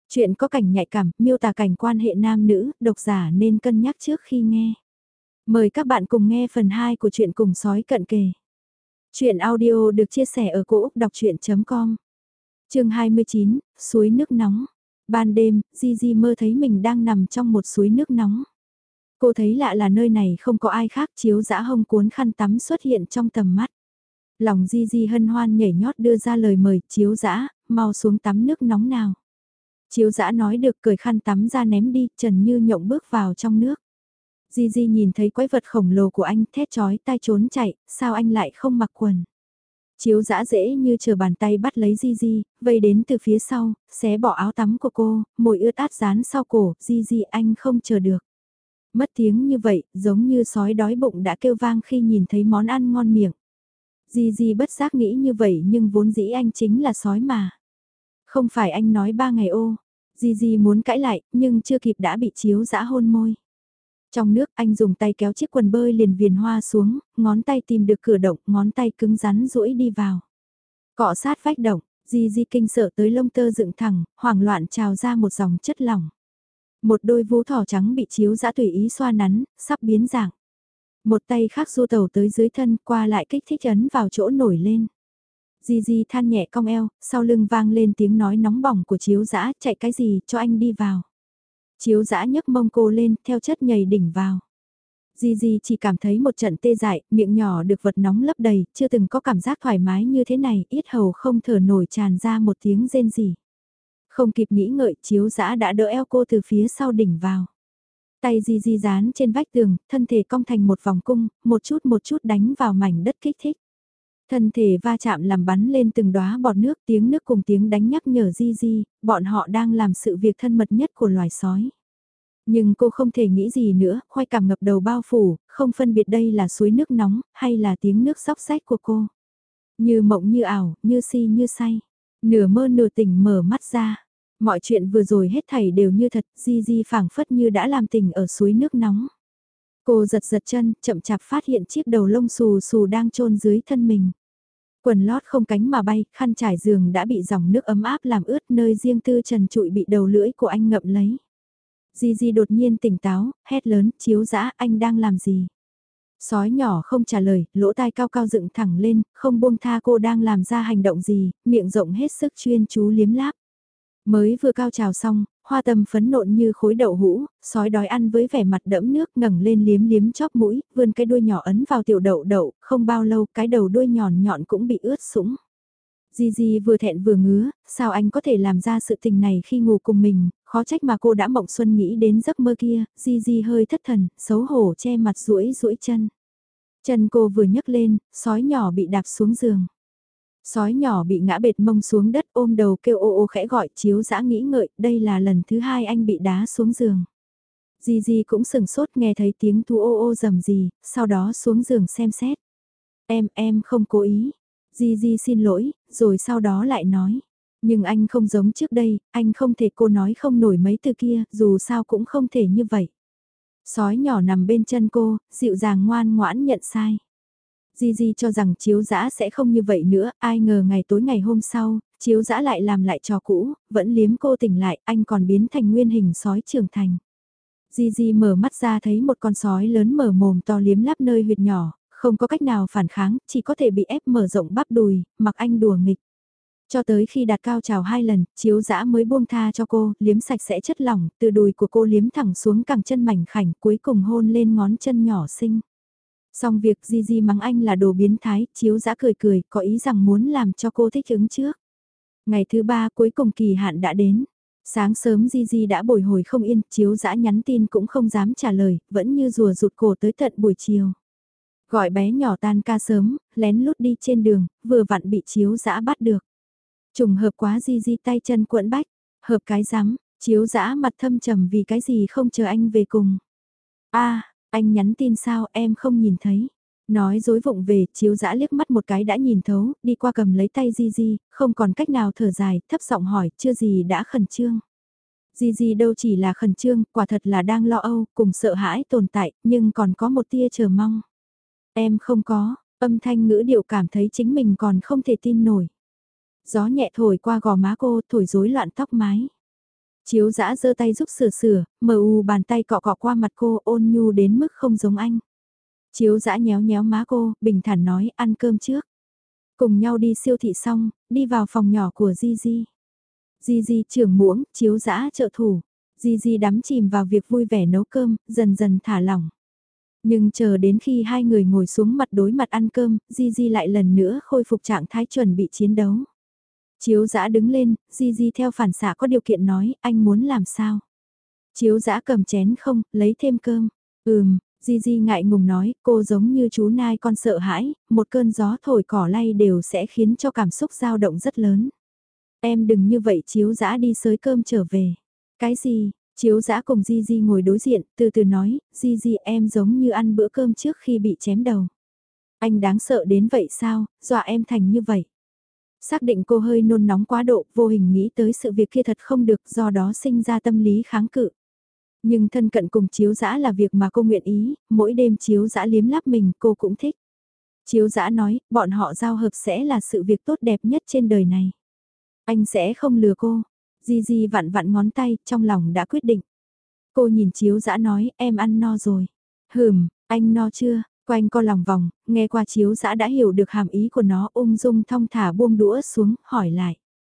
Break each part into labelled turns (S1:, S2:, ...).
S1: Chuyện có cảnh nhạy cảm, miêu tả cảnh quan hệ nam nữ, độc giả nên cân nhắc trước khi nghe. Mời các bạn cùng nghe phần 2 của truyện Cùng Sói Cận Kề. Chuyện audio được chia sẻ ở cỗ đọc chuyện.com. Chương 29, suối nước nóng. Ban đêm, Gigi mơ thấy mình đang nằm trong một suối nước nóng. Cô thấy lạ là nơi này không có ai khác, Chiếu Dã hông cuốn khăn tắm xuất hiện trong tầm mắt. Lòng Gigi hân hoan nhảy nhót đưa ra lời mời, Chiếu Dã, mau xuống tắm nước nóng nào. Chiếu Dã nói được, cởi khăn tắm ra ném đi, Trần Như Nhộng bước vào trong nước. Gigi nhìn thấy quái vật khổng lồ của anh, thét chói tai trốn chạy, sao anh lại không mặc quần. Chiếu Dã dễ như chờ bàn tay bắt lấy Gigi, vây đến từ phía sau, xé bỏ áo tắm của cô, môi ướt át dán sau cổ, Gigi anh không chờ được. Mất tiếng như vậy, giống như sói đói bụng đã kêu vang khi nhìn thấy món ăn ngon miệng. Gigi bất giác nghĩ như vậy nhưng vốn dĩ anh chính là sói mà. Không phải anh nói 3 ngày ô. Gigi muốn cãi lại, nhưng chưa kịp đã bị Chiếu Dã hôn môi. Trong nước anh dùng tay kéo chiếc quần bơi liền viền hoa xuống, ngón tay tìm được cửa động, ngón tay cứng rắn duỗi đi vào. Cọ sát vách động, Gigi kinh sợ tới lông tơ dựng thẳng, hoảng loạn trào ra một dòng chất lỏng. Một đôi vú thỏ trắng bị Chiếu Dã tùy ý xoa nắn, sắp biến dạng. Một tay khác du tẩu tới dưới thân, qua lại kích thích ấn vào chỗ nổi lên. Gigi than nhẹ cong eo, sau lưng vang lên tiếng nói nóng bỏng của Chiếu Dã, chạy cái gì, cho anh đi vào. Chiếu Dã nhấc mông cô lên, theo chất nhảy đỉnh vào. Gigi chỉ cảm thấy một trận tê dại, miệng nhỏ được vật nóng lấp đầy, chưa từng có cảm giác thoải mái như thế này, yết hầu không thở nổi tràn ra một tiếng rên rỉ. Không kịp nghĩ ngợi, Chiếu Dã đã đỡ eo cô từ phía sau đỉnh vào. Tay Gigi dán trên vách tường, thân thể cong thành một vòng cung, một chút đánh vào mảnh đất kích thích. Thân thể va chạm làm bắn lên từng đóa bọt nước, tiếng nước cùng tiếng đánh nhắc nhở Gigi, bọn họ đang làm sự việc thân mật nhất của loài sói. Nhưng cô không thể nghĩ gì nữa, khoai cảm ngập đầu bao phủ, không phân biệt đây là suối nước nóng, hay là tiếng nước xóc xách của cô. Như mộng như ảo, như si như say. Nửa mơ nửa tỉnh mở mắt ra. Mọi chuyện vừa rồi hết thảy đều như thật, Gigi phảng phất như đã làm tình ở suối nước nóng. Cô giật giật chân, chậm chạp phát hiện chiếc đầu lông xù xù đang chôn dưới thân mình. Quần lót không cánh mà bay, khăn trải giường đã bị dòng nước ấm áp làm ướt, nơi riêng tư trần trụi bị đầu lưỡi của anh ngậm lấy. Gigi đột nhiên tỉnh táo, hét lớn, Chiếu Dã, anh đang làm gì? Sói nhỏ không trả lời, lỗ tai cao cao dựng thẳng lên, không buông tha cô đang làm ra hành động gì, miệng rộng hết sức chuyên chú liếm láp. Mới vừa cao trào xong, Hoa Tâm phấn nộn như khối đậu hũ, sói đói ăn với vẻ mặt đẫm nước ngẩng lên liếm liếm chóp mũi, vươn cái đuôi nhỏ ấn vào tiểu đậu đậu, không bao lâu cái đầu đuôi nhọn nhọn cũng bị ướt sũng. Gigi vừa thẹn vừa ngứa, sao anh có thể làm ra sự tình này khi ngủ cùng mình, khó trách mà cô đã mộng xuân nghĩ đến giấc mơ kia, Gigi hơi thất thần, xấu hổ che mặt duỗi duỗi chân. Chân cô vừa nhấc lên, sói nhỏ bị đạp xuống giường. Sói nhỏ bị ngã bệt mông xuống đất ôm đầu kêu ô ô khẽ gọi Chiếu Dã nghĩ ngợi, đây là lần thứ 2 anh bị đá xuống giường. Gigi cũng sừng sốt nghe thấy tiếng thu ô ô rầm gì, sau đó xuống giường xem xét. Em không cố ý. Gigi xin lỗi, rồi sau đó lại nói. Nhưng anh không giống trước đây, anh không thể cô nói không nổi mấy từ kia, dù sao cũng không thể như vậy. Sói nhỏ nằm bên chân cô, dịu dàng ngoan ngoãn nhận sai. Gigi cho rằng Chiếu Dã sẽ không như vậy nữa, ai ngờ ngày tối ngày hôm sau, Chiếu Dã lại làm lại trò cũ, vẫn liếm cô tỉnh lại, anh còn biến thành nguyên hình sói trưởng thành. Gigi mở mắt ra thấy một con sói lớn mở mồm to liếm láp nơi huyệt nhỏ, không có cách nào phản kháng, chỉ có thể bị ép mở rộng bắp đùi, mặc anh đùa nghịch. Cho tới khi đạt cao trào 2 lần, Chiếu Dã mới buông tha cho cô, liếm sạch sẽ chất lỏng, từ đùi của cô liếm thẳng xuống cẳng chân mảnh khảnh, cuối cùng hôn lên ngón chân nhỏ xinh. Xong việc Gigi mắng anh là đồ biến thái, Chiếu Dã cười cười, có ý rằng muốn làm cho cô thích ứng trước. Ngày thứ 3 cuối cùng kỳ hạn đã đến. Sáng sớm Gigi đã bồi hồi không yên, Chiếu Dã nhắn tin cũng không dám trả lời, vẫn như rùa rụt cổ tới tận buổi chiều. Gọi bé nhỏ tan ca sớm, lén lút đi trên đường, vừa vặn bị Chiếu Dã bắt được. Trùng hợp quá Gigi tay chân cuộn bách, hợp cái rắm, Chiếu Dã mặt thâm trầm vì cái gì không chờ anh về cùng. Anh nhắn tin sao em không nhìn thấy. Nói dối vụng về, Chiếu Dã liếc mắt một cái đã nhìn thấu, đi qua cầm lấy tay Gigi, không còn cách nào thở dài, thấp giọng hỏi, chưa gì đã khẩn trương. Gigi đâu chỉ là khẩn trương, quả thật là đang lo âu, cùng sợ hãi tồn tại, nhưng còn có một tia chờ mong. Em không có, âm thanh ngữ điệu cảm thấy chính mình còn không thể tin nổi. Gió nhẹ thổi qua gò má cô, thổi rối loạn tóc mái. Chiếu dã giơ tay giúp sửa, mờ u bàn tay cọ cọ qua mặt cô ôn nhu đến mức không giống anh. Chiếu dã nhéo nhéo má cô, bình thản nói ăn cơm trước. Cùng nhau đi siêu thị xong, đi vào phòng nhỏ của Gigi. Gigi trưởng muỗng, chiếu dã trợ thủ. Gigi đắm chìm vào việc vui vẻ nấu cơm, dần dần thả lỏng. Nhưng chờ đến khi hai người ngồi xuống mặt đối mặt ăn cơm, Gigi lại lần nữa khôi phục trạng thái chuẩn bị chiến đấu. Chiếu dã đứng lên, Gigi theo phản xạ có điều kiện nói, anh muốn làm sao? Chiếu dã cầm chén không, lấy thêm cơm. Gigi ngại ngùng nói, cô giống như chú nai con sợ hãi, một cơn gió thổi cỏ lay đều sẽ khiến cho cảm xúc dao động rất lớn. Em đừng như vậy chiếu dã đi xới cơm trở về. Cái gì? Chiếu dã cùng Gigi ngồi đối diện, từ từ nói, Gigi em giống như ăn bữa cơm trước khi bị chém đầu. Anh đáng sợ đến vậy sao, dọa em thành như vậy. Xác định cô hơi nôn nóng quá độ, vô hình nghĩ tới sự việc kia thật không được, do đó sinh ra tâm lý kháng cự. Nhưng thân cận cùng chiếu dã là việc mà cô nguyện ý, mỗi đêm chiếu dã liếm láp mình cô cũng thích. Chiếu dã nói, bọn họ giao hợp sẽ là sự việc tốt đẹp nhất trên đời này. Anh sẽ không lừa cô. Gigi vặn vặn ngón tay, trong lòng đã quyết định. Cô nhìn chiếu dã nói, em ăn no rồi. Anh no chưa? Quanh co lòng vòng, nghe qua chiếu dã đã hiểu được hàm ý của nó, ung dung thong thả buông đũa xuống, hỏi lại.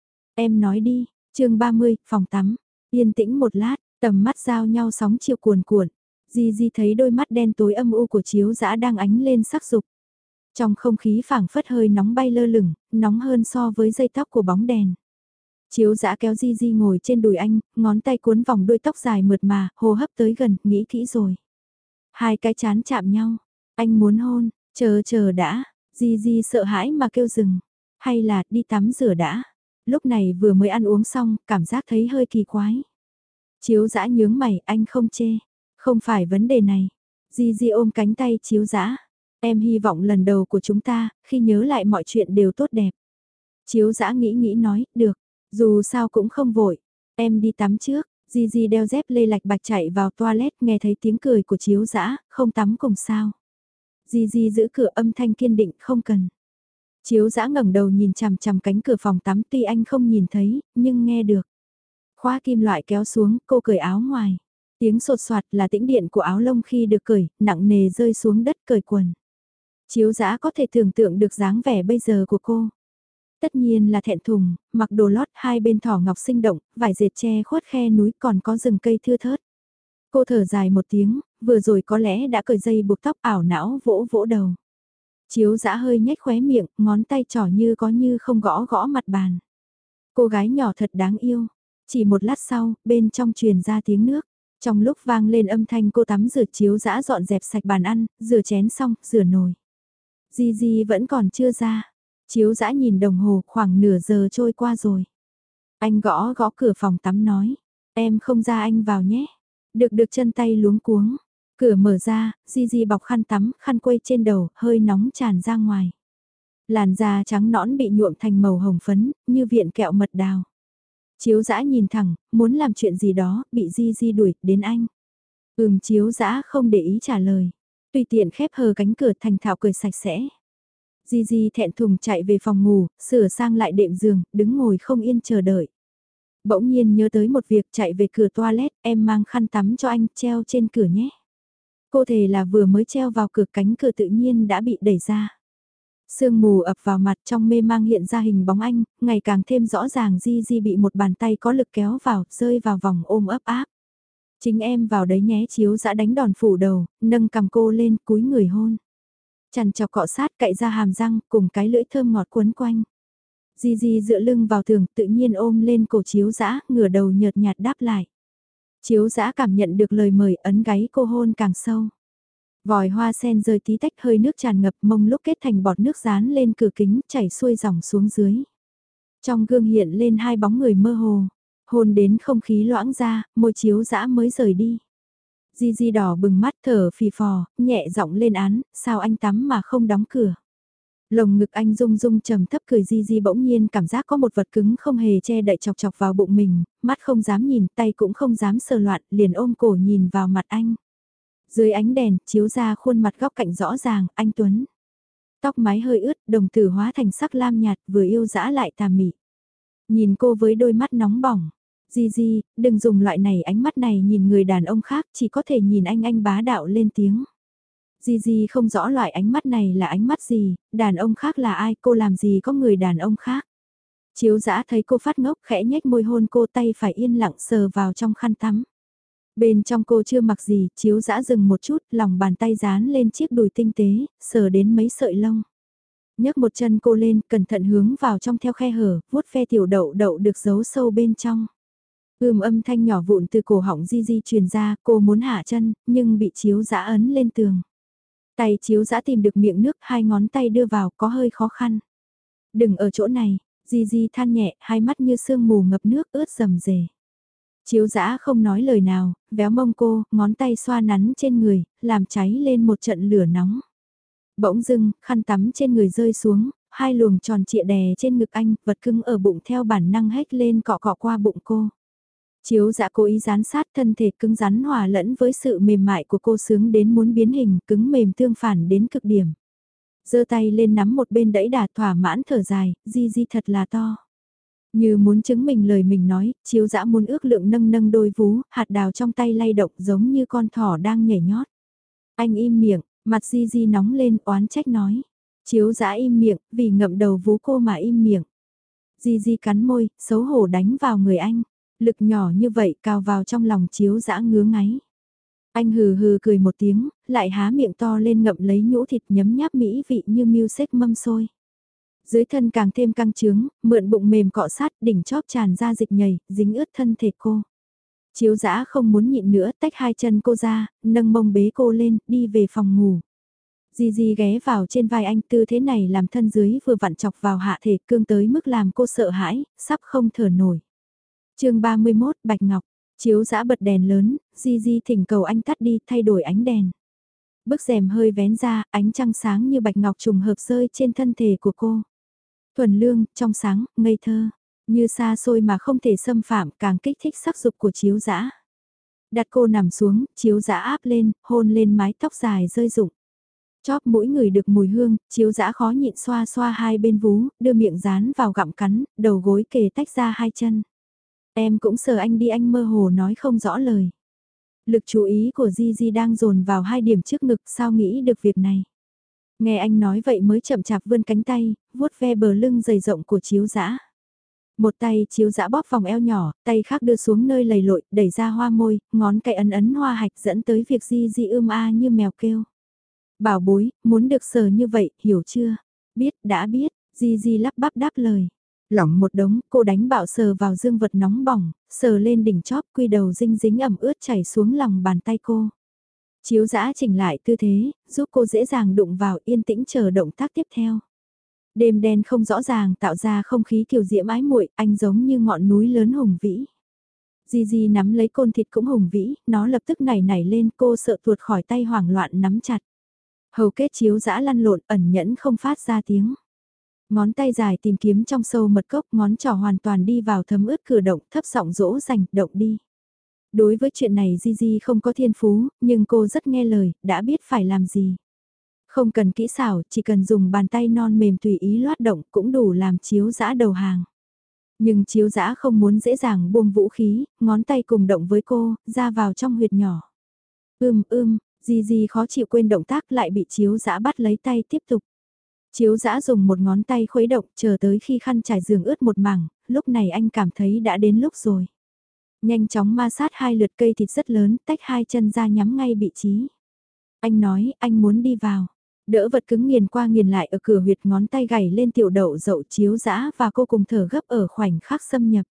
S1: Em nói đi, chương 30, phòng tắm. Yên tĩnh một lát, tầm mắt giao nhau sóng chiều cuồn cuộn. Gigi thấy đôi mắt đen tối âm u của chiếu dã đang ánh lên sắc dục. Trong không khí phảng phất hơi nóng bay lơ lửng, nóng hơn so với dây tóc của bóng đèn. Chiếu dã kéo Gigi ngồi trên đùi anh, ngón tay cuốn vòng đuôi tóc dài mượt mà, hô hấp tới gần, nghĩ kỹ rồi. Hai cái chán chạm nhau, anh muốn hôn, chờ đã, Gigi sợ hãi mà kêu dừng, hay là đi tắm rửa đã. Lúc này vừa mới ăn uống xong, cảm giác thấy hơi kỳ quái. Chiếu dã nhướng mày, anh không chê, không phải vấn đề này. Gigi ôm cánh tay chiếu dã, em hy vọng lần đầu của chúng ta, khi nhớ lại mọi chuyện đều tốt đẹp. Chiếu dã nghĩ nói, được. Dù sao cũng không vội, em đi tắm trước, Gigi đeo dép lê lạch bạch chạy vào toilet nghe thấy tiếng cười của chiếu dã, không tắm cùng sao. Gigi giữ cửa âm thanh kiên định không cần. Chiếu dã ngẩng đầu nhìn chằm chằm cánh cửa phòng tắm tuy anh không nhìn thấy, nhưng nghe được. Khóa kim loại kéo xuống, cô cởi áo ngoài. Tiếng sột soạt là tĩnh điện của áo lông khi được cởi, nặng nề rơi xuống đất cởi quần. Chiếu dã có thể tưởng tượng được dáng vẻ bây giờ của cô. Tất nhiên là thẹn thùng, mặc đồ lót hai bên thỏ ngọc sinh động, vải dệt che khuất khe núi còn có rừng cây thưa thớt. Cô thở dài một tiếng, vừa rồi có lẽ đã cởi dây buộc tóc ảo não vỗ vỗ đầu. Chiếu dã hơi nhếch khóe miệng, ngón tay trỏ như có như không gõ gõ mặt bàn. Cô gái nhỏ thật đáng yêu. Chỉ một lát sau, bên trong truyền ra tiếng nước. Trong lúc vang lên âm thanh cô tắm rửa chiếu dã dọn dẹp sạch bàn ăn, rửa chén xong, rửa nồi. Gigi vẫn còn chưa ra. Chiếu dã nhìn đồng hồ khoảng nửa giờ trôi qua rồi. Anh gõ gõ cửa phòng tắm nói. Em không ra anh vào nhé. Được chân tay luống cuống. Cửa mở ra, Gigi bọc khăn tắm, khăn quây trên đầu, hơi nóng tràn ra ngoài. Làn da trắng nõn bị nhuộm thành màu hồng phấn, như viện kẹo mật đào. Chiếu dã nhìn thẳng, muốn làm chuyện gì đó, bị Gigi đuổi đến anh. Chiếu dã không để ý trả lời. Tùy tiện khép hờ cánh cửa thành thạo cười sạch sẽ. Gigi thẹn thùng chạy về phòng ngủ, sửa sang lại đệm giường, đứng ngồi không yên chờ đợi. Bỗng nhiên nhớ tới một việc chạy về cửa toilet, em mang khăn tắm cho anh, treo trên cửa nhé. Cô thề là vừa mới treo vào cửa cánh cửa tự nhiên đã bị đẩy ra. Sương mù ập vào mặt trong mê mang hiện ra hình bóng anh, ngày càng thêm rõ ràng Gigi bị một bàn tay có lực kéo vào, rơi vào vòng ôm ấp áp. Chính em vào đấy nhé chiếu dã đánh đòn phủ đầu, nâng cầm cô lên cúi người hôn. Chằn chọc cọ sát cậy ra hàm răng cùng cái lưỡi thơm ngọt quấn quanh. Gigi dựa lưng vào tường tự nhiên ôm lên cổ chiếu dã ngửa đầu nhợt nhạt đáp lại. Chiếu dã cảm nhận được lời mời ấn gáy cô hôn càng sâu. Vòi hoa sen rơi tí tách hơi nước tràn ngập mông lúc kết thành bọt nước dán lên cửa kính chảy xuôi dòng xuống dưới. Trong gương hiện lên hai bóng người mơ hồ. Hôn đến không khí loãng ra, môi chiếu dã mới rời đi. Gigi đỏ bừng mắt thở phì phò, nhẹ giọng lên án, sao anh tắm mà không đóng cửa. Lồng ngực anh rung rung trầm thấp cười Gigi bỗng nhiên cảm giác có một vật cứng không hề che đậy chọc chọc vào bụng mình, mắt không dám nhìn, tay cũng không dám sờ loạn, liền ôm cổ nhìn vào mặt anh. Dưới ánh đèn, chiếu ra khuôn mặt góc cạnh rõ ràng, anh Tuấn. Tóc mái hơi ướt, đồng tử hóa thành sắc lam nhạt, vừa yêu dã lại tà mị. Nhìn cô với đôi mắt nóng bỏng, Di, đừng dùng loại này ánh mắt này nhìn người đàn ông khác, chỉ có thể nhìn anh bá đạo lên tiếng. Di không rõ loại ánh mắt này là ánh mắt gì, đàn ông khác là ai, cô làm gì có người đàn ông khác. Chiếu dã thấy cô phát ngốc khẽ nhếch môi hôn cô, tay phải yên lặng sờ vào trong khăn tắm. Bên trong cô chưa mặc gì, chiếu dã dừng một chút, lòng bàn tay dán lên chiếc đùi tinh tế, sờ đến mấy sợi lông. Nhấc một chân cô lên, cẩn thận hướng vào trong theo khe hở, vuốt ve tiểu đậu đậu được giấu sâu bên trong. Âm thanh nhỏ vụn từ cổ họng Di truyền ra, cô muốn hạ chân, nhưng bị chiếu dã ấn lên tường. Tay chiếu dã tìm được miệng nước, hai ngón tay đưa vào, có hơi khó khăn. Đừng ở chỗ này, Di than nhẹ, hai mắt như sương mù ngập nước ướt rầm rề. Chiếu dã không nói lời nào, véo mông cô, ngón tay xoa nắn trên người, làm cháy lên một trận lửa nóng. Bỗng dưng, khăn tắm trên người rơi xuống, hai luồng tròn trịa đè trên ngực anh, vật cứng ở bụng theo bản năng hét lên cọ cọ qua bụng cô. Chiếu dã cố ý dán sát, thân thể cứng rắn hòa lẫn với sự mềm mại của cô, sướng đến muốn biến hình, cứng mềm tương phản đến cực điểm. Giơ tay lên nắm một bên đẫy đà, thỏa mãn thở dài, Di thật là to. Như muốn chứng minh lời mình nói, chiếu dã muốn ước lượng nâng nâng đôi vú, hạt đào trong tay lay động giống như con thỏ đang nhảy nhót. Anh im miệng, mặt Di nóng lên oán trách nói. Chiếu dã im miệng, vì ngậm đầu vú cô mà im miệng. Di cắn môi, xấu hổ đánh vào người anh. Lực nhỏ như vậy cào vào trong lòng chiếu dã ngứa ngáy. Anh hừ hừ cười một tiếng, lại há miệng to lên ngậm lấy nhũ thịt nhấm nháp mỹ vị như miêu xếch mâm xôi. Dưới thân càng thêm căng trướng, mượn bụng mềm cọ sát, đỉnh chóp tràn ra dịch nhầy, dính ướt thân thể cô. Chiếu dã không muốn nhịn nữa, tách hai chân cô ra, nâng mông bế cô lên, đi về phòng ngủ. Di ghé vào trên vai anh, tư thế này làm thân dưới vừa vặn chọc vào hạ thể, cương tới mức làm cô sợ hãi, sắp không thở nổi. Chương 31, Bạch Ngọc. Chiếu dã bật đèn lớn, Di thỉnh cầu anh tắt đi, thay đổi ánh đèn. Bức rèm hơi vén ra, ánh trăng sáng như bạch ngọc trùng hợp rơi trên thân thể của cô. Thuần lương, trong sáng, ngây thơ, như xa xôi mà không thể xâm phạm, càng kích thích sắc dục của chiếu dã. Đặt cô nằm xuống, chiếu dã áp lên, hôn lên mái tóc dài rơi rụng. Chóp mũi người được mùi hương, chiếu dã khó nhịn xoa xoa hai bên vú, đưa miệng dán vào gặm cắn, đầu gối kề tách ra hai chân. Em cũng sờ anh đi, anh mơ hồ nói không rõ lời. Lực chú ý của Di đang dồn vào hai điểm trước ngực, sao nghĩ được việc này. Nghe anh nói vậy mới chậm chạp vươn cánh tay, vuốt ve bờ lưng dày rộng của chiếu dã. Một tay chiếu dã bóp vòng eo nhỏ, tay khác đưa xuống nơi lầy lội, đẩy ra hoa môi, ngón cái ấn ấn hoa hạch dẫn tới việc Di a như mèo kêu. Bảo bối, muốn được sờ như vậy, hiểu chưa? Biết, đã biết, Di lắp bắp đáp lời. Lỏng một đống, cô đánh bạo sờ vào dương vật nóng bỏng, sờ lên đỉnh chóp, quy đầu dinh dính ẩm ướt chảy xuống lòng bàn tay cô. Chiếu dã chỉnh lại tư thế, giúp cô dễ dàng đụng vào, yên tĩnh chờ động tác tiếp theo. Đêm đen không rõ ràng tạo ra không khí kiều diễm ái muội, anh giống như ngọn núi lớn hùng vĩ. Di nắm lấy côn thịt cũng hùng vĩ, nó lập tức nảy nảy lên, cô sợ tuột khỏi tay hoảng loạn nắm chặt. Hầu kết chiếu dã lăn lộn, ẩn nhẫn không phát ra tiếng. Ngón tay dài tìm kiếm trong sâu mật cốc, ngón trỏ hoàn toàn đi vào thấm ướt cửa động, thấp giọng dỗ dành, động đi. Đối với chuyện này Di không có thiên phú, nhưng cô rất nghe lời, đã biết phải làm gì. Không cần kỹ xảo, chỉ cần dùng bàn tay non mềm tùy ý loát động cũng đủ làm chiếu dã đầu hàng. Nhưng chiếu dã không muốn dễ dàng buông vũ khí, ngón tay cùng động với cô, ra vào trong huyệt nhỏ. Di khó chịu quên động tác lại bị chiếu dã bắt lấy tay tiếp tục. Chiếu dã dùng một ngón tay khuấy động chờ tới khi khăn trải giường ướt một mảng, lúc này anh cảm thấy đã đến lúc rồi. Nhanh chóng ma sát hai lượt, cây thịt rất lớn, tách hai chân ra nhắm ngay vị trí. Anh nói, anh muốn đi vào. Đỡ vật cứng nghiền qua nghiền lại ở cửa huyệt, ngón tay gảy lên tiểu đậu dậu chiếu dã và cô cùng thở gấp ở khoảnh khắc xâm nhập.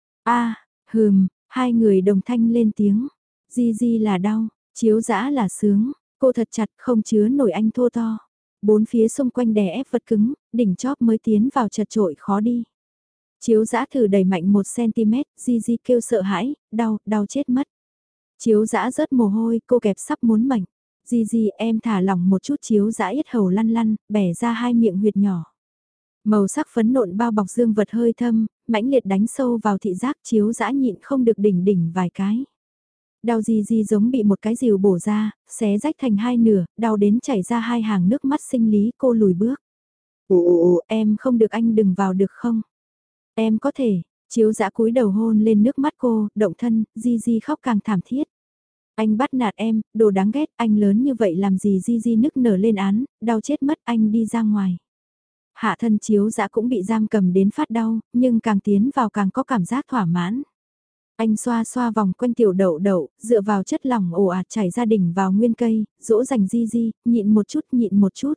S1: Hai người đồng thanh lên tiếng. Di là đau, chiếu dã là sướng, cô thật chặt không chứa nổi anh thô to. Bốn phía xung quanh đè ép vật cứng, đỉnh chóp mới tiến vào chật trội khó đi. Chiếu dã thử đẩy mạnh 1cm, Di kêu sợ hãi, đau chết mất. Chiếu dã rớt mồ hôi, cô kẹp sắp muốn mảnh. Di em thả lỏng một chút, chiếu dã yết hầu lăn lăn, bẻ ra hai miệng huyệt nhỏ. Màu sắc phấn nộn bao bọc dương vật hơi thâm, mãnh liệt đánh sâu vào thị giác, chiếu dã nhịn không được đỉnh vài cái. Đau Di giống bị một cái rìu bổ ra, xé rách thành hai nửa, đau đến chảy ra hai hàng nước mắt sinh lý, cô lùi bước. Em không được, anh đừng vào được không? Em có thể, Chiếu dã cúi đầu hôn lên nước mắt cô, động thân, Di Di khóc càng thảm thiết. Anh bắt nạt em, đồ đáng ghét, anh lớn như vậy làm gì Di Di nức nở lên án, đau chết mất anh đi ra ngoài. Hạ thân chiếu dã cũng bị giam cầm đến phát đau, nhưng càng tiến vào càng có cảm giác thỏa mãn. Anh xoa xoa vòng quanh tiểu đậu đậu, dựa vào chất lỏng ồ ạt chảy ra đỉnh vào nguyên cây, dỗ dành Di Di, nhịn một chút.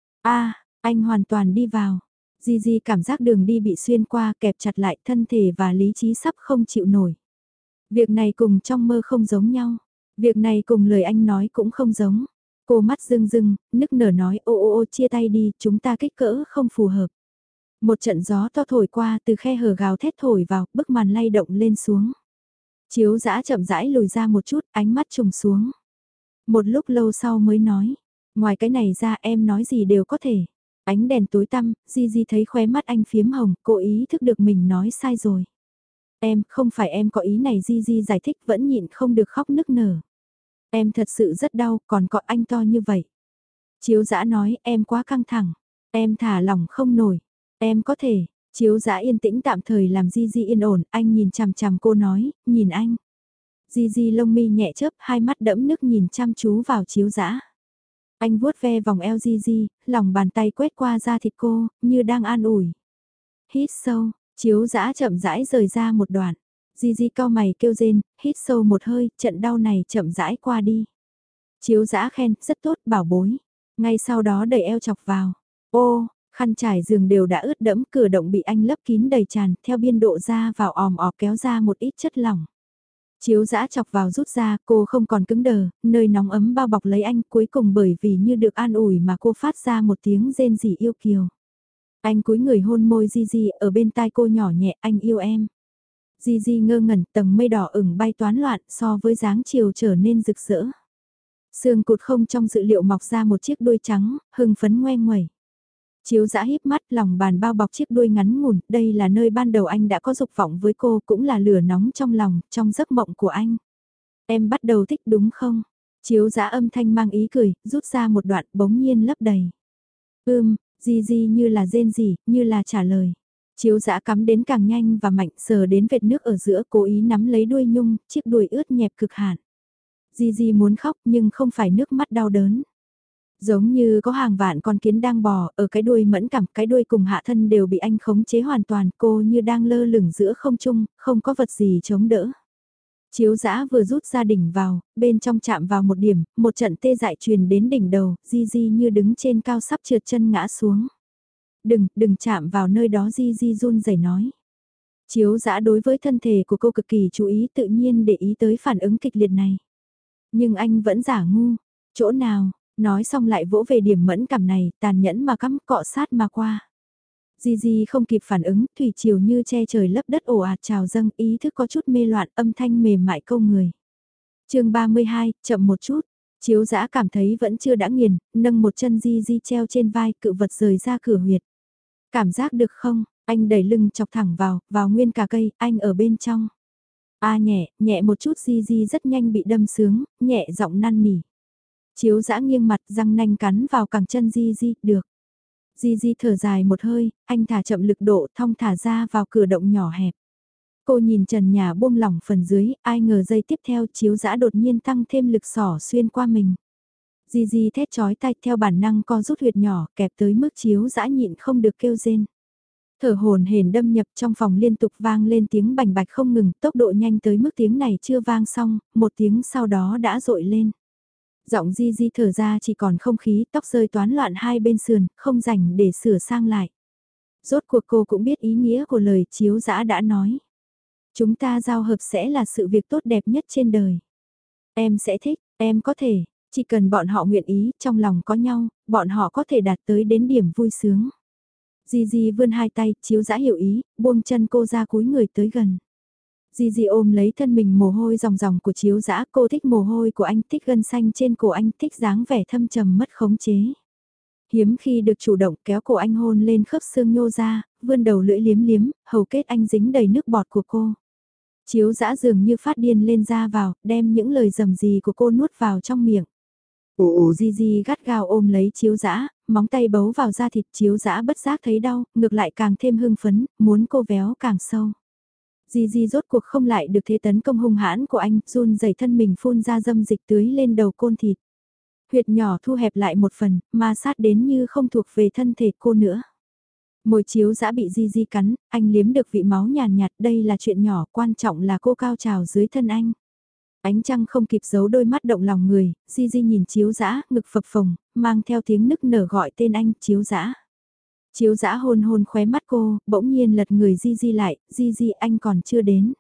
S1: Anh hoàn toàn đi vào. Di Di cảm giác đường đi bị xuyên qua kẹp chặt lại thân thể và lý trí sắp không chịu nổi. Việc này cùng trong mơ không giống nhau. Việc này cùng lời anh nói cũng không giống. Cô mắt rưng rưng, nức nở nói ô chia tay đi, chúng ta kích cỡ không phù hợp. Một trận gió to thổi qua từ khe hở gào thét thổi vào, bức màn lay động lên xuống. Chiếu dã chậm rãi lùi ra một chút, ánh mắt trùng xuống. Một lúc lâu sau mới nói, ngoài cái này ra em nói gì đều có thể. Ánh đèn tối tăm, Di Di thấy khóe mắt anh phiếm hồng, cô ý thức được mình nói sai rồi. Em, không phải em có ý này Di Di giải thích vẫn nhịn không được khóc nức nở. Em thật sự rất đau, còn có anh to như vậy. Chiếu dã nói, em quá căng thẳng. Em thả lỏng không nổi. Em có thể. Chiếu dã yên tĩnh tạm thời làm Di Di yên ổn, anh nhìn chằm chằm cô nói, nhìn anh. Di Di lông mi nhẹ chớp, hai mắt đẫm nước nhìn chăm chú vào chiếu dã. Anh vuốt ve vòng eo Di Di, lòng bàn tay quét qua da thịt cô, như đang an ủi. Hít sâu, chiếu dã chậm rãi rời ra một đoạn. Di Di cau mày kêu rên, hít sâu một hơi, trận đau này chậm rãi qua đi. Chiếu dã khen, rất tốt, bảo bối. Ngay sau đó đẩy eo chọc vào. Ô, khăn trải giường đều đã ướt đẫm, cửa động bị anh lấp kín đầy tràn, theo biên độ ra vào òm ọp kéo ra một ít chất lỏng. Chiếu dã chọc vào rút ra, cô không còn cứng đờ, nơi nóng ấm bao bọc lấy anh, cuối cùng bởi vì như được an ủi mà cô phát ra một tiếng rên rỉ yêu kiều. Anh cúi người hôn môi Di Di, ở bên tai cô nhỏ nhẹ, anh yêu em. Di Di ngơ ngẩn, tầng mây đỏ ửng bay toán loạn, so với dáng chiều trở nên rực rỡ. Sườn cụt không trong dự liệu mọc ra một chiếc đuôi trắng, hưng phấn ngoe nguẩy. Chiếu dã híp mắt, lòng bàn bao bọc chiếc đuôi ngắn ngủn, đây là nơi ban đầu anh đã có dục vọng với cô, cũng là lửa nóng trong lòng, trong giấc mộng của anh. Em bắt đầu thích đúng không? Chiếu dã âm thanh mang ý cười, rút ra một đoạn bỗng nhiên lấp đầy. Di Di như là rên rỉ, như là trả lời. Chiếu dã cắm đến càng nhanh và mạnh, sờ đến vệt nước ở giữa, cố ý nắm lấy đuôi nhung, chiếc đuôi ướt nhẹp cực hạn. Di Di muốn khóc nhưng không phải nước mắt đau đớn. Giống như có hàng vạn con kiến đang bò, ở cái đuôi mẫn cảm, cái đuôi cùng hạ thân đều bị anh khống chế hoàn toàn, cô như đang lơ lửng giữa không trung, không có vật gì chống đỡ. Chiếu dã vừa rút ra đỉnh vào, bên trong chạm vào một điểm, một trận tê dại truyền đến đỉnh đầu, Di Di như đứng trên cao sắp trượt chân ngã xuống. Đừng chạm vào nơi đó Di Di run rẩy nói. Chiếu dã đối với thân thể của cô cực kỳ chú ý tự nhiên để ý tới phản ứng kịch liệt này. Nhưng anh vẫn giả ngu, chỗ nào, nói xong lại vỗ về điểm mẫn cảm này, tàn nhẫn mà cắm cọ sát mà qua. Di Di không kịp phản ứng, thủy triều như che trời lấp đất ồ ạt trào dâng, ý thức có chút mê loạn, âm thanh mềm mại câu người. Chương 32, chậm một chút. Chiếu dã cảm thấy vẫn chưa đã nghiền, nâng một chân Di Di treo trên vai, cự vật rời ra cửa huyệt. Cảm giác được không? Anh đẩy lưng chọc thẳng vào nguyên cả cây, anh ở bên trong. Nhẹ một chút Di Di rất nhanh bị đâm sướng, nhẹ giọng năn nỉ. Chiếu dã nghiêng mặt răng nanh cắn vào cẳng chân Di Di, được. Di Di thở dài một hơi, anh thả chậm lực độ thong thả ra vào cửa động nhỏ hẹp. Cô nhìn trần nhà buông lỏng phần dưới, ai ngờ giây tiếp theo chiếu dã đột nhiên tăng thêm lực xỏ xuyên qua mình. Di Di thét chói tai theo bản năng co rút huyệt nhỏ kẹp tới mức chiếu dã nhịn không được kêu rên. Thở hồn hển đâm nhập trong phòng liên tục vang lên tiếng bành bạch không ngừng, tốc độ nhanh tới mức tiếng này chưa vang xong, một tiếng sau đó đã dội lên. Giọng Di Di thở ra chỉ còn không khí, tóc rơi toán loạn hai bên sườn, không rảnh để sửa sang lại. Rốt cuộc cô cũng biết ý nghĩa của lời chiếu dã đã nói. Chúng ta giao hợp sẽ là sự việc tốt đẹp nhất trên đời. Em sẽ thích, em có thể, chỉ cần bọn họ nguyện ý, trong lòng có nhau, bọn họ có thể đạt tới đến điểm vui sướng. Di Di vươn hai tay, chiếu dã hiểu ý, buông chân cô ra cúi người tới gần. Di Di ôm lấy thân mình mồ hôi ròng ròng của chiếu dã, cô thích mồ hôi của anh, thích gân xanh trên cổ anh, thích dáng vẻ thâm trầm mất khống chế. Hiếm khi được chủ động kéo cổ anh hôn lên khớp xương nhô ra, vươn đầu lưỡi liếm liếm, hầu kết anh dính đầy nước bọt của cô. Chiếu dã dường như phát điên lên ra vào, đem những lời rầm rì của cô nuốt vào trong miệng. Di Di gắt gao ôm lấy chiếu dã, móng tay bấu vào da thịt chiếu dã bất giác thấy đau, ngược lại càng thêm hưng phấn, muốn cô véo càng sâu. Di rốt cuộc không lại được thế tấn công hung hãn của anh, run rẩy thân mình phun ra dâm dịch tưới lên đầu côn thịt. Huyệt nhỏ thu hẹp lại một phần, ma sát đến như không thuộc về thân thể cô nữa. Môi chiếu dã bị Di cắn, anh liếm được vị máu nhàn nhạt, đây là chuyện nhỏ, quan trọng là cô cao trào dưới thân anh. Ánh trăng không kịp giấu đôi mắt động lòng người, Di nhìn chiếu dã, ngực phập phồng, mang theo tiếng nức nở gọi tên anh, chiếu dã. Chiếu dã hôn hôn khóe mắt cô, bỗng nhiên lật người Di lại, Di anh còn chưa đến.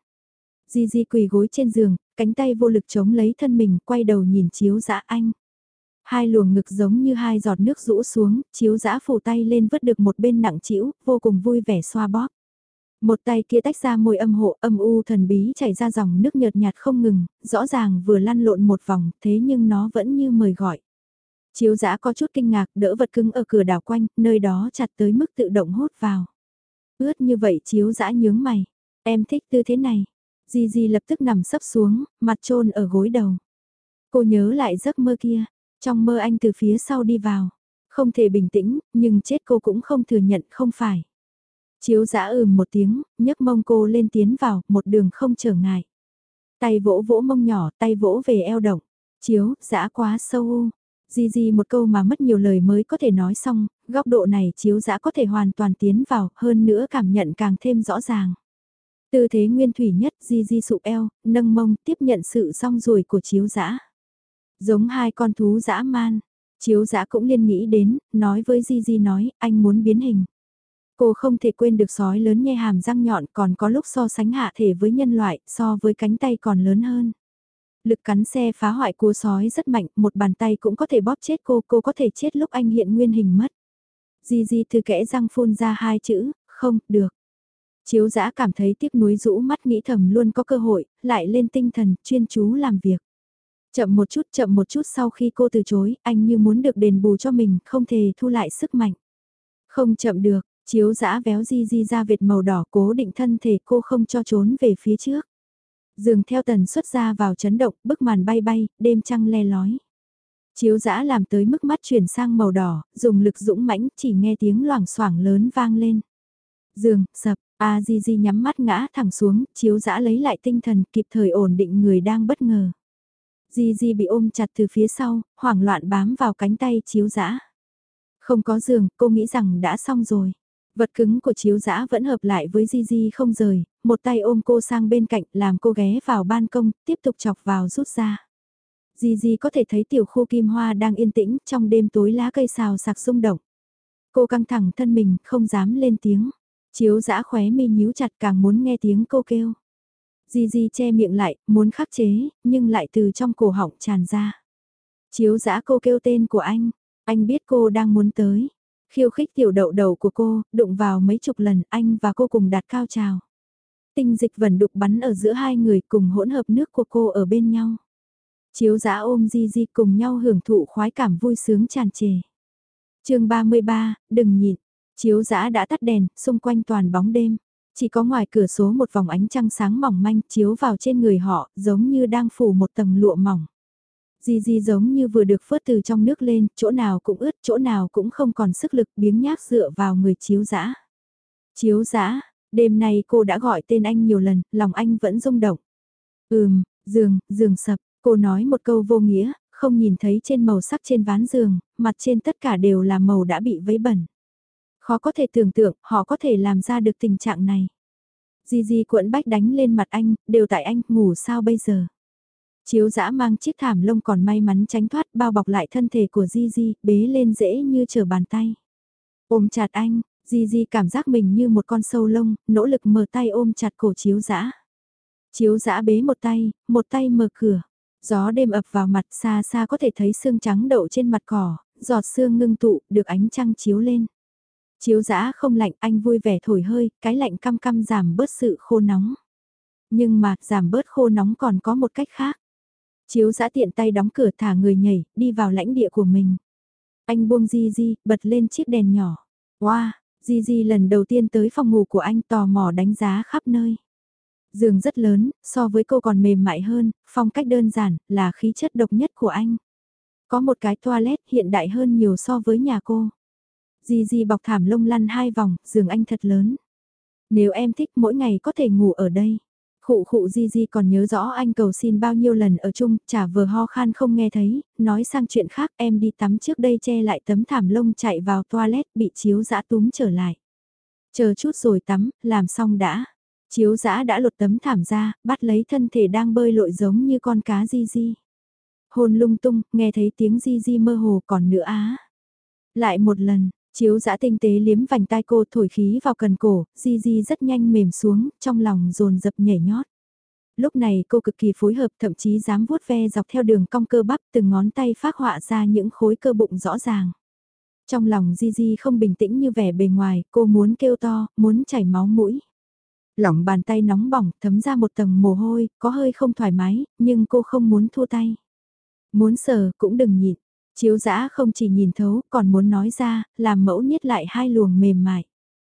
S1: Di quỳ gối trên giường, cánh tay vô lực chống lấy thân mình, quay đầu nhìn chiếu dã anh. Hai luồng ngực giống như hai giọt nước rũ xuống, chiếu dã phủ tay lên vứt được một bên nặng trĩu, vô cùng vui vẻ xoa bóp. Một tay kia tách ra môi âm hộ âm u thần bí chảy ra dòng nước nhợt nhạt không ngừng, rõ ràng vừa lăn lộn một vòng, thế nhưng nó vẫn như mời gọi. Chiếu dã có chút kinh ngạc đỡ vật cứng ở cửa đảo quanh, nơi đó chặt tới mức tự động hút vào. Ướt như vậy chiếu dã nhướng mày, em thích tư thế này. Di lập tức nằm sấp xuống, mặt chôn ở gối đầu. Cô nhớ lại giấc mơ kia, trong mơ anh từ phía sau đi vào. Không thể bình tĩnh, nhưng chết cô cũng không thừa nhận không phải. Chiếu dã một tiếng, nhấc mông cô lên tiến vào, một đường không trở ngại. Tay vỗ vỗ mông nhỏ, tay vỗ về eo động. Chiếu, dã quá sâu u. Di một câu mà mất nhiều lời mới có thể nói xong, góc độ này chiếu dã có thể hoàn toàn tiến vào, hơn nữa cảm nhận càng thêm rõ ràng. Tư thế nguyên thủy nhất, Di sụp eo, nâng mông, tiếp nhận sự song ruồi của chiếu dã. Giống hai con thú dã man. Chiếu dã cũng liên nghĩ đến, nói với Di nói, anh muốn biến hình. Cô không thể quên được sói lớn nhe hàm răng nhọn còn có lúc so sánh hạ thể với nhân loại, so với cánh tay còn lớn hơn. Lực cắn xe phá hoại của sói rất mạnh, một bàn tay cũng có thể bóp chết cô có thể chết lúc anh hiện nguyên hình mất. Di từ kẽ răng phun ra hai chữ, không, được. Chiếu dã cảm thấy tiếc nuối rũ mắt nghĩ thầm luôn có cơ hội, lại lên tinh thần, chuyên chú làm việc. Chậm một chút sau khi cô từ chối, anh như muốn được đền bù cho mình, không thể thu lại sức mạnh. Không chậm được, chiếu dã véo Di ra vệt màu đỏ cố định thân thể cô không cho trốn về phía trước. Dường theo tần suất ra vào chấn động, bức màn bay bay, đêm trăng le lói. Chiếu dã làm tới mức mắt chuyển sang màu đỏ, dùng lực dũng mãnh chỉ nghe tiếng loảng xoảng lớn vang lên. Giường, sập, Di nhắm mắt ngã thẳng xuống, chiếu dã lấy lại tinh thần kịp thời ổn định người đang bất ngờ. Di bị ôm chặt từ phía sau, hoảng loạn bám vào cánh tay chiếu dã. Không có giường, cô nghĩ rằng đã xong rồi. Vật cứng của chiếu dã vẫn hợp lại với Di không rời, một tay ôm cô sang bên cạnh làm cô ghé vào ban công, tiếp tục chọc vào rút ra. Di có thể thấy tiểu khu kim hoa đang yên tĩnh trong đêm tối lá cây xào sạc rung động. Cô căng thẳng thân mình, không dám lên tiếng. Chiếu dã khóe mi nhíu chặt càng muốn nghe tiếng cô kêu. Di che miệng lại, muốn khắc chế, nhưng lại từ trong cổ họng tràn ra. Chiếu dã cô kêu tên của anh biết cô đang muốn tới. Khiêu khích tiểu đậu đầu của cô, đụng vào mấy chục lần anh và cô cùng đạt cao trào. Tinh dịch vẩn đục bắn ở giữa hai người cùng hỗn hợp nước của cô ở bên nhau. Chiếu dã ôm Di cùng nhau hưởng thụ khoái cảm vui sướng tràn trề. Chương 33, đừng nhịn. Chiếu dã đã tắt đèn, xung quanh toàn bóng đêm. Chỉ có ngoài cửa sổ một vòng ánh trăng sáng mỏng manh chiếu vào trên người họ, giống như đang phủ một tầng lụa mỏng. Di giống như vừa được phớt từ trong nước lên, chỗ nào cũng ướt, chỗ nào cũng không còn sức lực biếng nhác dựa vào người chiếu dã. Chiếu dã, đêm nay cô đã gọi tên anh nhiều lần, lòng anh vẫn rung động. Giường sập, cô nói một câu vô nghĩa, không nhìn thấy trên màu sắc trên ván giường, mặt trên tất cả đều là màu đã bị vấy bẩn. Khó có thể tưởng tượng họ có thể làm ra được tình trạng này. Di cuộn bách đánh lên mặt anh, đều tại anh, ngủ sao bây giờ. Chiếu dã mang chiếc thảm lông còn may mắn tránh thoát bao bọc lại thân thể của Di, bế lên dễ như trở bàn tay. Ôm chặt anh, Di cảm giác mình như một con sâu lông, nỗ lực mở tay ôm chặt cổ chiếu dã. Chiếu dã bế một tay mở cửa. Gió đêm ập vào mặt xa xa có thể thấy sương trắng đậu trên mặt cỏ, giọt sương ngưng tụ, được ánh trăng chiếu lên. Chiếu dã không lạnh, anh vui vẻ thổi hơi, cái lạnh căm căm giảm bớt sự khô nóng. Nhưng mà, giảm bớt khô nóng còn có một cách khác. Chiếu dã tiện tay đóng cửa thả người nhảy, đi vào lãnh địa của mình. Anh buông Di, bật lên chiếc đèn nhỏ. Wow, Di lần đầu tiên tới phòng ngủ của anh tò mò đánh giá khắp nơi. Giường rất lớn, so với cô còn mềm mại hơn, phong cách đơn giản, là khí chất độc nhất của anh. Có một cái toilet hiện đại hơn nhiều so với nhà cô. Di bọc thảm lông lăn hai vòng, giường anh thật lớn. Nếu em thích mỗi ngày có thể ngủ ở đây. Khụ khụ Di còn nhớ rõ anh cầu xin bao nhiêu lần ở chung, chả vừa ho khan không nghe thấy, nói sang chuyện khác em đi tắm trước đây che lại tấm thảm lông chạy vào toilet bị Chiếu Dã túm trở lại. Chờ chút rồi tắm, làm xong đã. Chiếu Dã đã lột tấm thảm ra, bắt lấy thân thể đang bơi lội giống như con cá Di. Hôn lung tung, nghe thấy tiếng Di mơ hồ còn nữa á. Lại một lần, Chiếu Dã tinh tế liếm vành tai cô thổi khí vào cần cổ, Di rất nhanh mềm xuống, trong lòng dồn dập nhảy nhót. Lúc này cô cực kỳ phối hợp thậm chí dám vuốt ve dọc theo đường cong cơ bắp từng ngón tay phác họa ra những khối cơ bụng rõ ràng. Trong lòng Di không bình tĩnh như vẻ bề ngoài, cô muốn kêu to, muốn chảy máu mũi. Lỏng bàn tay nóng bỏng, thấm ra một tầng mồ hôi, có hơi không thoải mái, nhưng cô không muốn thua tay. Muốn sờ cũng đừng nhịn. Chiếu Dã không chỉ nhìn thấu, còn muốn nói ra, làm mẫu niết lại hai luồng mềm mại.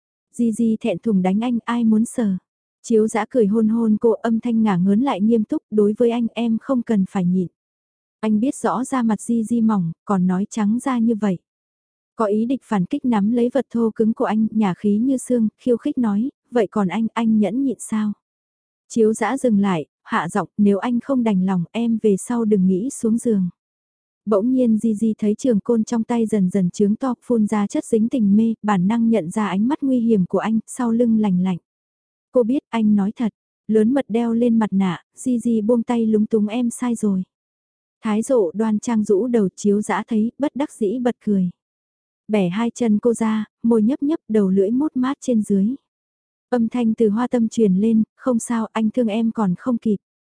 S1: Di thẹn thùng đánh anh, ai muốn sờ. Chiếu Dã cười hôn hôn cô, âm thanh ngả ngớn lại nghiêm túc, đối với anh em không cần phải nhịn. Anh biết rõ da mặt Di mỏng, còn nói trắng ra như vậy. Có ý định phản kích nắm lấy vật thô cứng của anh, nhả khí như xương, khiêu khích nói, vậy còn anh nhẫn nhịn sao? Chiếu Dã dừng lại, hạ giọng, nếu anh không đành lòng em về sau đừng nghĩ xuống giường. Bỗng nhiên Di thấy trường côn trong tay dần dần trướng to, phun ra chất dính tình mê, bản năng nhận ra ánh mắt nguy hiểm của anh, sau lưng lành lạnh. Cô biết anh nói thật, lớn mật đeo lên mặt nạ, Di buông tay lúng túng em sai rồi. Thái Dụ đoan trang rũ đầu Chiếu Dã thấy, bất đắc dĩ bật cười. Bẻ hai chân cô ra, môi nhấp nhấp đầu lưỡi mút mát trên dưới. Âm thanh từ Hoa Tâm truyền lên, không sao anh thương em còn không kịp.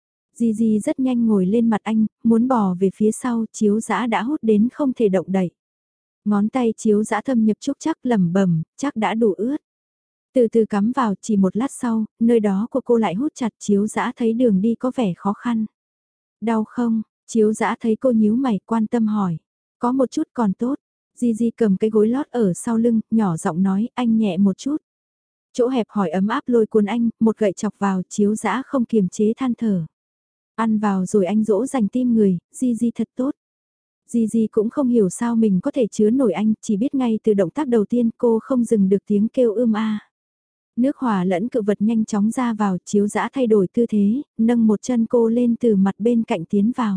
S1: Di rất nhanh ngồi lên mặt anh, muốn bò về phía sau, Chiếu Dã đã hút đến không thể động đậy. Ngón tay Chiếu Dã thâm nhập trúc chắc lẩm bẩm, chắc đã đủ ướt. Từ từ cắm vào, chỉ một lát sau, nơi đó của cô lại hút chặt. Chiếu Dã thấy đường đi có vẻ khó khăn. Đau không? Chiếu Dã thấy cô nhíu mày, quan tâm hỏi. Có một chút còn tốt. Di cầm cái gối lót ở sau lưng, nhỏ giọng nói, anh nhẹ một chút. Chỗ hẹp hỏi ấm áp lôi cuốn anh, một gậy chọc vào, Chiếu Dã không kiềm chế than thở. Ăn vào rồi anh dỗ dành tim người, Di thật tốt. Di cũng không hiểu sao mình có thể chứa nổi anh, chỉ biết ngay từ động tác đầu tiên cô không dừng được tiếng kêu a. Nước hòa lẫn cự vật nhanh chóng ra vào, Chiếu Dã thay đổi tư thế, nâng một chân cô lên từ mặt bên cạnh tiến vào.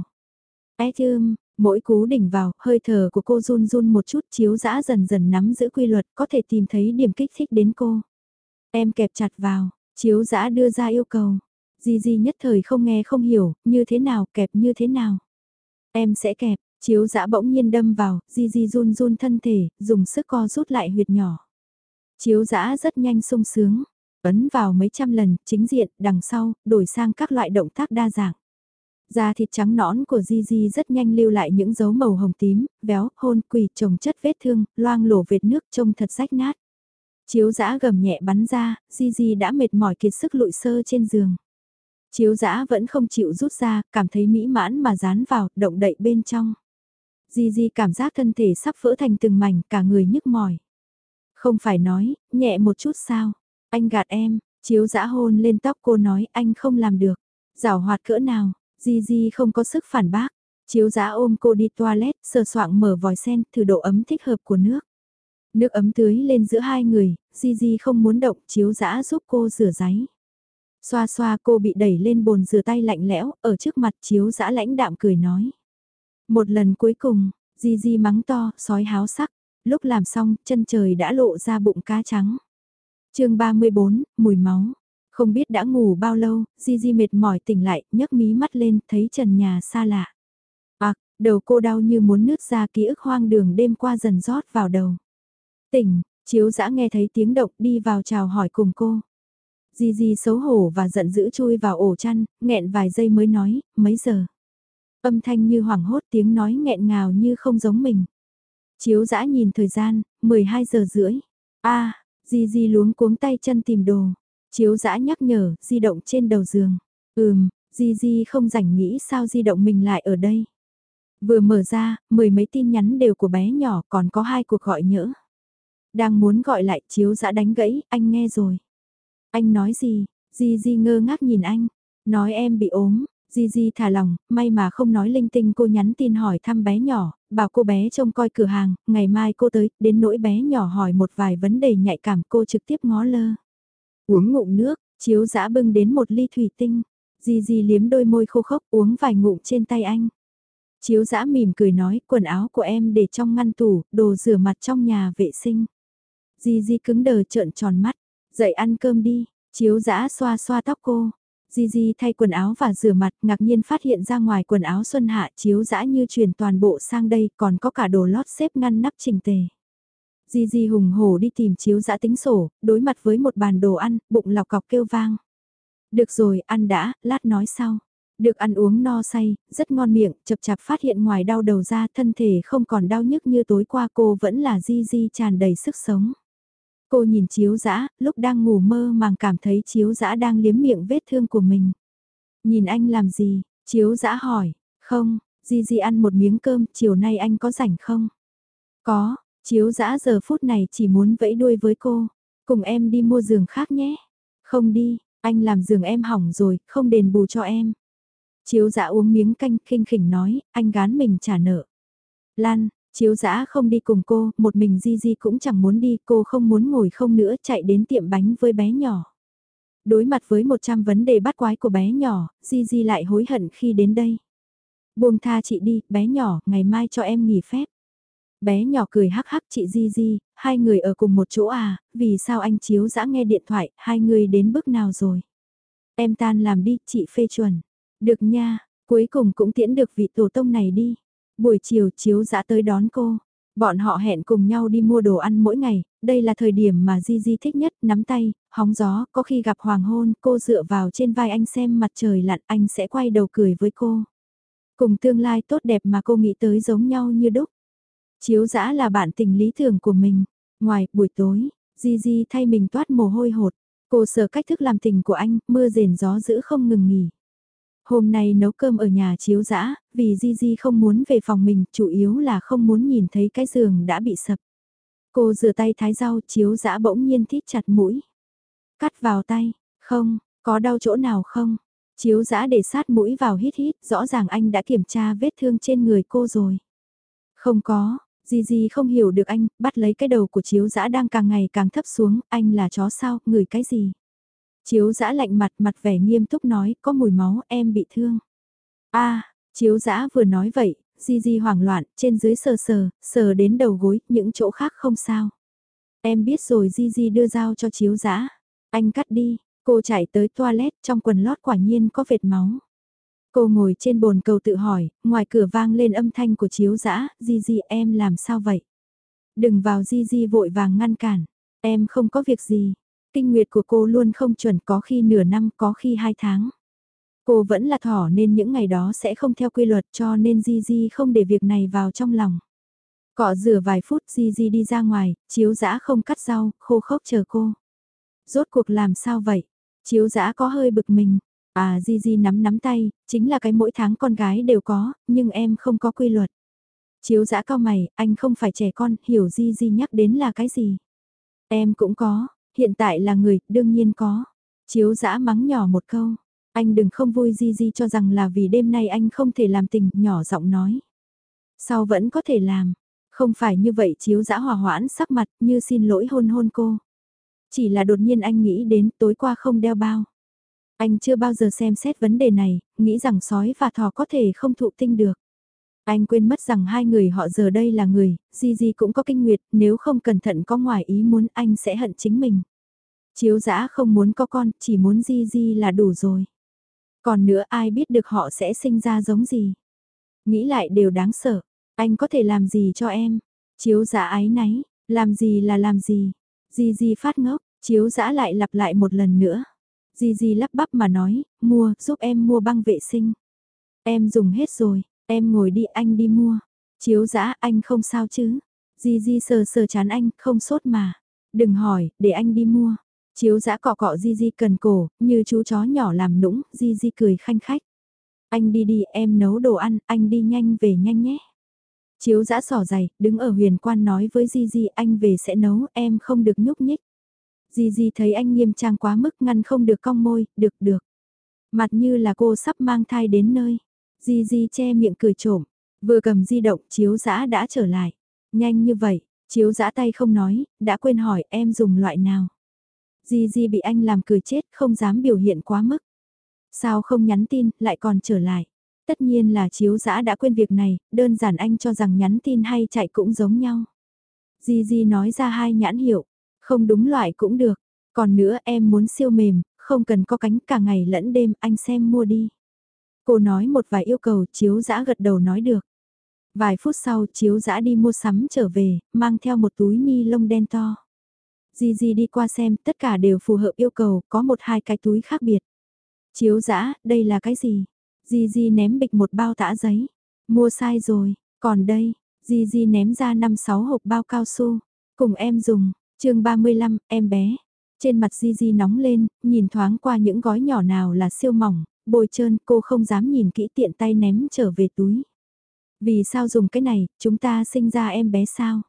S1: Mỗi cú đỉnh vào, hơi thở của cô run run một chút, Chiếu Dã dần dần nắm giữ quy luật, có thể tìm thấy điểm kích thích đến cô. Em kẹp chặt vào, Chiếu Dã đưa ra yêu cầu. Di nhất thời không nghe không hiểu, như thế nào, kẹp như thế nào. Em sẽ kẹp, Chiếu Dã bỗng nhiên đâm vào, Di run run thân thể, dùng sức co rút lại huyệt nhỏ. Chiếu Dã rất nhanh sung sướng, ấn vào mấy trăm lần, chính diện, đằng sau, đổi sang các loại động tác đa dạng. Da thịt trắng nõn của Di rất nhanh lưu lại những dấu màu hồng tím, véo, hôn, quỳ, chồng chất vết thương, loang lổ vệt nước trông thật rách nát. Chiếu Dã gầm nhẹ bắn ra, Di đã mệt mỏi kiệt sức lụi sơ trên giường. Chiếu Dã vẫn không chịu rút ra, cảm thấy mỹ mãn mà dán vào, động đậy bên trong. Di cảm giác thân thể sắp vỡ thành từng mảnh, cả người nhức mỏi. Không phải nói, nhẹ một chút sao, anh gạt em, Chiếu Dã hôn lên tóc cô nói anh không làm được. Giảo hoạt cỡ nào, Di không có sức phản bác. Chiếu Dã ôm cô đi toilet, sờ soạng mở vòi sen, thử độ ấm thích hợp của nước. Nước ấm tưới lên giữa hai người, Di không muốn động, Chiếu Dã giúp cô rửa ráy. Xoa xoa cô bị đẩy lên bồn rửa tay lạnh lẽo, ở trước mặt Chiếu Dã lãnh đạm cười nói. Một lần cuối cùng, Di mắng to, sói háo sắc, lúc làm xong, chân trời đã lộ ra bụng cá trắng. Chương 34, mùi máu. Không biết đã ngủ bao lâu, Di mệt mỏi tỉnh lại, nhấc mí mắt lên, thấy trần nhà xa lạ. Đầu cô đau như muốn nứt ra, ký ức hoang đường đêm qua dần rót vào đầu. Tỉnh, Chiếu Dã nghe thấy tiếng động đi vào chào hỏi cùng cô. Di xấu hổ và giận dữ chui vào ổ chăn, nghẹn vài giây mới nói, mấy giờ. Âm thanh như hoảng hốt, tiếng nói nghẹn ngào như không giống mình. Chiếu Dã nhìn thời gian, 12 giờ rưỡi. Di luống cuống tay chân tìm đồ. Chiếu Dã nhắc nhở, di động trên đầu giường. Di không rảnh nghĩ sao di động mình lại ở đây. Vừa mở ra, mười mấy tin nhắn đều của bé nhỏ, còn có 2 cuộc gọi nhỡ. Đang muốn gọi lại, Chiếu Dã đánh gãy, anh nghe rồi. Anh nói gì? Di ngơ ngác nhìn anh. Nói em bị ốm. Di thả lòng, may mà không nói linh tinh. Cô nhắn tin hỏi thăm bé nhỏ, bảo cô bé trông coi cửa hàng, ngày mai cô tới, đến nỗi bé nhỏ hỏi một vài vấn đề nhạy cảm cô trực tiếp ngó lơ. Uống ngụm nước, Chiếu Dã bưng đến một ly thủy tinh. Di liếm đôi môi khô khốc uống vài ngụm trên tay anh. Chiếu Dã mỉm cười nói, quần áo của em để trong ngăn tủ, đồ rửa mặt trong nhà vệ sinh. Di cứng đờ trợn tròn mắt, dậy ăn cơm đi. Chiếu Dã xoa xoa tóc cô. Di thay quần áo và rửa mặt, ngạc nhiên phát hiện ra ngoài quần áo xuân hạ Chiếu Dã như chuyển toàn bộ sang đây, còn có cả đồ lót xếp ngăn nắp chỉnh tề. Di hùng hổ đi tìm Chiếu Dã tính sổ, đối mặt với một bàn đồ ăn, bụng lọc cọc kêu vang. Được rồi, ăn đã, lát nói sau. Được ăn uống no say, rất ngon miệng, chập chạp phát hiện ngoài đau đầu ra thân thể không còn đau nhức như tối qua cô vẫn là Di tràn đầy sức sống. Cô nhìn Chiếu Dã, lúc đang ngủ mơ màng cảm thấy Chiếu Dã đang liếm miệng vết thương của mình. Nhìn anh làm gì? Chiếu Dã hỏi. Không, Di ăn một miếng cơm, chiều nay anh có rảnh không? Có, Chiếu Dã giờ phút này chỉ muốn vẫy đuôi với cô. Cùng em đi mua giường khác nhé. Không đi, anh làm giường em hỏng rồi, không đền bù cho em. Chiếu Dã uống miếng canh khinh khỉnh nói, anh gán mình trả nợ. Lan, Chiếu Dã không đi cùng cô, một mình Di cũng chẳng muốn đi, cô không muốn ngồi không nữa chạy đến tiệm bánh với bé nhỏ. Đối mặt với 100 vấn đề bắt quái của bé nhỏ, Di lại hối hận khi đến đây. Buông tha chị đi, bé nhỏ, ngày mai cho em nghỉ phép. Bé nhỏ cười hắc hắc chị Di, hai người ở cùng một chỗ à, vì sao anh Chiếu Dã nghe điện thoại, hai người đến bước nào rồi? Em tan làm đi, chị phê chuẩn. Được nha, cuối cùng cũng tiễn được vị tổ tông này đi. Buổi chiều Chiếu Dã tới đón cô. Bọn họ hẹn cùng nhau đi mua đồ ăn mỗi ngày, đây là thời điểm mà Di thích nhất, nắm tay, hóng gió, có khi gặp hoàng hôn, cô dựa vào trên vai anh xem mặt trời lặn, anh sẽ quay đầu cười với cô. Cùng tương lai tốt đẹp mà cô nghĩ tới giống nhau như đúc. Chiếu Dã là bạn tình lý tưởng của mình. Ngoài, buổi tối, Di thay mình toát mồ hôi hột. Cô sợ cách thức làm tình của anh, mưa rền gió dữ không ngừng nghỉ. Hôm nay nấu cơm ở nhà Chiếu Dã, vì Di không muốn về phòng mình, chủ yếu là không muốn nhìn thấy cái giường đã bị sập. Cô rửa tay thái rau, Chiếu Dã bỗng nhiên thít chặt mũi. Cắt vào tay, không, có đau chỗ nào không? Chiếu Dã để sát mũi vào hít, rõ ràng anh đã kiểm tra vết thương trên người cô rồi. Không có, Di không hiểu được anh, bắt lấy cái đầu của Chiếu Dã đang càng ngày càng thấp xuống, anh là chó sao, ngửi cái gì? Chiếu Dã lạnh mặt vẻ nghiêm túc nói, có mùi máu, em bị thương. Chiếu Dã vừa nói vậy, Di hoảng loạn, trên dưới sờ đến đầu gối, những chỗ khác không sao. Em biết rồi Di đưa dao cho Chiếu Dã. Anh cắt đi, cô chạy tới toilet trong quần lót quả nhiên có vệt máu. Cô ngồi trên bồn cầu tự hỏi, ngoài cửa vang lên âm thanh của Chiếu Dã, Di em làm sao vậy? Đừng vào Di vội vàng ngăn cản, em không có việc gì. Kinh nguyệt của cô luôn không chuẩn, có khi nửa năm, có khi 2 tháng. Cô vẫn là thỏ nên những ngày đó sẽ không theo quy luật cho nên Di không để việc này vào trong lòng. Cọ rửa vài phút Di đi ra ngoài, Chiếu Dã không cắt rau, khô khốc chờ cô. Rốt cuộc làm sao vậy? Chiếu Dã có hơi bực mình. Di nắm tay, chính là cái mỗi tháng con gái đều có, nhưng em không có quy luật. Chiếu Dã cau mày, anh không phải trẻ con, hiểu Di nhắc đến là cái gì? Em cũng có, hiện tại là người, đương nhiên có. Chiếu Dã mắng nhỏ một câu. Anh đừng không vui Di cho rằng là vì đêm nay anh không thể làm tình, nhỏ giọng nói. Sau vẫn có thể làm. Không phải như vậy Chiếu Dã hòa hoãn sắc mặt như xin lỗi hôn cô. Chỉ là đột nhiên anh nghĩ đến tối qua không đeo bao. Anh chưa bao giờ xem xét vấn đề này, nghĩ rằng sói và thỏ có thể không thụ tinh được. Anh quên mất rằng hai người họ giờ đây là người, Di cũng có kinh nguyệt, nếu không cẩn thận có ngoài ý muốn anh sẽ hận chính mình. Chiếu Dã không muốn có con, chỉ muốn Di là đủ rồi. Còn nữa ai biết được họ sẽ sinh ra giống gì. Nghĩ lại đều đáng sợ, anh có thể làm gì cho em? Chiếu Dã áy náy, làm gì là làm gì? Di phát ngốc, Chiếu Dã lại lặp lại một lần nữa. Di lắp bắp mà nói, giúp em mua băng vệ sinh. Em dùng hết rồi, em ngồi đi anh đi mua. Chiếu Dã anh không sao chứ? Di sờ chán anh, không sốt mà. Đừng hỏi, để anh đi mua. Chiếu Dã cọ Di cần cổ, như chú chó nhỏ làm nũng, Di cười khanh khách. Anh đi em nấu đồ ăn, anh đi nhanh về nhanh nhé. Chiếu Dã xỏ giày, đứng ở huyền quan nói với Di anh về sẽ nấu, em không được nhúc nhích. Di thấy anh nghiêm trang quá mức ngăn không được cong môi, được. Mặt như là cô sắp mang thai đến nơi. Di che miệng cười trộm, vừa cầm di động Chiếu Dã đã trở lại. Nhanh như vậy, Chiếu Dã tay không nói, đã quên hỏi em dùng loại nào. Di Di bị anh làm cười chết, không dám biểu hiện quá mức. Sao không nhắn tin, lại còn trở lại. Tất nhiên là Chiếu Dã đã quên việc này, đơn giản anh cho rằng nhắn tin hay chạy cũng giống nhau. Di Di nói ra hai nhãn hiệu, không đúng loại cũng được. Còn nữa em muốn siêu mềm, không cần có cánh cả ngày lẫn đêm, anh xem mua đi. Cô nói một vài yêu cầu, Chiếu Dã gật đầu nói được. Vài phút sau Chiếu Dã đi mua sắm trở về, mang theo một túi ni lông đen to. Di Di đi qua xem, tất cả đều phù hợp yêu cầu, có một hai cái túi khác biệt. Chiếu Dã, đây là cái gì? Di Di ném bịch một bao tã giấy. Mua sai rồi, còn đây, Di Di ném ra 5-6 hộp bao cao su. Cùng em dùng, chương 35, em bé. Trên mặt Di Di nóng lên, nhìn thoáng qua những gói nhỏ nào là siêu mỏng, bôi trơn, cô không dám nhìn kỹ tiện tay ném trở về túi. Vì sao dùng cái này, chúng ta sinh ra em bé sao?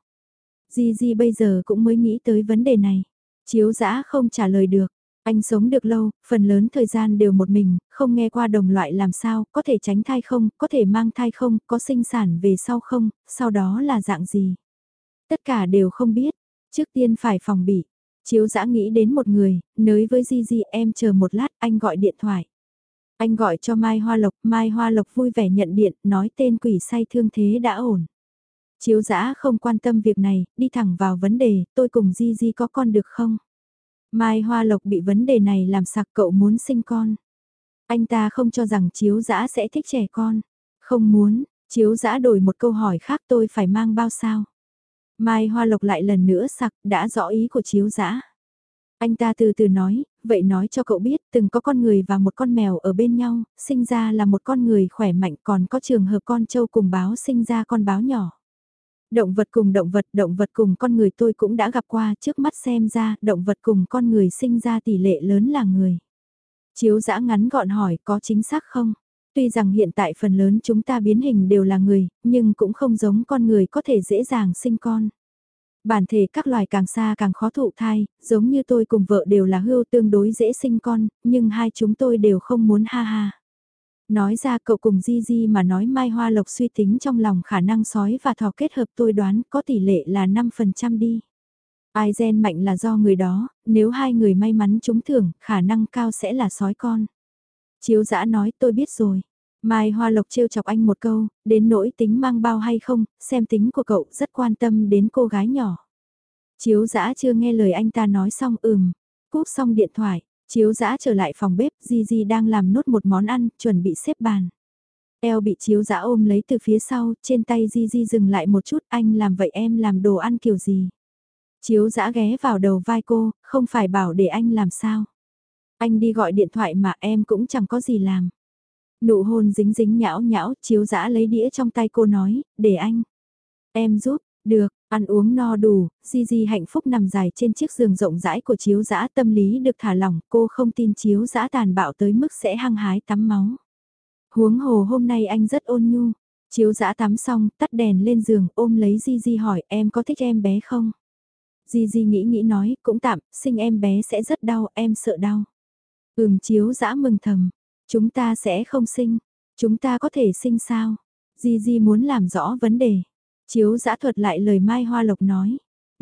S1: Di Di bây giờ cũng mới nghĩ tới vấn đề này. Chiếu Dã không trả lời được. Anh sống được lâu, phần lớn thời gian đều một mình, không nghe qua đồng loại làm sao, có thể tránh thai không, có thể mang thai không, có sinh sản về sau không, sau đó là dạng gì. Tất cả đều không biết, trước tiên phải phòng bị. Chiếu Dã nghĩ đến một người, nới với Di Di em chờ một lát, anh gọi điện thoại. Anh gọi cho Mai Hoa Lộc vui vẻ nhận điện, nói tên quỷ say thương thế đã ổn. Chiếu Dã không quan tâm việc này, đi thẳng vào vấn đề, tôi cùng Di Di có con được không? Mai Hoa Lộc bị vấn đề này làm sặc, cậu muốn sinh con. Anh ta không cho rằng Chiếu Dã sẽ thích trẻ con. Không muốn, Chiếu Dã đổi một câu hỏi khác, tôi phải mang bao sao? Mai Hoa Lộc lại lần nữa sặc, đã rõ ý của Chiếu Dã. Anh ta từ từ nói, vậy nói cho cậu biết, từng có con người và một con mèo ở bên nhau, sinh ra là một con người khỏe mạnh, còn có trường hợp con trâu cùng báo sinh ra con báo nhỏ. Động vật cùng con người tôi cũng đã gặp qua, trước mắt xem ra, động vật cùng con người sinh ra tỷ lệ lớn là người. Chiếu Dã ngắn gọn hỏi có chính xác không? Tuy rằng hiện tại phần lớn chúng ta biến hình đều là người, nhưng cũng không giống con người có thể dễ dàng sinh con. Bản thể các loài càng xa càng khó thụ thai, giống như tôi cùng vợ đều là hươu tương đối dễ sinh con, nhưng hai chúng tôi đều không muốn ha ha. Nói ra cậu cùng Di Di mà nói Mai Hoa Lộc suy tính trong lòng khả năng sói và thỏ kết hợp tôi đoán có tỷ lệ là 5% đi. Ai gen mạnh là do người đó, nếu hai người may mắn trúng thưởng, khả năng cao sẽ là sói con. Chiếu Dã nói tôi biết rồi. Mai Hoa Lộc trêu chọc anh một câu, đến nỗi tính mang bao hay không, xem tính của cậu rất quan tâm đến cô gái nhỏ. Chiếu Dã chưa nghe lời anh ta nói xong cúp xong điện thoại, Chiếu Dã trở lại phòng bếp, Di Di đang làm nốt một món ăn, chuẩn bị xếp bàn. Eo bị Chiếu Dã ôm lấy từ phía sau, trên tay Di Di dừng lại một chút, anh làm vậy em làm đồ ăn kiểu gì? Chiếu Dã ghé vào đầu vai cô, không phải bảo để anh làm sao? Anh đi gọi điện thoại mà em cũng chẳng có gì làm. Nụ hôn dính dính nhão nhão, Chiếu Dã lấy đĩa trong tay cô nói, để anh. Em giúp, được, ăn uống no đủ, Di Di hạnh phúc nằm dài trên chiếc giường rộng rãi của Chiếu Dã, tâm lý được thả lỏng, cô không tin Chiếu Dã tàn bạo tới mức sẽ hăng hái tắm máu. Huống hồ hôm nay anh rất ôn nhu. Chiếu Dã tắm xong, tắt đèn lên giường, ôm lấy Di Di hỏi em có thích em bé không? Di Di nghĩ nói, cũng tạm, sinh em bé sẽ rất đau, em sợ đau. Chiếu Dã mừng thầm, chúng ta sẽ không sinh, chúng ta có thể sinh sao? Di Di muốn làm rõ vấn đề. Chiếu Dã thuật lại lời Mai Hoa Lộc nói,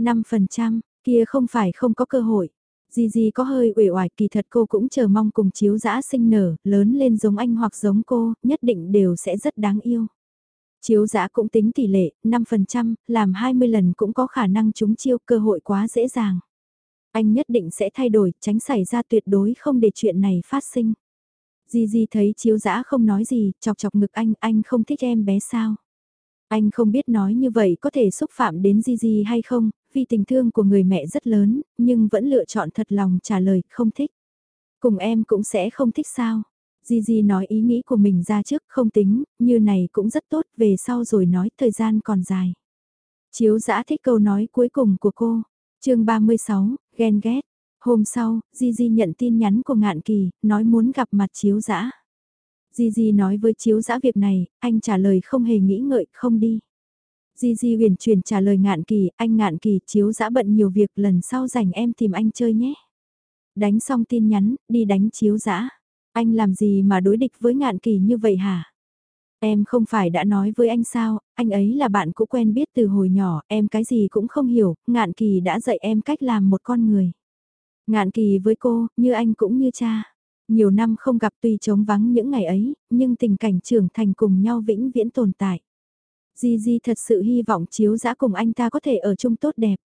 S1: 5%, kia không phải không có cơ hội. Di Di có hơi uể oải, kỳ thật cô cũng chờ mong cùng Chiếu Dã sinh nở, lớn lên giống anh hoặc giống cô, nhất định đều sẽ rất đáng yêu. Chiếu Dã cũng tính tỷ lệ, 5%, làm 20 lần cũng có khả năng trúng chiêu, cơ hội quá dễ dàng. Anh nhất định sẽ thay đổi, tránh xảy ra, tuyệt đối không để chuyện này phát sinh. Di Di thấy Chiếu Dã không nói gì, chọc chọc ngực anh không thích em bé sao? Anh không biết nói như vậy có thể xúc phạm đến Di Di hay không, vì tình thương của người mẹ rất lớn, nhưng vẫn lựa chọn thật lòng trả lời không thích. Cùng em cũng sẽ không thích sao? Di Di nói ý nghĩ của mình ra trước, không tính, như này cũng rất tốt, về sau rồi nói, thời gian còn dài. Chiếu Dã thích câu nói cuối cùng của cô. Chương 36, ghen ghét. Hôm sau, Di Di nhận tin nhắn của Ngạn Kỳ, nói muốn gặp mặt Chiếu Dã. Di Di nói với Chiếu Dã việc này, anh trả lời không hề nghĩ ngợi, không đi. Di Di huyền chuyển trả lời Ngạn Kỳ, anh Ngạn Kỳ, Chiếu Dã bận nhiều việc, lần sau rảnh em tìm anh chơi nhé. Đánh xong tin nhắn, đi đánh Chiếu Dã. Anh làm gì mà đối địch với Ngạn Kỳ như vậy hả? Em không phải đã nói với anh sao, anh ấy là bạn cũ quen biết từ hồi nhỏ, em cái gì cũng không hiểu, Ngạn Kỳ đã dạy em cách làm một con người. Ngạn Kỳ với cô, như anh cũng như cha. Nhiều năm không gặp tuy trống vắng những ngày ấy, nhưng tình cảnh trưởng thành cùng nhau vĩnh viễn tồn tại. Di thật sự hy vọng Chiếu Dã cùng anh ta có thể ở chung tốt đẹp.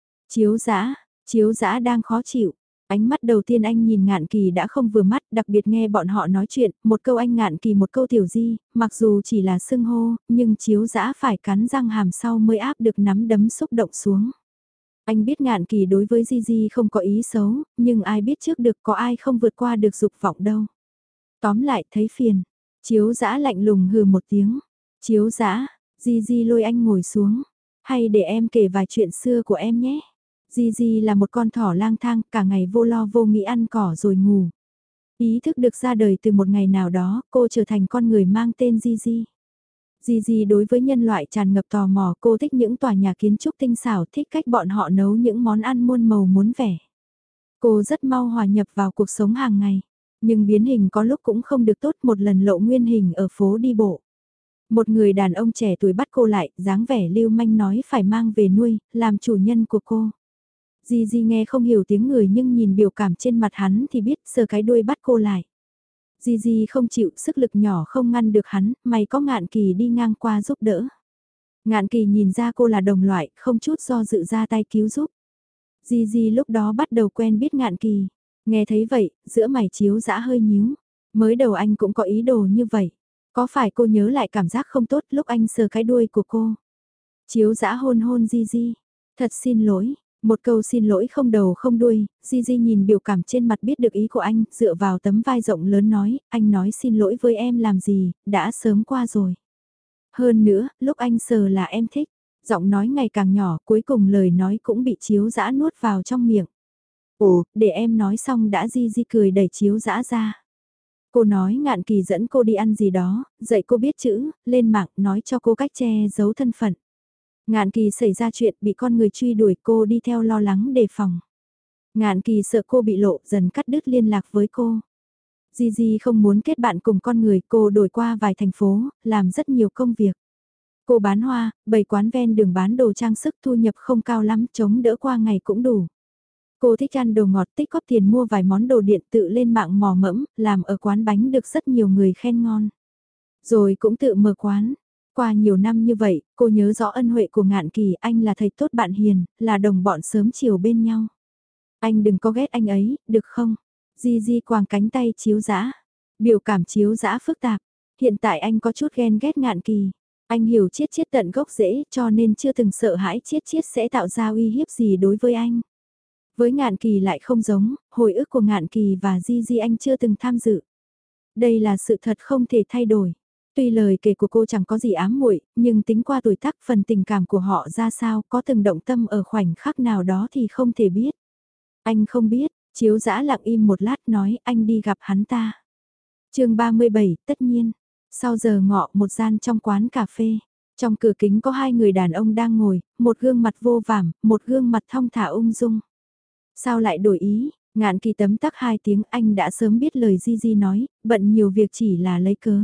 S1: Chiếu Dã đang khó chịu. Ánh mắt đầu tiên anh nhìn Ngạn Kỳ đã không vừa mắt, đặc biệt nghe bọn họ nói chuyện, một câu anh Ngạn Kỳ một câu Tiểu Di, mặc dù chỉ là xưng hô, nhưng Chiếu Dã phải cắn răng hàm sau mới áp được nắm đấm xúc động xuống. Anh biết Ngạn Kỳ đối với Di không có ý xấu, nhưng ai biết trước được có ai không vượt qua được dục vọng đâu. Tóm lại thấy phiền. Chiếu Dã lạnh lùng hừ một tiếng. Chiếu Dã, Di lôi anh ngồi xuống. Hay để em kể vài chuyện xưa của em nhé. Di là một con thỏ lang thang, cả ngày vô lo vô nghĩ ăn cỏ rồi ngủ. Ý thức được ra đời từ một ngày nào đó, cô trở thành con người mang tên Di. Di đối với nhân loại tràn ngập tò mò, cô thích những tòa nhà kiến trúc tinh xảo, thích cách bọn họ nấu những món ăn muôn màu muốn vẻ. Cô rất mau hòa nhập vào cuộc sống hàng ngày, nhưng biến hình có lúc cũng không được tốt, một lần lộ nguyên hình ở phố đi bộ. Một người đàn ông trẻ tuổi bắt cô lại, dáng vẻ lưu manh nói phải mang về nuôi, làm chủ nhân của cô. Di nghe không hiểu tiếng người nhưng nhìn biểu cảm trên mặt hắn thì biết sờ cái đuôi bắt cô lại. Di không chịu, sức lực nhỏ không ngăn được hắn, may có Ngạn Kỳ đi ngang qua giúp đỡ. Ngạn Kỳ nhìn ra cô là đồng loại, không chút do dự ra tay cứu giúp. Di lúc đó bắt đầu quen biết Ngạn Kỳ. Nghe thấy vậy, giữa mày Chiếu Dã hơi nhíu. Mới đầu anh cũng có ý đồ như vậy. Có phải cô nhớ lại cảm giác không tốt lúc anh sờ cái đuôi của cô? Chiếu Dã hôn hôn Di. Thật xin lỗi. Một câu xin lỗi không đầu không đuôi, Di nhìn biểu cảm trên mặt biết được ý của anh, dựa vào tấm vai rộng lớn nói, anh nói xin lỗi với em làm gì, đã sớm qua rồi. Hơn nữa, lúc anh sờ là em thích, giọng nói ngày càng nhỏ, cuối cùng lời nói cũng bị Chiếu Dã nuốt vào trong miệng. Ồ, để em nói xong đã Di cười đẩy Chiếu Dã ra. Cô nói Ngạn Kỳ dẫn cô đi ăn gì đó, dạy cô biết chữ, lên mạng nói cho cô cách che giấu thân phận. Ngạn Kỳ xảy ra chuyện bị con người truy đuổi, cô đi theo lo lắng đề phòng. Ngạn Kỳ sợ cô bị lộ, dần cắt đứt liên lạc với cô. Di không muốn kết bạn cùng con người, cô đổi qua vài thành phố, làm rất nhiều công việc. Cô bán hoa, bày quán ven đường bán đồ trang sức, thu nhập không cao lắm, chống đỡ qua ngày cũng đủ. Cô thích ăn đồ ngọt, tích góp tiền mua vài món đồ điện tự lên mạng mò mẫm, làm ở quán bánh được rất nhiều người khen ngon. Rồi cũng tự mở quán. Qua nhiều năm như vậy, cô nhớ rõ ân huệ của Ngạn Kỳ, anh là thầy tốt bạn hiền, là đồng bọn sớm chiều bên nhau. Anh đừng có ghét anh ấy, được không? Di quàng cánh tay Chiếu Dã. Biểu cảm Chiếu Dã phức tạp. Hiện tại anh có chút ghen ghét Ngạn Kỳ. Anh hiểu Chiết tận gốc rễ cho nên chưa từng sợ hãi Chiết sẽ tạo ra uy hiếp gì đối với anh. Với Ngạn Kỳ lại không giống, hồi ức của Ngạn Kỳ và Di anh chưa từng tham dự. Đây là sự thật không thể thay đổi. Tuy lời kể của cô chẳng có gì ám muội, nhưng tính qua tuổi tác phần tình cảm của họ ra sao, có từng động tâm ở khoảnh khắc nào đó thì không thể biết. Anh không biết, Chiếu Dã lặng im một lát nói anh đi gặp hắn ta. chương 37, tất nhiên. Sau giờ ngọ một gian trong quán cà phê. Trong cửa kính có hai người đàn ông đang ngồi, một gương mặt vô vảm, một gương mặt thong thả ung dung. Sao lại đổi ý, Ngạn Kỳ tấm tắc hai tiếng, anh đã sớm biết lời Di nói, bận nhiều việc chỉ là lấy cớ.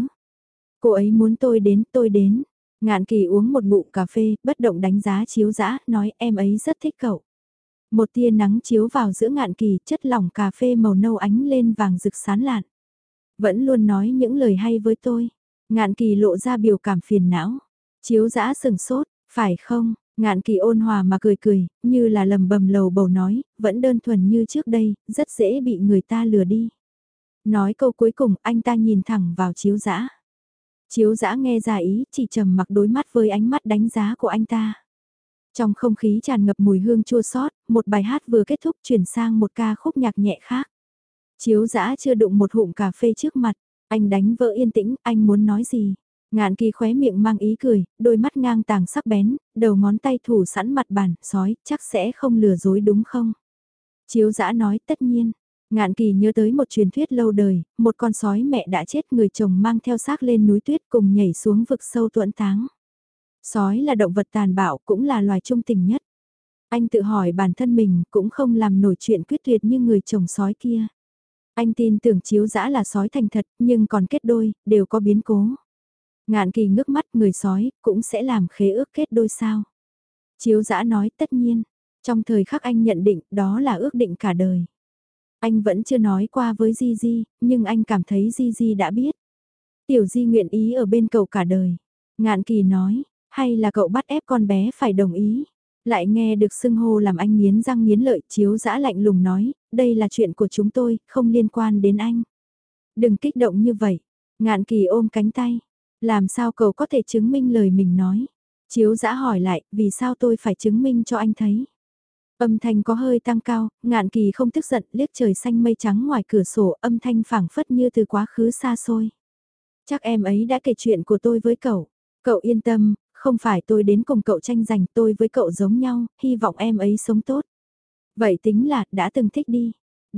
S1: Cô ấy muốn tôi đến. Ngạn Kỳ uống một ngụm cà phê, bất động đánh giá Chiếu Dã, nói em ấy rất thích cậu. Một tia nắng chiếu vào giữa Ngạn Kỳ, chất lỏng cà phê màu nâu ánh lên vàng rực sáng lạn. Vẫn luôn nói những lời hay với tôi. Ngạn Kỳ lộ ra biểu cảm phiền não. Chiếu Dã sừng sốt, phải không? Ngạn Kỳ ôn hòa mà cười, như là lầm bầm lầu bầu nói, vẫn đơn thuần như trước đây, rất dễ bị người ta lừa đi. Nói câu cuối cùng, anh ta nhìn thẳng vào Chiếu Dã. Chiếu Dã nghe ra ý, chỉ trầm mặc đối mắt với ánh mắt đánh giá của anh ta. Trong không khí tràn ngập mùi hương chua xót, một bài hát vừa kết thúc chuyển sang một ca khúc nhạc nhẹ khác. Chiếu Dã chưa đụng một hụm cà phê trước mặt, anh đánh vỡ yên tĩnh, anh muốn nói gì? Ngạn Kỳ khóe miệng mang ý cười, đôi mắt ngang tàng sắc bén, đầu ngón tay thủ sẵn mặt bàn, sói, chắc sẽ không lừa dối đúng không? Chiếu Dã nói tất nhiên. Ngạn Kỳ nhớ tới một truyền thuyết lâu đời, một con sói mẹ đã chết, người chồng mang theo xác lên núi tuyết cùng nhảy xuống vực sâu tuẫn táng. Sói là động vật tàn bạo, cũng là loài trung tình nhất. Anh tự hỏi bản thân mình cũng không làm nổi chuyện quyết tuyệt như người chồng sói kia. Anh tin tưởng Chiếu Dã là sói thành thật, nhưng còn kết đôi, đều có biến cố. Ngạn Kỳ ngước mắt, người sói cũng sẽ làm khế ước kết đôi sao? Chiếu Dã nói tất nhiên. Trong thời khắc anh nhận định đó là ước định cả đời. Anh vẫn chưa nói qua với Gigi, nhưng anh cảm thấy Gigi đã biết. Tiểu Di nguyện ý ở bên cậu cả đời. Ngạn Kỳ nói, hay là cậu bắt ép con bé phải đồng ý. Lại nghe được xưng hô làm anh nghiến răng nghiến lợi, Chiếu Dã lạnh lùng nói, đây là chuyện của chúng tôi, không liên quan đến anh. Đừng kích động như vậy. Ngạn Kỳ ôm cánh tay. Làm sao cậu có thể chứng minh lời mình nói? Chiếu Dã hỏi lại, vì sao tôi phải chứng minh cho anh thấy? Âm thanh có hơi tăng cao, Ngạn Kỳ không tức giận, liếc trời xanh mây trắng ngoài cửa sổ, âm thanh phảng phất như từ quá khứ xa xôi. Chắc em ấy đã kể chuyện của tôi với cậu. Cậu yên tâm, không phải tôi đến cùng cậu tranh giành, tôi với cậu giống nhau, hy vọng em ấy sống tốt. Vậy tính là, đã từng thích đi.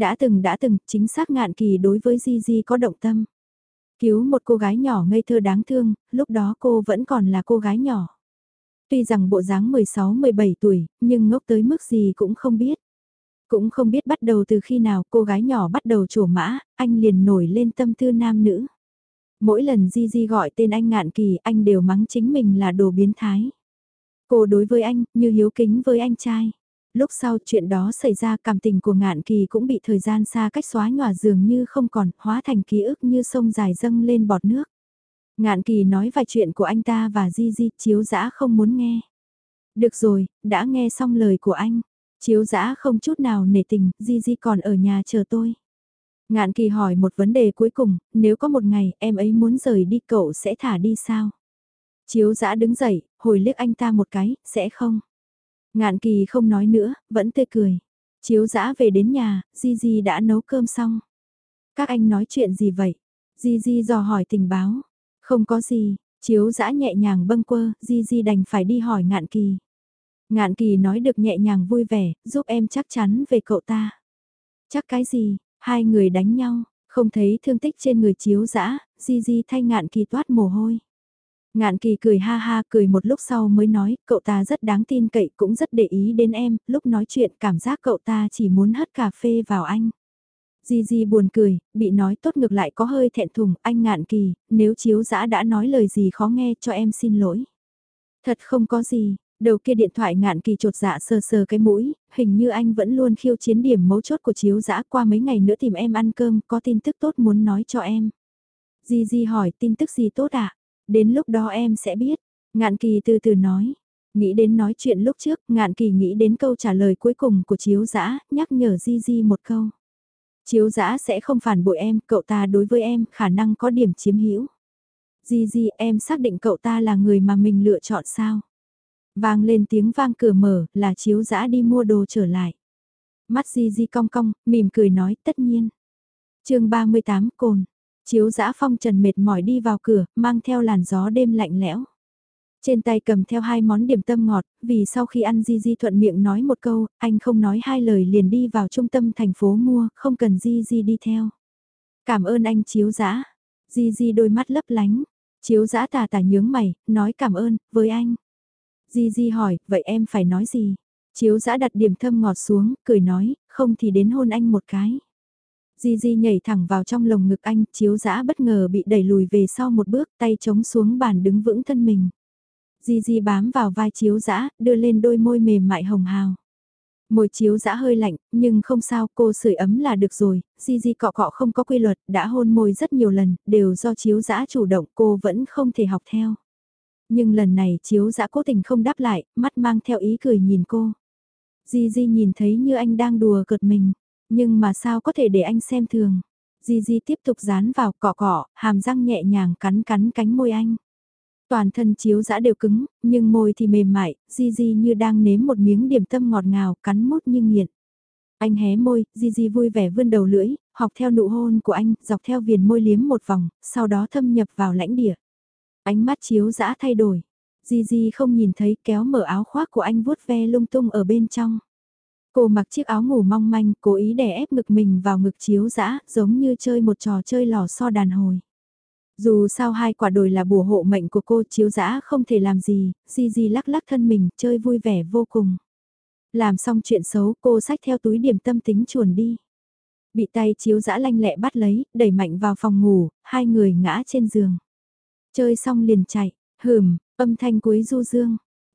S1: Đã từng, chính xác Ngạn Kỳ đối với Gigi có động tâm. Cứu một cô gái nhỏ ngây thơ đáng thương, lúc đó cô vẫn còn là cô gái nhỏ. Tuy rằng bộ dáng 16-17 tuổi, nhưng ngốc tới mức gì cũng không biết. Cũng không biết bắt đầu từ khi nào cô gái nhỏ bắt đầu trổ mã, anh liền nổi lên tâm tư nam nữ. Mỗi lần Gigi gọi tên anh Ngạn Kỳ, anh đều mắng chính mình là đồ biến thái. Cô đối với anh, như hiếu kính với anh trai. Lúc sau chuyện đó xảy ra, cảm tình của Ngạn Kỳ cũng bị thời gian xa cách xóa nhòa dường như không còn, hóa thành ký ức như sông dài dâng lên bọt nước. Ngạn Kỳ nói vài chuyện của anh ta và Gigi, Chiếu Dã không muốn nghe. Được rồi, đã nghe xong lời của anh. Chiếu Dã không chút nào nể tình, Gigi còn ở nhà chờ tôi. Ngạn Kỳ hỏi một vấn đề cuối cùng, nếu có một ngày em ấy muốn rời đi cậu sẽ thả đi sao? Chiếu Dã đứng dậy, hồi liếc anh ta một cái, sẽ không. Ngạn Kỳ không nói nữa, vẫn tươi cười. Chiếu Dã về đến nhà, Gigi đã nấu cơm xong. Các anh nói chuyện gì vậy? Gigi dò hỏi tình báo. Không có gì, Chiếu Dã nhẹ nhàng bâng quơ, Gigi đành phải đi hỏi Ngạn Kỳ. Ngạn Kỳ nói được nhẹ nhàng vui vẻ, giúp em chắc chắn về cậu ta. Chắc cái gì? Hai người đánh nhau, không thấy thương tích trên người Chiếu Dã, Gigi thay Ngạn Kỳ toát mồ hôi. Ngạn Kỳ cười ha ha, cười một lúc sau mới nói, cậu ta rất đáng tin cậy, cũng rất để ý đến em, lúc nói chuyện cảm giác cậu ta chỉ muốn hất cà phê vào anh. Gigi buồn cười, bị nói tốt ngược lại có hơi thẹn thùng, anh Ngạn Kỳ, nếu Chiếu Dã đã nói lời gì khó nghe cho em xin lỗi. Thật không có gì, đầu kia điện thoại Ngạn Kỳ chột dạ sờ sờ cái mũi, hình như anh vẫn luôn khiêu chiến điểm mấu chốt của Chiếu Dã, qua mấy ngày nữa tìm em ăn cơm, có tin tức tốt muốn nói cho em. Gigi hỏi tin tức gì tốt ạ? Đến lúc đó em sẽ biết. Ngạn Kỳ từ từ nói. Nghĩ đến nói chuyện lúc trước, Ngạn Kỳ nghĩ đến câu trả lời cuối cùng của Chiếu Dã, nhắc nhở Gigi một câu. Chiếu Dã sẽ không phản bội em, cậu ta đối với em khả năng có điểm chiếm hữu. Gigi, em xác định cậu ta là người mà mình lựa chọn sao? Vang lên tiếng vang cửa mở, là Chiếu Dã đi mua đồ trở lại. Mắt Gigi cong cong, mỉm cười nói tất nhiên. Chương 38 Cồn. Chiếu Dã phong trần mệt mỏi đi vào cửa, mang theo làn gió đêm lạnh lẽo. Trên tay cầm theo hai món điểm tâm ngọt, vì sau khi ăn Gigi thuận miệng nói một câu, anh không nói hai lời liền đi vào trung tâm thành phố mua, không cần Gigi đi theo. Cảm ơn anh Chiếu Dã. Gigi đôi mắt lấp lánh. Chiếu Dã tà tà nhướng mày, nói cảm ơn, với anh. Gigi hỏi, vậy em phải nói gì? Chiếu Dã đặt điểm thơm ngọt xuống, cười nói, không thì đến hôn anh một cái. Gigi nhảy thẳng vào trong lồng ngực anh, Chiếu Dã bất ngờ bị đẩy lùi về sau một bước, tay chống xuống bàn đứng vững thân mình. Gigi bám vào vai Chiếu Dã, đưa lên đôi môi mềm mại hồng hào. Môi Chiếu Dã hơi lạnh, nhưng không sao, cô sưởi ấm là được rồi. Gigi cọ cọ không có quy luật, đã hôn môi rất nhiều lần, đều do Chiếu Dã chủ động, cô vẫn không thể học theo. Nhưng lần này Chiếu Dã cố tình không đáp lại, mắt mang theo ý cười nhìn cô. Gigi nhìn thấy như anh đang đùa cợt mình, nhưng mà sao có thể để anh xem thường. Gigi tiếp tục dán vào cọ cọ, hàm răng nhẹ nhàng cắn cắn cánh môi anh. Toàn thân Chiếu Dã đều cứng, nhưng môi thì mềm mại, Gigi như đang nếm một miếng điểm tâm ngọt ngào, cắn mút như nghiện. Anh hé môi, Gigi vui vẻ vươn đầu lưỡi, học theo nụ hôn của anh, dọc theo viền môi liếm một vòng, sau đó thâm nhập vào lãnh địa. Ánh mắt Chiếu Dã thay đổi. Gigi không nhìn thấy, kéo mở áo khoác của anh vuốt ve lung tung ở bên trong. Cô mặc chiếc áo ngủ mong manh, cố ý đè ép ngực mình vào ngực Chiếu Dã, giống như chơi một trò chơi lò xo đàn hồi. Dù sao hai quả đồi là bùa hộ mệnh của cô, Chiếu Dã không thể làm gì, Gigi lắc lắc thân mình, chơi vui vẻ vô cùng. Làm xong chuyện xấu, cô xách theo túi điểm tâm tính chuồn đi. Bị tay Chiếu Dã lanh lẹ bắt lấy, đẩy mạnh vào phòng ngủ, hai người ngã trên giường. Chơi xong liền chạy, âm thanh cuối du dương.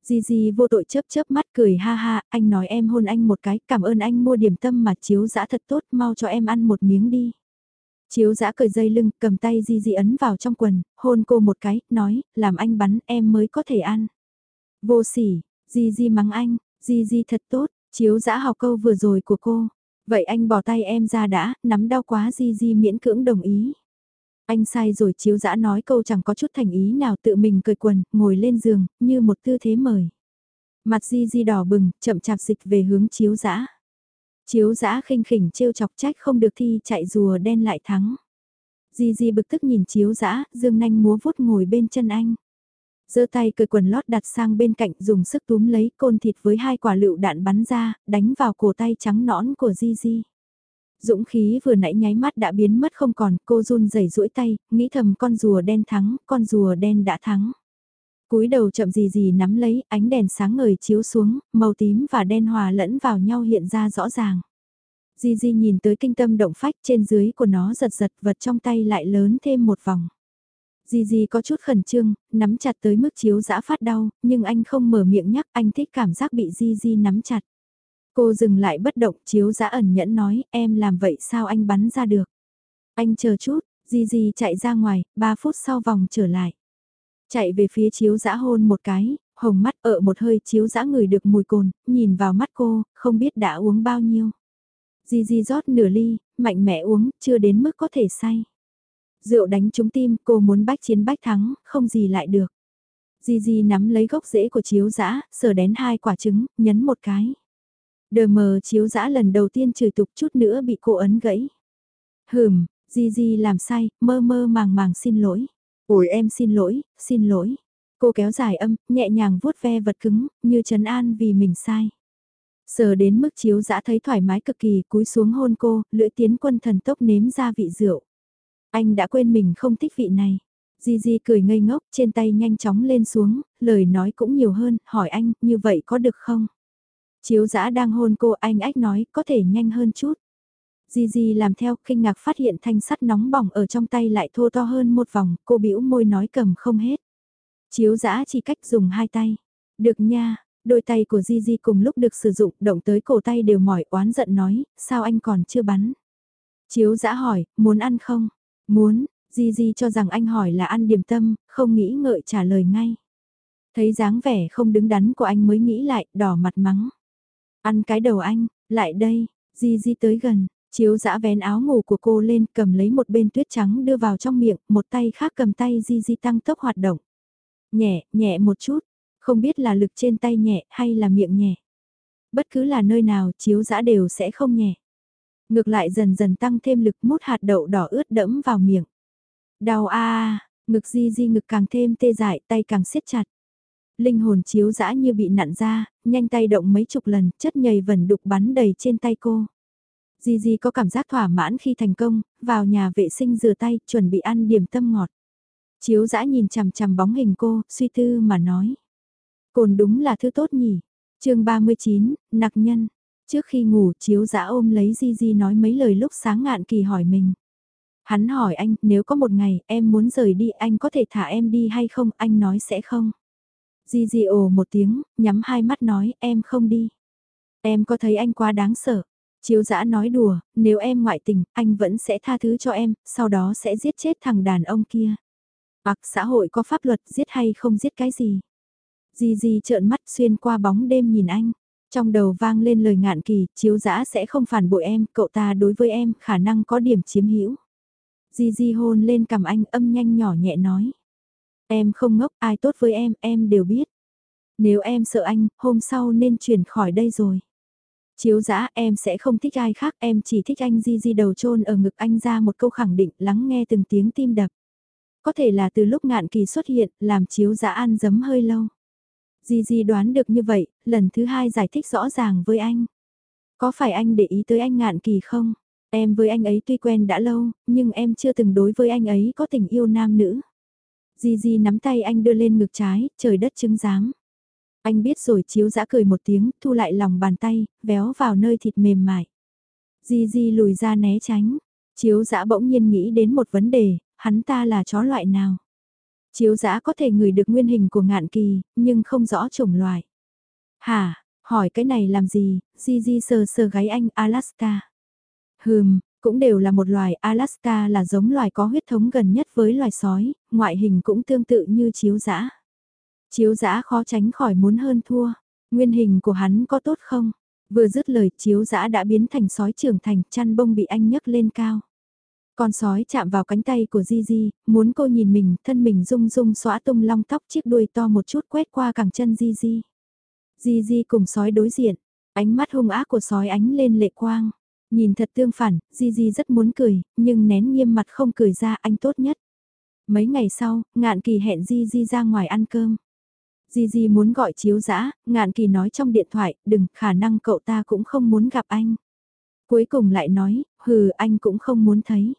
S1: Gigi vô tội chớp chớp mắt cười ha ha, anh nói em hôn anh một cái, cảm ơn anh mua điểm tâm mà Chiếu Dã thật tốt, mau cho em ăn một miếng đi. Chiếu Dã cởi dây lưng, cầm tay Gigi ấn vào trong quần, hôn cô một cái, nói, làm anh bắn em mới có thể ăn. Vô sỉ, Gigi mắng anh, Gigi thật tốt, Chiếu Dã học câu vừa rồi của cô. Vậy anh bỏ tay em ra đã, nắm đau quá Gigi miễn cưỡng đồng ý. Anh sai rồi, Chiếu Dã nói câu chẳng có chút thành ý nào, tự mình cởi quần, ngồi lên giường, như một tư thế mời. Mặt Gigi đỏ bừng, chậm chạp dịch về hướng Chiếu Dã. Chiếu Dã khinh khỉnh trêu chọc trách không được thi chạy rùa đen lại thắng. Gigi bực tức nhìn Chiếu Dã, dương nanh múa vuốt ngồi bên chân anh. Giơ tay cởi quần lót đặt sang bên cạnh, dùng sức túm lấy côn thịt với 2 quả lựu đạn bắn ra, đánh vào cổ tay trắng nõn của Gigi. Dũng khí vừa nãy nháy mắt đã biến mất không còn, cô run rẩy duỗi tay, nghĩ thầm con rùa đen thắng, con rùa đen đã thắng. Cúi đầu chậm gì gì nắm lấy, ánh đèn sáng ngời chiếu xuống, màu tím và đen hòa lẫn vào nhau hiện ra rõ ràng. Gigi nhìn tới kinh tâm động phách, trên dưới của nó giật giật, vật trong tay lại lớn thêm một vòng. Gigi có chút khẩn trương, nắm chặt tới mức Chiếu Dã phát đau, nhưng anh không mở miệng nhắc, anh thích cảm giác bị Gigi nắm chặt. Cô dừng lại bất động, Chiếu Dã ẩn nhẫn nói, em làm vậy sao anh bắn ra được. Anh chờ chút, Gigi chạy ra ngoài, 3 phút sau vòng trở lại. Chạy về phía Chiếu Dã hôn một cái, hồng mắt một hơi, Chiếu Dã ngửi được mùi cồn, nhìn vào mắt cô, không biết đã uống bao nhiêu. Gigi rót nửa ly, mạnh mẽ uống, chưa đến mức có thể say. Rượu đánh trúng tim, cô muốn bách chiến bách thắng, không gì lại được. Gigi nắm lấy gốc rễ của Chiếu Dã, sờ đén 2 quả trứng, nhấn một cái. Đờ mờ Chiếu Dã lần đầu tiên chửi tục, chút nữa bị cô ấn gãy. Gigi làm sai, mơ mơ màng màng xin lỗi. Ôi em xin lỗi, xin lỗi. Cô kéo dài âm, nhẹ nhàng vuốt ve vật cứng, như trấn an vì mình sai. Sờ đến mức Chiếu Dã thấy thoải mái cực kỳ, cúi xuống hôn cô, lưỡi tiến quân thần tốc nếm ra vị rượu. Anh đã quên mình không thích vị này. Gigi cười ngây ngốc, trên tay nhanh chóng lên xuống, lời nói cũng nhiều hơn, hỏi anh, như vậy có được không? Chiếu Dã đang hôn cô, anh ách nói, có thể nhanh hơn chút. Gigi làm theo, kinh ngạc phát hiện thanh sắt nóng bỏng ở trong tay lại thô to hơn một vòng, cô bĩu môi nói cầm không hết. Chiếu Dã chỉ cách dùng 2 tay. Được nha, đôi tay của Gigi cùng lúc được sử dụng, động tới cổ tay đều mỏi, oán giận nói, sao anh còn chưa bắn? Chiếu Dã hỏi, muốn ăn không? Muốn, Gigi cho rằng anh hỏi là ăn điểm tâm, không nghĩ ngợi trả lời ngay. Thấy dáng vẻ không đứng đắn của anh mới nghĩ lại, đỏ mặt mắng. Ăn cái đầu anh, lại đây, Gigi tới gần, Chiếu Dã vén áo ngủ của cô lên, cầm lấy một bên tuyết trắng đưa vào trong miệng, một tay khác cầm tay Gigi tăng tốc hoạt động. Nhẹ, nhẹ một chút, không biết là lực trên tay nhẹ hay là miệng nhẹ. Bất cứ là nơi nào Chiếu Dã đều sẽ không nhẹ. Ngược lại dần dần tăng thêm lực, mút hạt đậu đỏ ướt đẫm vào miệng. Đau ngực Gigi ngực càng thêm tê dại, tay càng siết chặt. Linh hồn Chiếu Dã như bị nặn ra, nhanh tay động mấy chục lần, chất nhầy vẩn đục bắn đầy trên tay cô. Gigi có cảm giác thỏa mãn khi thành công, vào nhà vệ sinh rửa tay, chuẩn bị ăn điểm tâm ngọt. Chiếu Dã nhìn chằm chằm bóng hình cô, suy tư mà nói. Cồn đúng là thứ tốt nhỉ. Chương 39, nặc nhân. Trước khi ngủ, Chiếu Dã ôm lấy Gigi nói mấy lời lúc sáng Ngạn Kỳ hỏi mình. Hắn hỏi anh, nếu có một ngày em muốn rời đi, anh có thể thả em đi hay không? Anh nói sẽ không. Gigi ồ một tiếng, nhắm 2 mắt nói, em không đi. Em có thấy anh quá đáng sợ? Chiếu Dã nói đùa, nếu em ngoại tình, anh vẫn sẽ tha thứ cho em, sau đó sẽ giết chết thằng đàn ông kia. Xã hội có pháp luật, giết hay không giết cái gì? Gigi trợn mắt xuyên qua bóng đêm nhìn anh. Trong đầu vang lên lời Ngạn Kỳ, Chiếu Dã sẽ không phản bội em, cậu ta đối với em khả năng có điểm chiếm hữu. Gigi hôn lên cằm anh, âm nhanh nhỏ nhẹ nói. Em không ngốc, ai tốt với em đều biết. Nếu em sợ anh, hôm sau nên chuyển khỏi đây rồi. Chiếu Dã, em sẽ không thích ai khác, em chỉ thích anh. Gigi đầu chôn ở ngực anh ra một câu khẳng định, lắng nghe từng tiếng tim đập. Có thể là từ lúc Ngạn Kỳ xuất hiện, làm Chiếu Dã ăn dấm hơi lâu. Gigi đoán được như vậy, lần thứ 2 giải thích rõ ràng với anh. Có phải anh để ý tới anh Ngạn Kỳ không? Em với anh ấy tuy quen đã lâu, nhưng em chưa từng đối với anh ấy có tình yêu nam nữ. Gigi nắm tay anh đưa lên ngực trái, trời đất chứng giám. Anh biết rồi. Chiếu Dã cười một tiếng, thu lại lòng bàn tay, véo vào nơi thịt mềm mại. Gigi lùi ra né tránh. Chiếu Dã bỗng nhiên nghĩ đến một vấn đề, hắn ta là chó loại nào? Chiếu dã có thể ngửi được nguyên hình của Ngạn Kỳ, nhưng không rõ chủng loại. Hả, hỏi cái này làm gì, Gigi sờ sờ gáy anh Alaska. Cũng đều là một loài, Alaska là giống loài có huyết thống gần nhất với loài sói, ngoại hình cũng tương tự như chiếu dã. Chiếu dã khó tránh khỏi muốn hơn thua, nguyên hình của hắn có tốt không? Vừa dứt lời chiếu dã đã biến thành sói trưởng thành, chăn bông bị anh nhấc lên cao. Con sói chạm vào cánh tay của Gigi, muốn cô nhìn mình, thân mình rung rung xõa tung long tóc chiếc đuôi to một chút quét qua cẳng chân Gigi. Gigi cùng sói đối diện, ánh mắt hung ác của sói ánh lên lệ quang. Nhìn thật tương phản, Gigi rất muốn cười, nhưng nén nghiêm mặt không cười ra anh tốt nhất. Mấy ngày sau, Ngạn Kỳ hẹn Gigi ra ngoài ăn cơm. Gigi muốn gọi chiếu dã, Ngạn Kỳ nói trong điện thoại, đừng, khả năng cậu ta cũng không muốn gặp anh. Cuối cùng lại nói, anh cũng không muốn thấy.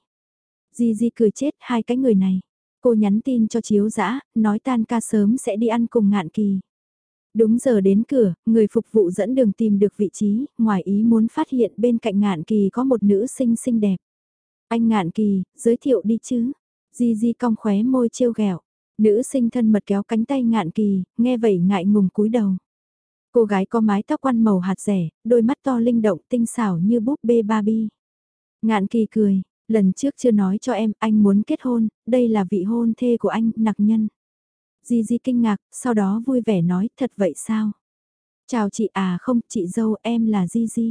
S1: Gigi cười chết hai cái người này. Cô nhắn tin cho chiếu dã, nói tan ca sớm sẽ đi ăn cùng Ngạn Kỳ. Đúng giờ đến cửa, người phục vụ dẫn đường tìm được vị trí, ngoài ý muốn phát hiện bên cạnh Ngạn Kỳ có một nữ sinh xinh đẹp. Anh Ngạn Kỳ, giới thiệu đi chứ. Gigi cong khóe môi trêu ghẹo. Nữ sinh thân mật kéo cánh tay Ngạn Kỳ, nghe vậy ngại ngùng cúi đầu. Cô gái có mái tóc quăn màu hạt rẻ, đôi mắt to linh động tinh xảo như búp bê Barbie. Ngạn Kỳ cười, lần trước chưa nói cho em, anh muốn kết hôn, đây là vị hôn thê của anh, Nặc Nhân. Gigi kinh ngạc, sau đó vui vẻ nói, thật vậy sao? Chào chị à không, chị dâu em là Gigi.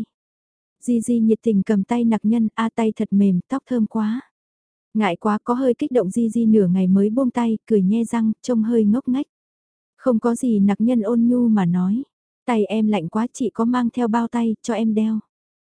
S1: Gigi nhiệt tình cầm tay Nặc Nhân, tay thật mềm, tóc thơm quá. Ngại quá có hơi kích động Gigi nửa ngày mới buông tay, cười nhe răng, trông hơi ngốc nghếch. Không có gì Nặc Nhân ôn nhu mà nói. Tay em lạnh quá chị có mang theo bao tay, cho em đeo.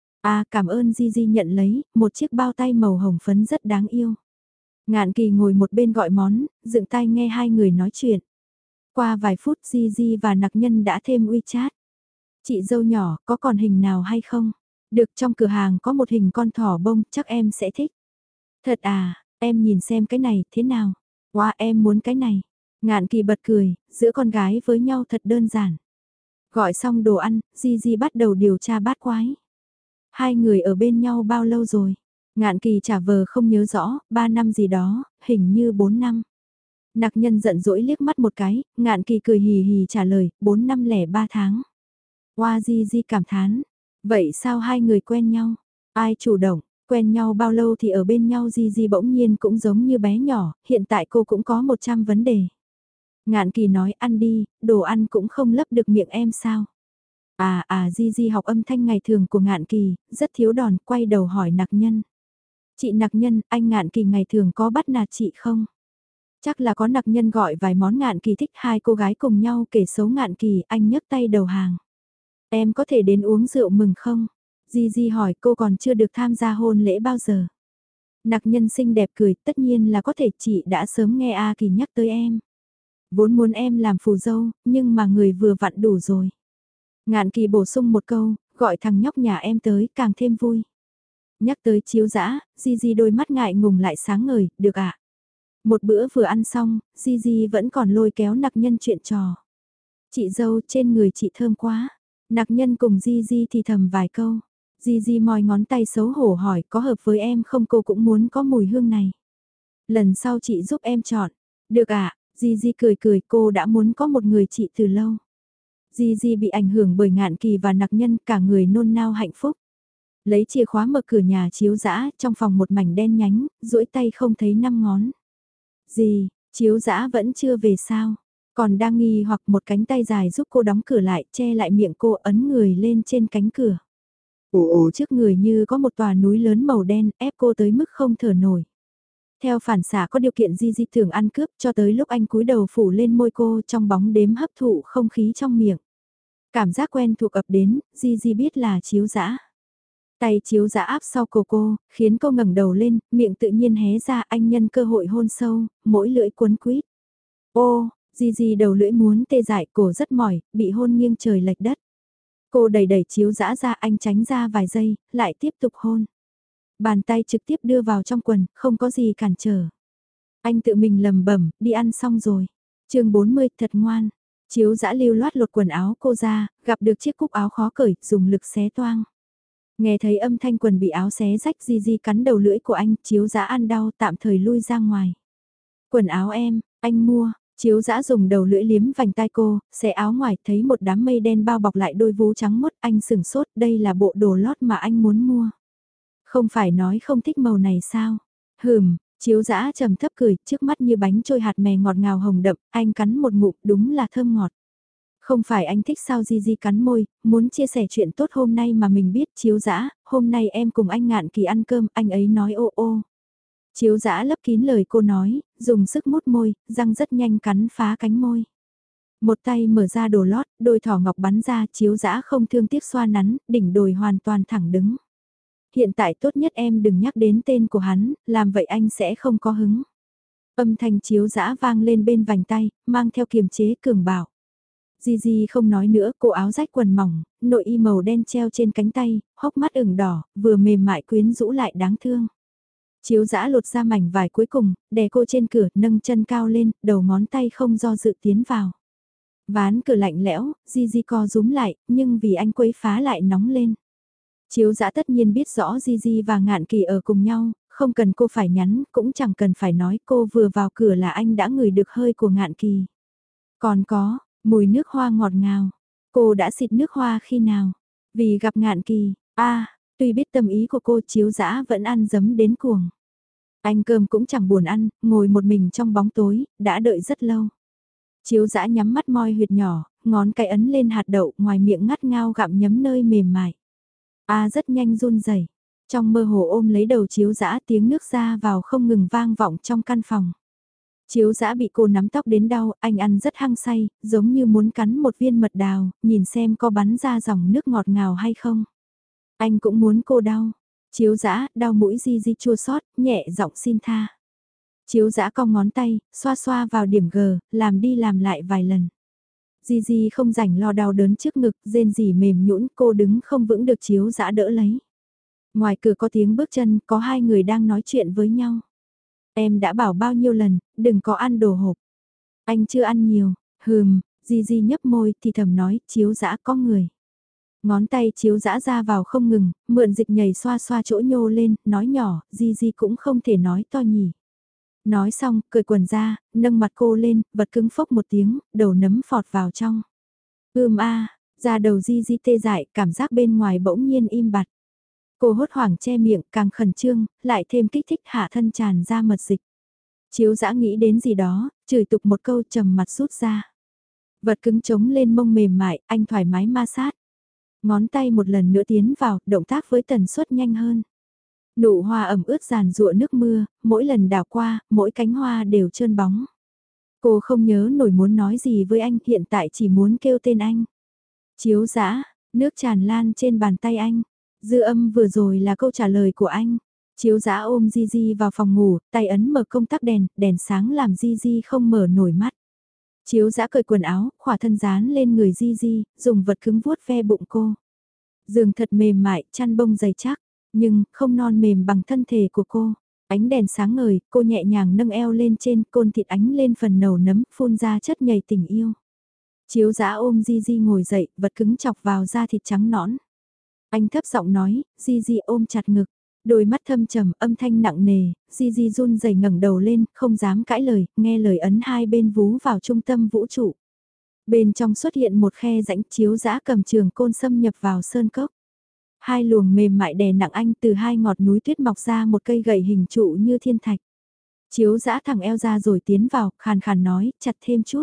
S1: Cảm ơn Gigi nhận lấy, một chiếc bao tay màu hồng phấn rất đáng yêu. Ngạn Kỳ ngồi một bên gọi món, dựng tai nghe hai người nói chuyện. Qua vài phút Gigi và Nặc Nhân đã thêm WeChat. Chị dâu nhỏ, có còn hình nào hay không? Được, trong cửa hàng có một hình con thỏ bông, chắc em sẽ thích. Thật à, em nhìn xem cái này, thế nào? Wow, em muốn cái này. Ngạn Kỳ bật cười, giữa con gái với nhau thật đơn giản. Gọi xong đồ ăn, Gigi bắt đầu điều tra bát quái. Hai người ở bên nhau bao lâu rồi? Ngạn Kỳ trả vờ không nhớ rõ, 3 năm gì đó, hình như 4 năm. Nặc Nhân giận dỗi liếc mắt một cái, Ngạn Kỳ cười hì hì trả lời, 4 năm lẻ 3 tháng. Hoa Gigi cảm thán, vậy sao hai người quen nhau? Ai chủ động, quen nhau bao lâu thì ở bên nhau Gigi bỗng nhiên cũng giống như bé nhỏ, hiện tại cô cũng có 100 vấn đề. Ngạn Kỳ nói ăn đi, đồ ăn cũng không lấp được miệng em sao? Gigi học âm thanh ngày thường của Ngạn Kỳ, rất thiếu đòn, quay đầu hỏi Nặc Nhân. Chị Nặc Nhân, anh Ngạn Kỳ ngày thường có bắt nạt chị không? Chắc là có Nặc Nhân gọi vài món Ngạn Kỳ thích, hai cô gái cùng nhau kể xấu Ngạn Kỳ, anh nhấc tay đầu hàng. Em có thể đến uống rượu mừng không? Gigi hỏi cô còn chưa được tham gia hôn lễ bao giờ. Nặc Nhân xinh đẹp cười, tất nhiên là có thể, chị đã sớm nghe A Kỳ nhắc tới em. Vốn muốn em làm phù dâu, nhưng mà người vừa vặn đủ rồi. Ngạn Kỳ bổ sung một câu, gọi thằng nhóc nhà em tới càng thêm vui. Nhắc tới chiếu dã, Gigi đôi mắt ngại ngùng lại sáng ngời, được ạ. Một bữa vừa ăn xong, Gigi vẫn còn lôi kéo Nặc Nhân chuyện trò. Chị dâu trên người chị thơm quá. Nặc Nhân cùng Gigi thì thầm vài câu. Gigi moi ngón tay xấu hổ hỏi có hợp với em không, cô cũng muốn có mùi hương này. Lần sau chị giúp em chọn. Được ạ, Gigi cười cười, cô đã muốn có một người chị từ lâu. Gigi bị ảnh hưởng bởi Ngạn Kỳ và Nặc Nhân, cả người nôn nao hạnh phúc. Lấy chìa khóa mở cửa nhà chiếu dã, trong phòng một mảnh đen nhánh, duỗi tay không thấy 5 ngón. Gì, chiếu dã vẫn chưa về sao? Còn đang nghi hoặc một cánh tay dài giúp cô đóng cửa lại, che lại miệng cô, ấn người lên trên cánh cửa. Ồ, trước người như có một tòa núi lớn màu đen, ép cô tới mức không thở nổi. Theo phản xạ có điều kiện Gigi thường ăn cướp, cho tới lúc anh cúi đầu phủ lên môi cô trong bóng đêm hấp thụ không khí trong miệng. Cảm giác quen thuộc ập đến, Gigi biết là chiếu dã. Tay chiếu dã áp sau cổ cô, khiến cô ngẩng đầu lên, miệng tự nhiên hé ra, anh nhân cơ hội hôn sâu, mỗi lưỡi cuốn quýt. Ô, Gigi đầu lưỡi muốn tê dại, cổ rất mỏi, bị hôn nghiêng trời lệch đất. Cô đẩy đẩy chiếu dã ra, anh tránh ra vài giây, lại tiếp tục hôn. Bàn tay trực tiếp đưa vào trong quần, không có gì cản trở. Anh tự mình lầm bẩm, đi ăn xong rồi. Chương 40, thật ngoan. Chiếu dã lưu loát lột quần áo cô ra, gặp được chiếc cúc áo khó cởi, dùng lực xé toang. Nghe thấy âm thanh quần bị áo xé rách, Gigi cắn đầu lưỡi của anh, chiếu dã ăn đau, tạm thời lui ra ngoài. Quần áo em, Anh mua, chiếu dã dùng đầu lưỡi liếm vành tai cô, xẻ áo ngoài thấy một đám mây đen bao bọc lại đôi vú trắng mốt, anh sừng sốt, đây là bộ đồ lót mà anh muốn mua. Không phải nói không thích màu này sao? Chiếu dã trầm thấp cười, trước mắt như bánh trôi hạt mè ngọt ngào hồng đậm, anh cắn một ngụm đúng là thơm ngọt. Không phải anh thích sao Di cắn môi, muốn chia sẻ chuyện tốt hôm nay mà mình biết chiếu dã, hôm nay em cùng anh Ngạn Kỳ ăn cơm, anh ấy nói ô ô. Chiếu dã lấp kín lời cô nói, dùng sức mút môi, răng rất nhanh cắn phá cánh môi. Một tay mở ra đồ lót, đôi thỏ ngọc bắn ra, chiếu dã không thương tiếc xoa nắn, đỉnh đồi hoàn toàn thẳng đứng. Hiện tại tốt nhất em đừng nhắc đến tên của hắn, làm vậy anh sẽ không có hứng. Âm thanh chiếu dã vang lên bên vành tay, mang theo kiềm chế cường bảo. Di không nói nữa, cô áo rách quần mỏng, nội y màu đen treo trên cánh tay, hốc mắt ửng đỏ, vừa mềm mại quyến rũ lại đáng thương. Chiếu dã lột ra mảnh vải cuối cùng, đè cô trên cửa, nâng chân cao lên, đầu ngón tay không do dự tiến vào. Ván cửa lạnh lẽo, Di co rúm lại, nhưng vì anh quấy phá lại nóng lên. Chiếu dã tất nhiên biết rõ Di và Ngạn Kỳ ở cùng nhau, không cần cô phải nhắn, cũng chẳng cần phải nói cô vừa vào cửa là anh đã ngửi được hơi của Ngạn Kỳ. Còn có, mùi nước hoa ngọt ngào. Cô đã xịt nước hoa khi nào? Vì gặp Ngạn Kỳ, tuy biết tâm ý của cô chiếu dã vẫn ăn dấm đến cuồng. Anh cơm cũng chẳng buồn ăn, ngồi một mình trong bóng tối, đã đợi rất lâu. Chiếu dã nhắm mắt moi huyệt nhỏ, ngón cái ấn lên hạt đậu ngoài miệng ngắt ngao gặm nhấm nơi mềm mại. Rất nhanh run rẩy. Trong mơ hồ ôm lấy đầu chiếu dã tiếng nước ra vào không ngừng vang vọng trong căn phòng. Chiếu dã bị cô nắm tóc đến đau, anh ăn rất hăng say, giống như muốn cắn một viên mật đào, nhìn xem có bắn ra dòng nước ngọt ngào hay không. Anh cũng muốn cô đau. Chiếu dã, đau mũi Di chua xót, nhẹ giọng xin tha. Chiếu dã cong ngón tay, xoa xoa vào điểm G, làm đi làm lại vài lần. Di không rảnh lo đau đớn trước ngực, rên rỉ mềm nhũn, cô đứng không vững được chiếu dã đỡ lấy. Ngoài cửa có tiếng bước chân, có hai người đang nói chuyện với nhau. Em đã bảo bao nhiêu lần, đừng có ăn đồ hộp. Anh chưa ăn nhiều, Di nhấp môi thì thầm nói, chiếu dã có người. Ngón tay chiếu dã ra vào không ngừng, mượn dịch nhảy xoa xoa chỗ nhô lên, nói nhỏ, Di cũng không thể nói to nhỉ. Nói xong, cởi quần ra, nâng mặt cô lên, vật cứng phốc một tiếng, đầu nấm phọt vào trong. Da đầu Di tê dại, cảm giác bên ngoài bỗng nhiên im bặt. Cô hốt hoảng che miệng, càng khẩn trương, lại thêm kích thích hạ thân tràn ra mật dịch. Chiếu dã nghĩ đến gì đó, chửi tục một câu trầm mặt rút ra. Vật cứng chống lên mông mềm mại, anh thoải mái ma sát. Ngón tay một lần nữa tiến vào, động tác với tần suất nhanh hơn. Nụ hoa ẩm ướt giàn giụa nước mưa, mỗi lần đảo qua, mỗi cánh hoa đều trơn bóng. Cô không nhớ nổi muốn nói gì với anh, hiện tại chỉ muốn kêu tên anh. Chiếu dã, nước tràn lan trên bàn tay anh. Dư âm vừa rồi là câu trả lời của anh. Chiếu dã ôm Di vào phòng ngủ, tay ấn mở công tắc đèn, đèn sáng làm Di không mở nổi mắt. Chiếu dã cởi quần áo, khỏa thân dán lên người Di, dùng vật cứng vuốt ve bụng cô. Giường thật mềm mại, chăn bông dày chắc, nhưng không non mềm bằng thân thể của cô. Ánh đèn sáng ngời, cô nhẹ nhàng nâng eo lên trên, côn thịt ánh lên phần nầu nấm, phun ra chất nhầy tình yêu. Chiếu dã ôm Di ngồi dậy, vật cứng chọc vào da thịt trắng nõn. Anh thấp giọng nói, Di ôm chặt ngực. Đôi mắt thâm trầm, âm thanh nặng nề, Di run rẩy ngẩng đầu lên, không dám cãi lời, nghe lời ấn hai bên vú vào trung tâm vũ trụ. Bên trong xuất hiện một khe rãnh, chiếu dã cầm trường côn xâm nhập vào sơn cốc. Hai luồng mềm mại đè nặng anh, từ hai ngọt núi tuyết mọc ra một cây gậy hình trụ như thiên thạch. Chiếu dã thẳng eo ra rồi tiến vào, khàn khàn nói, chặt thêm chút.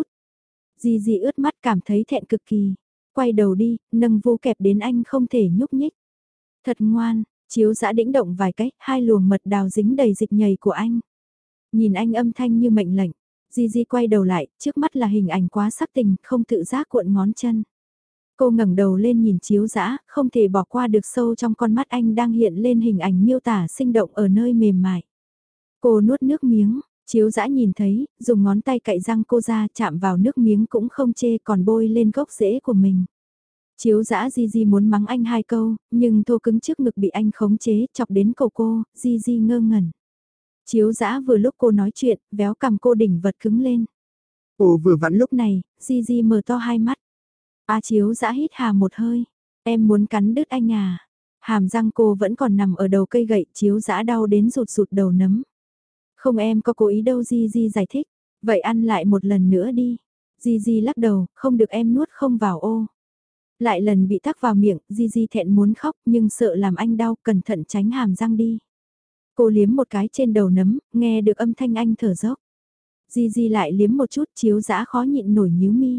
S1: Di ướt mắt cảm thấy thẹn cực kỳ. Quay đầu đi, nâng vú kẹp đến anh không thể nhúc nhích. Thật ngoan, chiếu dã đĩnh động vài cách, hai luồng mật đào dính đầy dịch nhầy của anh. Nhìn anh âm thanh như mệnh lệnh. Di quay đầu lại, trước mắt là hình ảnh quá sắc tình, không tự giác cuộn ngón chân. Cô ngẩng đầu lên nhìn chiếu dã, không thể bỏ qua được sâu trong con mắt anh đang hiện lên hình ảnh miêu tả sinh động ở nơi mềm mại. Cô nuốt nước miếng, chiếu dã nhìn thấy, dùng ngón tay cạy răng cô ra chạm vào nước miếng cũng không chê còn bôi lên gốc rễ của mình. Chiếu dã Di muốn mắng anh hai câu, nhưng thô cứng trước ngực bị anh khống chế, chọc đến cầu cô, Di ngơ ngẩn. Chiếu dã vừa lúc cô nói chuyện, véo cằm cô đỉnh vật cứng lên. Ồ vừa vặn lúc này, Di mở to hai mắt. Chiếu dã hít hà một hơi. Em muốn cắn đứt anh à? Hàm răng cô vẫn còn nằm ở đầu cây gậy, chiếu dã đau đến rụt rụt đầu nấm. Không em có cố ý đâu Di giải thích. Vậy ăn lại một lần nữa đi. Gigi lắc đầu, không được em nuốt không vào ô. Lại lần bị tắc vào miệng, Gigi thẹn muốn khóc nhưng sợ làm anh đau, cẩn thận tránh hàm răng đi. Cô liếm một cái trên đầu nấm, nghe được âm thanh anh thở dốc. Gigi lại liếm một chút, Chiếu Dã khó nhịn nổi nhíu mi.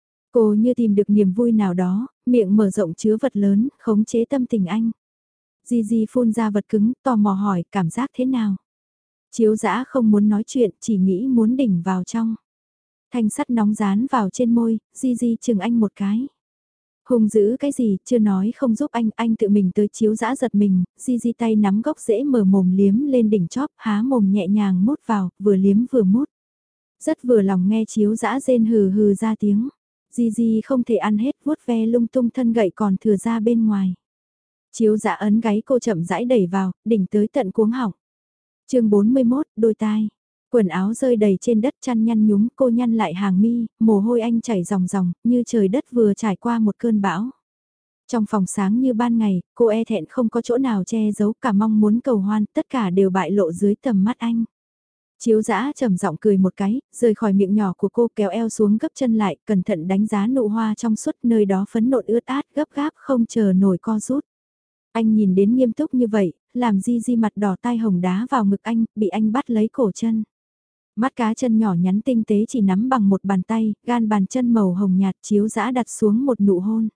S1: Cô như tìm được niềm vui nào đó, miệng mở rộng chứa vật lớn, khống chế tâm tình anh. Gigi phun ra vật cứng, tò mò hỏi cảm giác thế nào. Chiếu Dã không muốn nói chuyện, chỉ nghĩ muốn đỉnh vào trong. Thanh sắt nóng dán vào trên môi, Gigi chừng anh một cái. Hùng giữ cái gì, chưa nói không giúp anh tự mình tới. Chiếu Dã giật mình, Gigi tay nắm gốc rễ mở mồm liếm lên đỉnh chóp, há mồm nhẹ nhàng mút vào, vừa liếm vừa mút. Rất vừa lòng nghe Chiếu Dã rên hừ hừ ra tiếng. Gigi không thể ăn hết, vuốt ve lung tung thân gậy còn thừa ra bên ngoài. Chiếu Dã ấn gáy cô chậm rãi đẩy vào, đỉnh tới tận cuống họng. Chương 41, đôi tai. Quần áo rơi đầy trên đất, chăn nhăn nhúm, cô nhăn lại hàng mi, mồ hôi anh chảy ròng ròng, như trời đất vừa trải qua một cơn bão. Trong phòng sáng như ban ngày, cô e thẹn không có chỗ nào che giấu, cả mong muốn cầu hoan, tất cả đều bại lộ dưới tầm mắt anh. Chiếu Dã trầm giọng cười một cái, rời khỏi miệng nhỏ của cô, kéo eo xuống gấp chân lại, cẩn thận đánh giá nụ hoa trong suốt, nơi đó phấn nộn ướt át, gấp gáp không chờ nổi co rút. Anh nhìn đến nghiêm túc như vậy, làm Gigi mặt đỏ tai hồng đá vào ngực anh, bị anh bắt lấy cổ chân. Mắt cá chân nhỏ nhắn tinh tế chỉ nắm bằng một bàn tay, gan bàn chân màu hồng nhạt. Chiếu Dã đặt xuống một nụ hôn.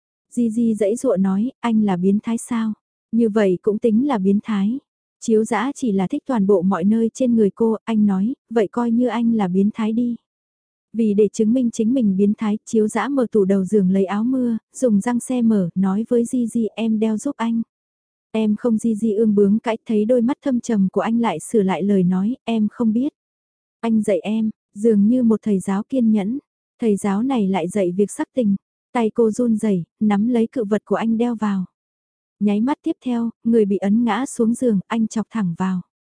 S1: Gigi dãy dụa nói, anh là biến thái sao? Như vậy cũng tính là biến thái. Chiếu Dã chỉ là thích toàn bộ mọi nơi trên người cô, anh nói, vậy coi như anh là biến thái đi. Vì để chứng minh chính mình biến thái, Chiếu Dã mở tủ đầu giường lấy áo mưa, dùng răng xe mở, nói với Gigi em đeo giúp anh. Em không. Gigi ương bướng cãi, thấy đôi mắt thâm trầm của anh lại sửa lại lời nói, em không biết. Anh dạy em, dường như một thầy giáo kiên nhẫn. Thầy giáo này lại dạy việc sắc tình. Tay cô run rẩy, nắm lấy cự vật của anh đeo vào. Nháy mắt tiếp theo, người bị ấn ngã xuống giường, anh chọc thẳng vào.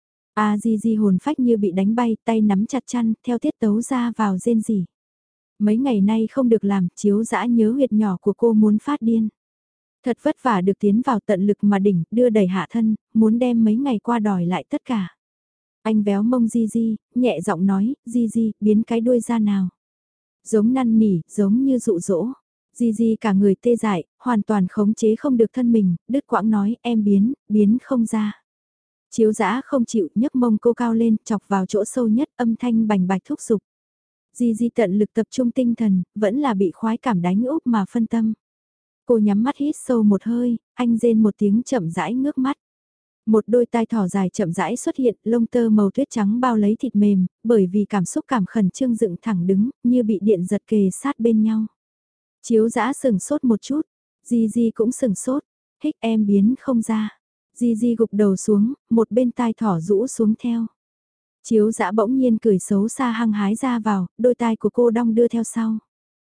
S1: Gigi hồn phách như bị đánh bay, tay nắm chặt chăn, theo tiết tấu ra vào rên rỉ. Mấy ngày nay không được làm, Chiếu Dã nhớ huyệt nhỏ của cô muốn phát điên. Thật vất vả được tiến vào tận lực mà đỉnh, đưa đẩy hạ thân, muốn đem mấy ngày qua đòi lại tất cả. Anh véo mông Gigi, nhẹ giọng nói, Gigi, biến cái đuôi ra nào. Giống năn nỉ, giống như dụ dỗ. Gigi cả người tê dại, hoàn toàn khống chế không được thân mình, đứt quãng nói, em biến không ra. Chiếu Dã không chịu, nhấc mông cô cao lên, chọc vào chỗ sâu nhất, âm thanh bành bạch thúc giục. Gigi tận lực tập trung tinh thần, vẫn là bị khoái cảm đánh úp mà phân tâm. Cô nhắm mắt hít sâu một hơi, anh rên một tiếng chậm rãi ngước mắt. Một đôi tai thỏ dài chậm rãi xuất hiện, lông tơ màu tuyết trắng bao lấy thịt mềm, bởi vì cảm xúc cảm khẩn trương dựng thẳng đứng, như bị điện giật kề sát bên nhau. Chiếu Dã sừng sốt một chút, Gigi cũng sừng sốt, hích em biến không ra. Gigi gục đầu xuống, một bên tai thỏ rũ xuống theo. Chiếu Dã bỗng nhiên cười xấu xa hăng hái ra vào, đôi tai của cô đong đưa theo sau.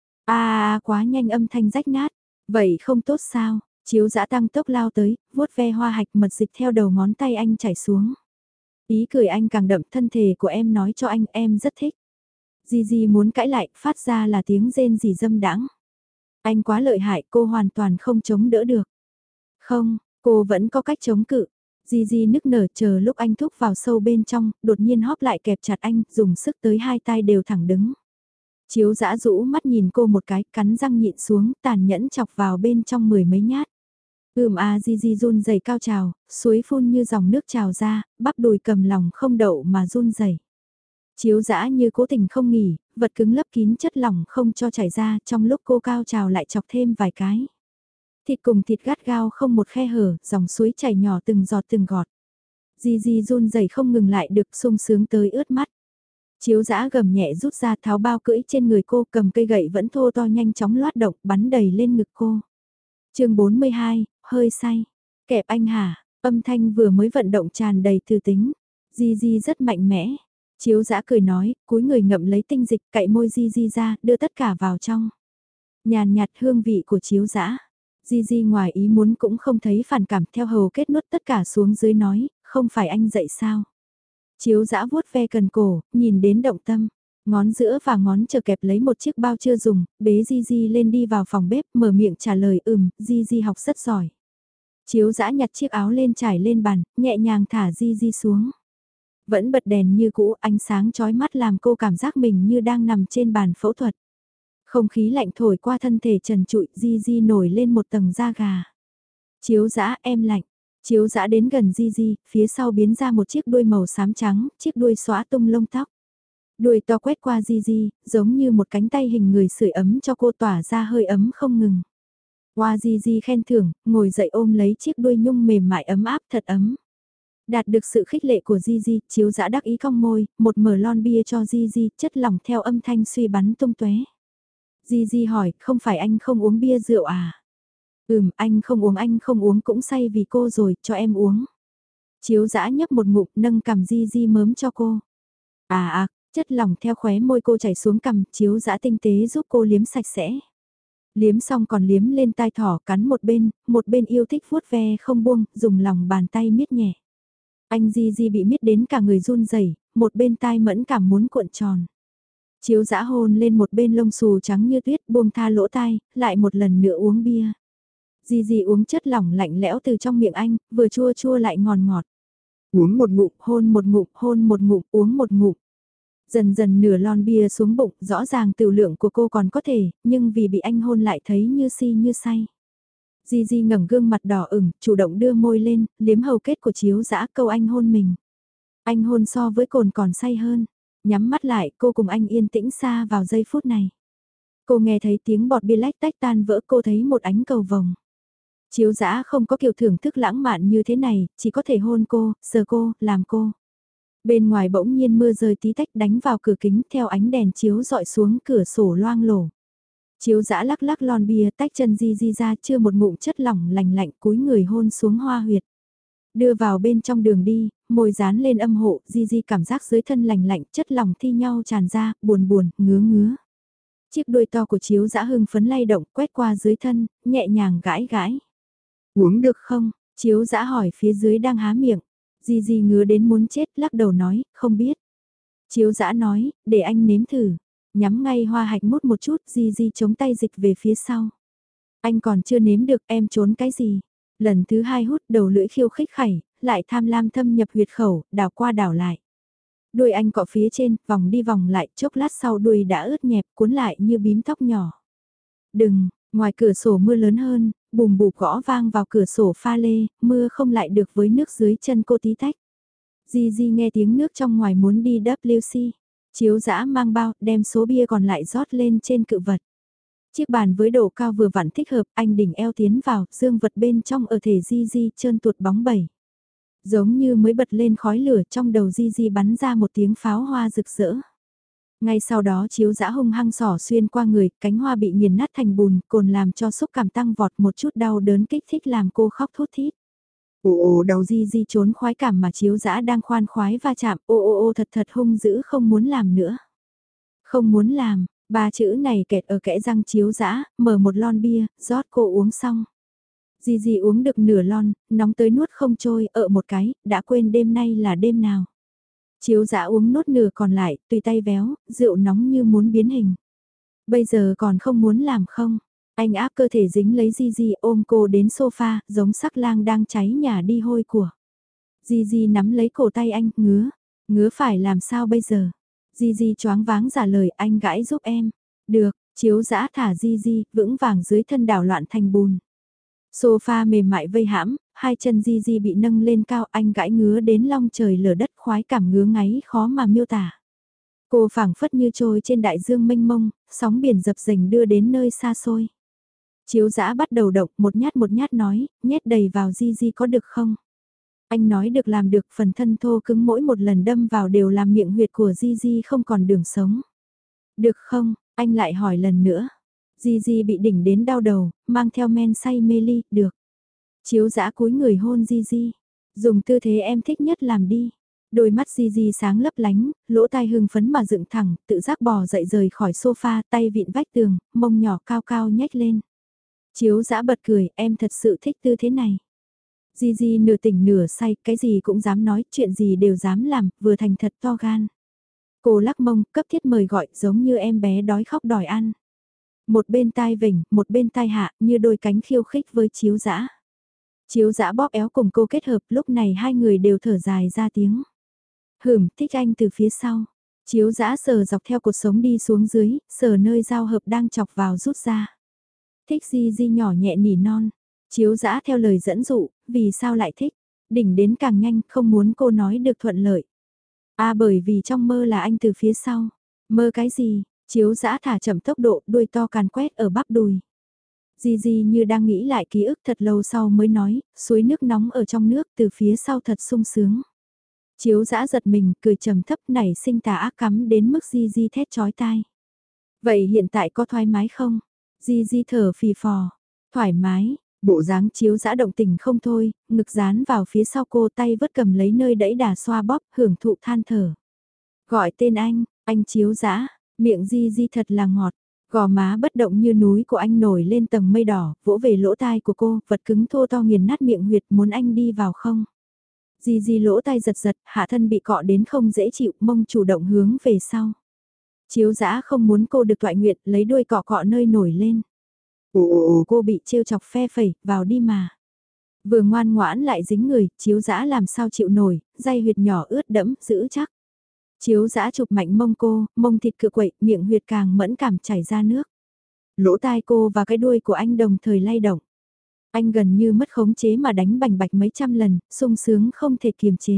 S1: Quá nhanh, âm thanh rách nát, vậy không tốt sao? Chiếu Dã tăng tốc lao tới, vuốt ve hoa hạch mật dịch theo đầu ngón tay anh chảy xuống. Ý cười anh càng đậm, thân thể của em nói cho anh em rất thích. Gigi muốn cãi lại, phát ra là tiếng rên rỉ dâm đãng. Anh quá lợi hại, cô hoàn toàn không chống đỡ được. Không, cô vẫn có cách chống cự. Gigi nức nở chờ lúc anh thúc vào sâu bên trong, đột nhiên hóp lại kẹp chặt anh, dùng sức tới hai tay đều thẳng đứng. Chiếu Dã rũ mắt nhìn cô một cái, cắn răng nhịn xuống, tàn nhẫn chọc vào bên trong mười mấy nhát. Gigi run rẩy cao trào, suối phun như dòng nước trào ra, bắp đùi cầm lòng không đậu mà run rẩy. Chiếu Dã như cố tình không nghỉ, vật cứng lấp kín chất lỏng không cho chảy ra, trong lúc cô cao trào lại chọc thêm vài cái. Thịt cùng thịt gắt gao không một khe hở, dòng suối chảy nhỏ từng giọt từng gọt. Gigi run rẩy không ngừng lại được, sung sướng tới ướt mắt. Chiếu Dã gầm nhẹ rút ra tháo bao cưỡi trên người cô, cầm cây gậy vẫn thô to nhanh chóng loát động, bắn đầy lên ngực cô. Chương 42, hơi say. Kẹp anh hả? Âm thanh vừa mới vận động tràn đầy tư tính. Gigi rất mạnh mẽ. Chiếu Dã cười nói, cúi người ngậm lấy tinh dịch, cạy môi Gigi ra, đưa tất cả vào trong. Nhàn nhạt hương vị của Chiếu Dã. Gigi ngoài ý muốn cũng không thấy phản cảm, theo hầu kết nuốt tất cả xuống dưới nói, không phải anh dậy sao? Chiếu Dã vuốt ve cần cổ, nhìn đến động tâm. Ngón giữa và ngón chờ kẹp lấy một chiếc bao chưa dùng, bế Gigi lên đi vào phòng bếp, mở miệng trả lời Gigi học rất giỏi. Chiếu Dã nhặt chiếc áo lên trải lên bàn, nhẹ nhàng thả Gigi xuống. Vẫn bật đèn như cũ, ánh sáng chói mắt làm cô cảm giác mình như đang nằm trên bàn phẫu thuật. Không khí lạnh thổi qua thân thể trần trụi, Di Di nổi lên một tầng da gà. Chiếu dã em lạnh. Chiếu dã đến gần Di Di, phía sau biến ra một chiếc đuôi màu xám trắng, chiếc đuôi xõa tung lông tóc. Đuôi to quét qua Di Di, giống như một cánh tay hình người sưởi ấm cho cô tỏa ra hơi ấm không ngừng. Hoa Di Di khen thưởng, ngồi dậy ôm lấy chiếc đuôi nhung mềm mại ấm áp thật ấm. Đạt được sự khích lệ của Di Di, chiếu dã đắc ý cong môi, một mở lon bia cho Di Di, chất lỏng theo âm thanh suy bắn tung tóe. Di Di hỏi, không phải anh không uống bia rượu à? Anh không uống cũng say vì cô rồi, cho em uống. Chiếu dã nhấp một ngụm nâng cằm Di Di mớm cho cô. Chất lỏng theo khóe môi cô chảy xuống cằm, chiếu dã tinh tế giúp cô liếm sạch sẽ. Liếm xong còn liếm lên tai thỏ cắn một bên yêu thích vuốt ve không buông, dùng lòng bàn tay miết nhẹ. Anh Di Di bị miết đến cả người run rẩy, một bên tai mẫn cảm muốn cuộn tròn. Chiếu dã hôn lên một bên lông xù trắng như tuyết buông tha lỗ tai, lại một lần nữa uống bia. Di Di uống chất lỏng lạnh lẽo từ trong miệng anh, vừa chua chua lại ngọt ngọt. Uống một ngụm, hôn một ngụm, hôn một ngụm, uống một ngụm. Dần dần nửa lon bia xuống bụng, rõ ràng tiểu lượng của cô còn có thể, nhưng vì bị anh hôn lại thấy như si như say. Di Di ngẩng gương mặt đỏ ửng, chủ động đưa môi lên, liếm hầu kết của chiếu dã câu anh hôn mình. Anh hôn so với cồn còn say hơn. Nhắm mắt lại, cô cùng anh yên tĩnh xa vào giây phút này. Cô nghe thấy tiếng bọt bia lách tách tan vỡ, cô thấy một ánh cầu vồng. Chiếu dã không có kiểu thưởng thức lãng mạn như thế này, chỉ có thể hôn cô, sờ cô, làm cô. Bên ngoài bỗng nhiên mưa rơi tí tách đánh vào cửa kính theo ánh đèn chiếu dọi xuống cửa sổ loang lổ. Chiếu dã lắc lắc lon bia tách chân Di Di ra chưa một ngụm chất lỏng lành lạnh cúi người hôn xuống hoa huyệt. Đưa vào bên trong đường đi, môi dán lên âm hộ, Di Di cảm giác dưới thân lành lạnh chất lỏng thi nhau tràn ra, buồn buồn, ngứa ngứa. Chiếc đuôi to của chiếu dã hưng phấn lay động quét qua dưới thân, nhẹ nhàng gãi gãi. Uống được không? Chiếu dã hỏi phía dưới đang há miệng. Di Di ngứa đến muốn chết lắc đầu nói, không biết. Chiếu dã nói, để anh nếm thử. Nhắm ngay hoa hạch mút một chút, Di Di chống tay dịch về phía sau. Anh còn chưa nếm được, em trốn cái gì? Lần thứ hai hút đầu lưỡi khiêu khích khẩy, lại tham lam thâm nhập huyệt khẩu, đảo qua đảo lại. Đuôi anh cọ phía trên, vòng đi vòng lại, chốc lát sau đuôi đã ướt nhẹp, cuốn lại như bím tóc nhỏ. Đừng, ngoài cửa sổ mưa lớn hơn, bùm bụp gõ vang vào cửa sổ pha lê, mưa không lại được với nước dưới chân cô tí tách. Di Di nghe tiếng nước trong ngoài muốn đi WC. Chiếu dã mang bao, đem số bia còn lại rót lên trên cự vật. Chiếc bàn với độ cao vừa vặn thích hợp, anh đỉnh eo tiến vào, dương vật bên trong ở thể Di Di trơn tuột bóng bẩy. Giống như mới bật lên khói lửa trong đầu Di Di bắn ra một tiếng pháo hoa rực rỡ. Ngay sau đó chiếu dã hung hăng xỏ xuyên qua người, cánh hoa bị nghiền nát thành bùn, cồn làm cho xúc cảm tăng vọt một chút đau đớn kích thích làm cô khóc thút thít. Ồ đầu Di Di trốn khoái cảm mà chiếu dã đang khoan khoái va chạm, ô thật thật hung dữ không muốn làm nữa. Không muốn làm, ba chữ này kẹt ở kẽ răng chiếu dã, mở một lon bia, rót cô uống xong. Di Di uống được nửa lon, nóng tới nuốt không trôi, một cái, đã quên đêm nay là đêm nào. Chiếu dã uống nốt nửa còn lại, tùy tay véo, rượu nóng như muốn biến hình. Bây giờ còn không muốn làm không? Anh áp cơ thể dính lấy Di Di ôm cô đến sofa, giống sắc lang đang cháy nhà đi hôi của. Di Di nắm lấy cổ tay anh, ngứa phải làm sao bây giờ? Di Di choáng váng trả lời anh gãi giúp em. Được, chiếu dã thả Di Di, vững vàng dưới thân đảo loạn thành bùn. Sofa mềm mại vây hãm, hai chân Di Di bị nâng lên cao anh gãi ngứa đến long trời lở đất khoái cảm ngứa ngáy khó mà miêu tả. Cô phảng phất như trôi trên đại dương mênh mông, sóng biển dập dềnh đưa đến nơi xa xôi. Chiếu dã bắt đầu động một nhát nói, nhét đầy vào Di Di có được không? Anh nói được làm được phần thân thô cứng mỗi một lần đâm vào đều làm miệng huyệt của Di Di không còn đường sống. Được không? Anh lại hỏi lần nữa. Di Di bị đỉnh đến đau đầu, mang theo men say mê ly, được. Chiếu dã cúi người hôn Di Di. Dùng tư thế em thích nhất làm đi. Đôi mắt Di Di sáng lấp lánh, lỗ tai hưng phấn mà dựng thẳng, tự giác bò dậy rời khỏi sofa, tay vịn vách tường, mông nhỏ cao cao nhếch lên. Chiếu dã bật cười, em thật sự thích tư thế này. Di Di nửa tỉnh nửa say, cái gì cũng dám nói, chuyện gì đều dám làm, vừa thành thật to gan. Cô lắc mông, cấp thiết mời gọi, giống như em bé đói khóc đòi ăn. Một bên tai vểnh, một bên tai hạ, như đôi cánh khiêu khích với chiếu dã. Chiếu dã bóp éo cùng cô kết hợp, lúc này hai người đều thở dài ra tiếng. Thích anh từ phía sau. Chiếu dã sờ dọc theo cột sống đi xuống dưới, sờ nơi dao hợp đang chọc vào rút ra. Thích Di Di nhỏ nhẹ nỉ non. Chiếu dã theo lời dẫn dụ, vì sao lại thích? Đỉnh đến càng nhanh, không muốn cô nói được thuận lợi. À bởi vì trong mơ là anh từ phía sau. Mơ cái gì? Chiếu dã thả chậm tốc độ, đuôi to càn quét ở bắp đùi. Di Di như đang nghĩ lại ký ức thật lâu sau mới nói, suối nước nóng ở trong nước từ phía sau thật sung sướng. Chiếu dã giật mình, cười trầm thấp nảy sinh tà ác cắm đến mức Di Di thét chói tai. Vậy hiện tại có thoải mái không? Di Di thở phì phò. Thoải mái, bộ dáng chiếu dã động tình không thôi, ngực dán vào phía sau cô tay vớt cầm lấy nơi đẫy đà xoa bóp, hưởng thụ than thở. Gọi tên anh chiếu dã, miệng Di Di thật là ngọt. Gò má bất động như núi của anh nổi lên tầng mây đỏ, vỗ về lỗ tai của cô, vật cứng thô to nghiền nát miệng huyệt muốn anh đi vào không? Di Di lỗ tai giật giật, hạ thân bị cọ đến không dễ chịu, mông chủ động hướng về sau. Chiếu dã không muốn cô được toại nguyện, lấy đuôi cọ cọ nơi nổi lên. Ồ, cô bị trêu chọc phe phẩy, vào đi mà. Vừa ngoan ngoãn lại dính người, chiếu dã làm sao chịu nổi, dây huyệt nhỏ ướt đẫm, giữ chắc. Chiếu dã chụp mạnh mông cô, mông thịt cựa quậy, miệng huyệt càng mẫn cảm chảy ra nước. Lỗ tai cô và cái đuôi của anh đồng thời lay động. Anh gần như mất khống chế mà đánh bành bạch mấy trăm lần, sung sướng không thể kiềm chế.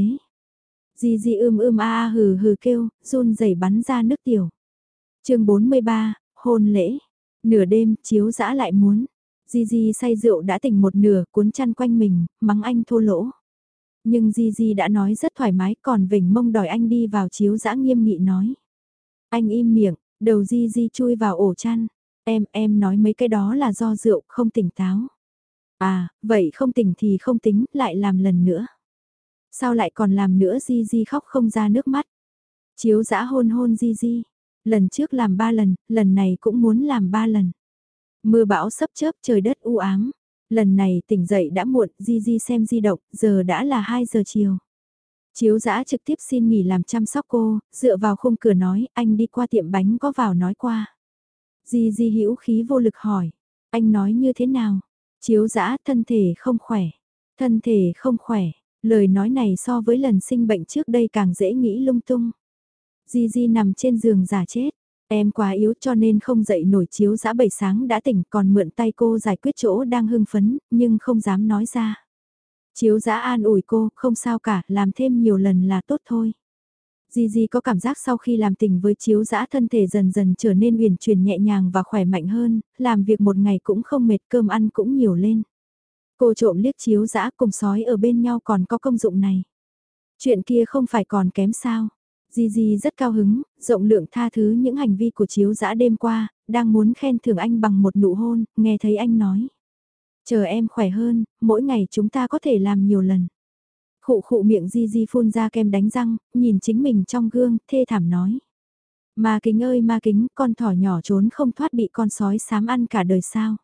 S1: Di Di a hừ hừ kêu, run rẩy bắn ra nước tiểu. Chương 43, hôn lễ. Nửa đêm, chiếu dã lại muốn. Di Di say rượu đã tỉnh một nửa, cuốn chăn quanh mình, mắng anh thô lỗ. Nhưng Di Di đã nói rất thoải mái, còn vểnh mông đòi anh đi vào. Chiếu dã nghiêm nghị nói. Anh im miệng, đầu Di Di chui vào ổ chăn. Em nói mấy cái đó là do rượu, không tỉnh táo. À, vậy không tỉnh thì không tính, lại làm lần nữa. Sao lại còn làm nữa? Di Di khóc không ra nước mắt. Chiếu dã hôn hôn Di Di. Lần trước làm 3 lần, lần này cũng muốn làm 3 lần. Mưa bão sấp chớp, trời đất u ám. Lần này tỉnh dậy đã muộn, Di Di xem di động, giờ đã là 2 giờ chiều. Chiếu dã trực tiếp xin nghỉ làm chăm sóc cô, dựa vào khung cửa nói, anh đi qua tiệm bánh có vào nói qua. Di Di hữu khí vô lực hỏi, anh nói như thế nào? Chiếu dã thân thể không khỏe. Thân thể không khỏe, lời nói này so với lần sinh bệnh trước đây càng dễ nghĩ lung tung. Di Di nằm trên giường giả chết. Em quá yếu cho nên không dậy nổi. Chiếu dã 7 sáng đã tỉnh còn mượn tay cô giải quyết chỗ đang hưng phấn, nhưng không dám nói ra. Chiếu dã an ủi cô, không sao cả, làm thêm nhiều lần là tốt thôi. Di Di có cảm giác sau khi làm tình với chiếu dã thân thể dần dần trở nên uyển chuyển nhẹ nhàng và khỏe mạnh hơn, làm việc một ngày cũng không mệt, cơm ăn cũng nhiều lên. Cô trộm liếc chiếu dã cùng sói ở bên nhau còn có công dụng này. Chuyện kia không phải còn kém sao. Di Di rất cao hứng, rộng lượng tha thứ những hành vi của chiếu dã đêm qua, đang muốn khen thưởng anh bằng một nụ hôn, nghe thấy anh nói. Chờ em khỏe hơn, mỗi ngày chúng ta có thể làm nhiều lần. Khụ khụ miệng Di Di phun ra kem đánh răng, nhìn chính mình trong gương, thê thảm nói. Ma kính ơi ma kính, con thỏ nhỏ trốn không thoát bị con sói xám ăn cả đời sao.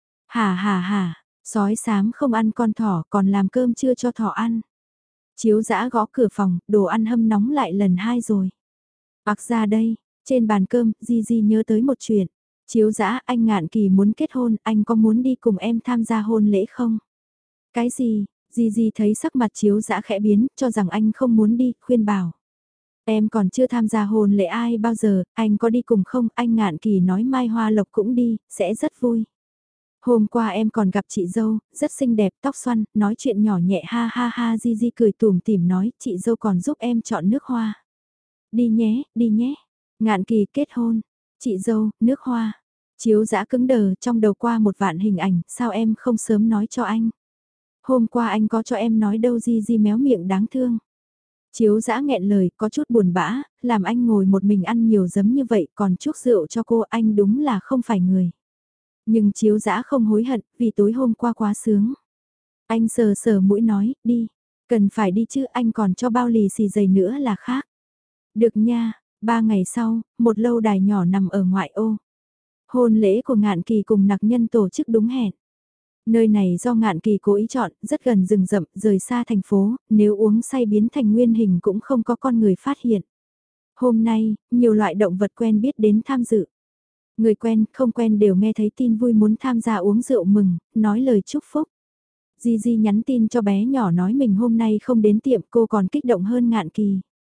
S1: Hả, sói xám không ăn con thỏ còn làm cơm trưa cho thỏ ăn. Chiếu dã gõ cửa phòng, đồ ăn hâm nóng lại lần 2 rồi. Bạc ra đây, trên bàn cơm, Di Di nhớ tới một chuyện. Chiếu dã anh Ngạn Kỳ muốn kết hôn, anh có muốn đi cùng em tham gia hôn lễ không? Cái gì? Di Di thấy sắc mặt chiếu dã khẽ biến, cho rằng anh không muốn đi, khuyên bảo. Em còn chưa tham gia hôn lễ ai bao giờ, anh có đi cùng không? Anh Ngạn Kỳ nói Mai Hoa Lộc cũng đi, sẽ rất vui. Hôm qua em còn gặp chị dâu, rất xinh đẹp, tóc xoăn, nói chuyện nhỏ nhẹ ha ha ha. Di Di cười tủm tỉm nói, chị dâu còn giúp em chọn nước hoa. Đi nhé. Ngạn Kỳ kết hôn, chị dâu, nước hoa. Chiếu dã cứng đờ, trong đầu qua một vạn hình ảnh, sao em không sớm nói cho anh? Hôm qua anh có cho em nói đâu. Di Di méo miệng đáng thương. Chiếu dã nghẹn lời, có chút buồn bã, làm anh ngồi một mình ăn nhiều giấm như vậy, còn chuốc rượu cho cô, anh đúng là không phải người. Nhưng chiếu dã không hối hận, vì tối hôm qua quá sướng. Anh sờ sờ mũi nói, đi. Cần phải đi chứ, anh còn cho bao lì xì dày nữa là khác. Được nha, 3 ngày sau, một lâu đài nhỏ nằm ở ngoại ô. Hôn lễ của Ngạn Kỳ cùng Nặc Nhân tổ chức đúng hẹn. Nơi này do Ngạn Kỳ cố ý chọn, rất gần rừng rậm, rời xa thành phố, nếu uống say biến thành nguyên hình cũng không có con người phát hiện. Hôm nay, nhiều loại động vật quen biết đến tham dự. Người quen, không quen đều nghe thấy tin vui muốn tham gia uống rượu mừng, nói lời chúc phúc. Di Di nhắn tin cho bé nhỏ nói mình hôm nay không đến tiệm, cô còn kích động hơn Ngạn Kỳ.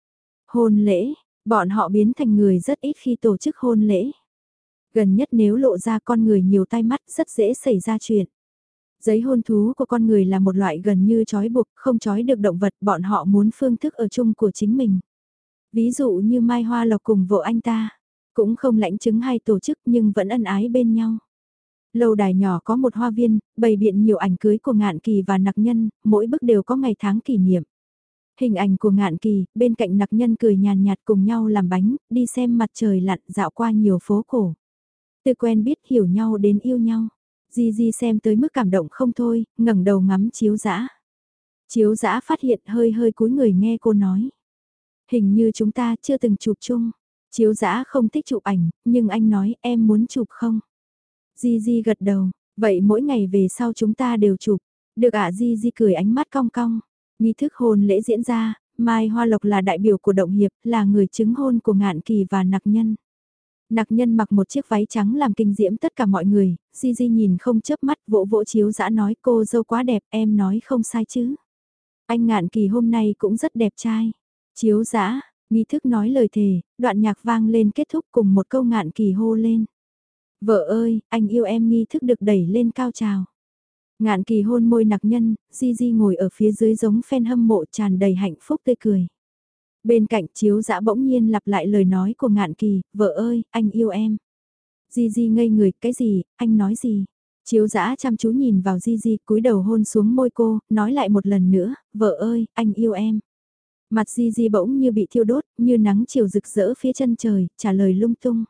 S1: Hôn lễ, bọn họ biến thành người rất ít khi tổ chức hôn lễ. Gần nhất nếu lộ ra con người nhiều tai mắt rất dễ xảy ra chuyện. Giấy hôn thú của con người là một loại gần như trói buộc, không trói được động vật, bọn họ muốn phương thức ở chung của chính mình. Ví dụ như Mai Hoa Lộc cùng vợ anh ta, cũng không lãnh chứng hay tổ chức nhưng vẫn ân ái bên nhau. Lâu đài nhỏ có một hoa viên, bày biện nhiều ảnh cưới của Ngạn Kỳ và Nặc Nhân, mỗi bức đều có ngày tháng kỷ niệm. Hình ảnh của Ngạn Kỳ, bên cạnh Nặc Nhân cười nhàn nhạt cùng nhau làm bánh, đi xem mặt trời lặn dạo qua nhiều phố cổ. Từ quen biết hiểu nhau đến yêu nhau. Di Di xem tới mức cảm động không thôi, ngẩng đầu ngắm Chiếu Dã. Chiếu Dã phát hiện hơi hơi cúi người nghe cô nói. Hình như chúng ta chưa từng chụp chung. Chiếu Dã không thích chụp ảnh, nhưng anh nói em muốn chụp không? Di Di gật đầu, vậy mỗi ngày về sau chúng ta đều chụp. Được ạ. Di Di cười ánh mắt cong cong. Nghi thức hôn lễ diễn ra, Mai Hoa Lộc là đại biểu của Động Hiệp, là người chứng hôn của Ngạn Kỳ và Nặc Nhân. Nặc Nhân mặc một chiếc váy trắng làm kinh diễm tất cả mọi người, Di Di nhìn không chớp mắt vỗ vỗ Chiếu Dã nói cô dâu quá đẹp, em nói không sai chứ. Anh Ngạn Kỳ hôm nay cũng rất đẹp trai. Chiếu Dã, nghi thức nói lời thề, đoạn nhạc vang lên kết thúc cùng một câu Ngạn Kỳ hô lên. Vợ ơi, anh yêu em nghi thức được đẩy lên cao trào. Ngạn Kỳ hôn môi Nặc Nhân, Di Di ngồi ở phía dưới giống fan hâm mộ tràn đầy hạnh phúc tươi cười. Bên cạnh Chiếu Dã bỗng nhiên lặp lại lời nói của Ngạn Kỳ, vợ ơi, anh yêu em. Di Di ngây người, cái gì, anh nói gì? Chiếu Dã chăm chú nhìn vào Di Di, cúi đầu hôn xuống môi cô, nói lại một lần nữa, vợ ơi, anh yêu em. Mặt Di Di bỗng như bị thiêu đốt, như nắng chiều rực rỡ phía chân trời, trả lời lung tung.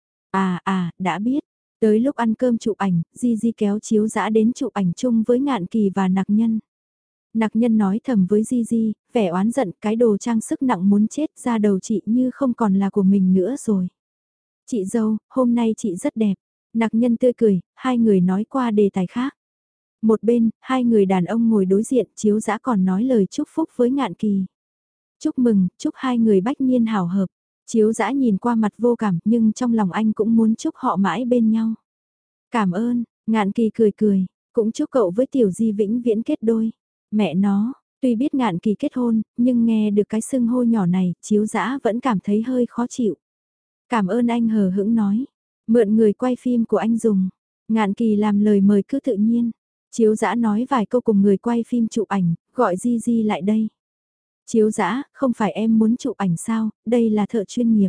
S1: Đã biết. Tới lúc ăn cơm chụp ảnh, Di Di kéo Chiếu Dã đến chụp ảnh chung với Ngạn Kỳ và Nặc Nhân. Nặc Nhân nói thầm với Di Di, vẻ oán giận cái đồ trang sức nặng muốn chết ra đầu chị như không còn là của mình nữa rồi. Chị dâu, hôm nay chị rất đẹp. Nặc Nhân tươi cười, hai người nói qua đề tài khác. Một bên, hai người đàn ông ngồi đối diện, Chiếu Dã còn nói lời chúc phúc với Ngạn Kỳ. Chúc mừng, chúc hai người bách niên hảo hợp. Chiếu Dã nhìn qua mặt vô cảm nhưng trong lòng anh cũng muốn chúc họ mãi bên nhau. Cảm ơn, Ngạn Kỳ cười cười, cũng chúc cậu với Tiểu Di vĩnh viễn kết đôi. Mẹ nó, tuy biết Ngạn Kỳ kết hôn, nhưng nghe được cái xưng hô nhỏ này, Chiếu Dã vẫn cảm thấy hơi khó chịu. Cảm ơn anh hờ hững nói. Mượn người quay phim của anh dùng. Ngạn Kỳ làm lời mời cứ tự nhiên. Chiếu Dã nói vài câu cùng người quay phim chụp ảnh, gọi Di Di lại đây. Chiếu Dã, không phải em muốn chụp ảnh sao, đây là thợ chuyên nghiệp.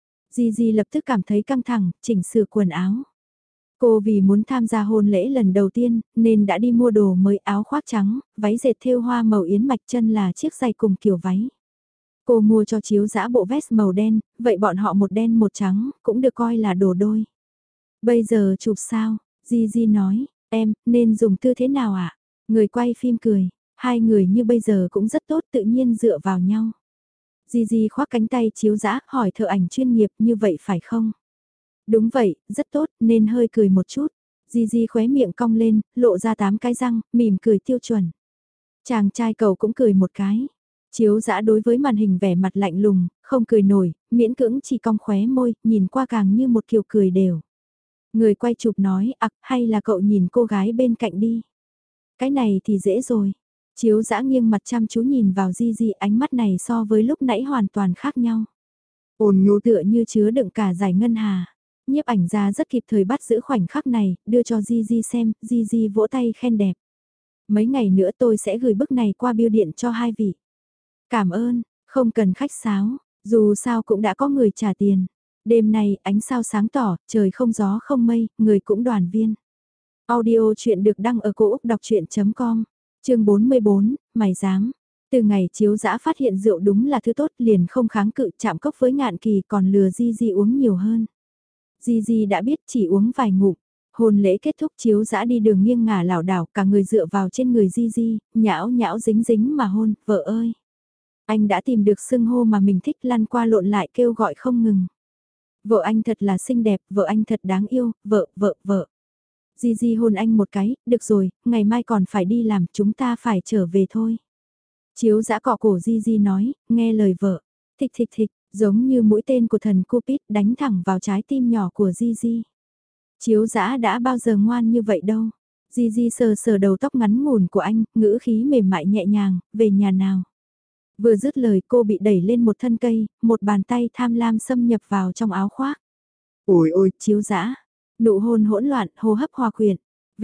S1: Di Di lập tức cảm thấy căng thẳng, chỉnh sửa quần áo. Cô vì muốn tham gia hôn lễ lần đầu tiên, nên đã đi mua đồ mới áo khoác trắng, váy dệt thêu hoa màu yến mạch chân là chiếc giày cùng kiểu váy. Cô mua cho Chiếu Dã bộ vest màu đen, vậy bọn họ một đen một trắng, cũng được coi là đồ đôi. Bây giờ chụp sao? Di Di nói, em, nên dùng tư thế nào ạ? Người quay phim cười, hai người như bây giờ cũng rất tốt tự nhiên dựa vào nhau. Di Di khoác cánh tay Chiếu Dã hỏi thợ ảnh chuyên nghiệp như vậy phải không? Đúng vậy, rất tốt, nên hơi cười một chút. Di Di khóe miệng cong lên, lộ ra 8 cái răng, mỉm cười tiêu chuẩn. Chàng trai cầu cũng cười một cái. Chiếu Dã đối với màn hình vẻ mặt lạnh lùng, không cười nổi, miễn cưỡng chỉ cong khóe môi, nhìn qua càng như một kiểu cười đều. Người quay chụp nói, hay là cậu nhìn cô gái bên cạnh đi. Cái này thì dễ rồi. Chiếu Dã nghiêng mặt chăm chú nhìn vào Di Di, ánh mắt này so với lúc nãy hoàn toàn khác nhau. Ôn nhu tựa như chứa đựng cả giải ngân hà. Nhiếp ảnh gia rất kịp thời bắt giữ khoảnh khắc này, đưa cho Di Di xem, Di Di vỗ tay khen đẹp. Mấy ngày nữa tôi sẽ gửi bức này qua bưu điện cho hai vị. Cảm ơn, không cần khách sáo, dù sao cũng đã có người trả tiền. Đêm nay ánh sao sáng tỏ, trời không gió không mây, người cũng đoàn viên. Audio chuyện được đăng ở cổ Úc đọc chuyện.com, chương 44, mày dám. Từ ngày Chiếu Dã phát hiện rượu đúng là thứ tốt liền không kháng cự chạm cốc với Ngạn Kỳ còn lừa Di Di uống nhiều hơn. Di Di đã biết chỉ uống vài ngụm. Hôn lễ kết thúc Chiếu Dã đi đường nghiêng ngả lảo đảo cả người dựa vào trên người Di Di, nhão nhão dính dính mà hôn, vợ ơi. Anh đã tìm được xưng hô mà mình thích lăn qua lộn lại kêu gọi không ngừng. Vợ anh thật là xinh đẹp, vợ anh thật đáng yêu, vợ. Di Di hôn anh một cái, được rồi, ngày mai còn phải đi làm, chúng ta phải trở về thôi. Chiếu Dã cọ cổ Di Di nói, nghe lời vợ. Thịch thịch thịch, giống như mũi tên của thần Cupid đánh thẳng vào trái tim nhỏ của Di Di. Chiếu Dã đã bao giờ ngoan như vậy đâu. Di Di sờ sờ đầu tóc ngắn ngủn của anh, ngữ khí mềm mại nhẹ nhàng, về nhà nào. Vừa dứt lời cô bị đẩy lên một thân cây, một bàn tay tham lam xâm nhập vào trong áo khoác. Ôi ôi, Chiếu Dã. Nụ hôn hỗn loạn, hô hấp hòa quyện.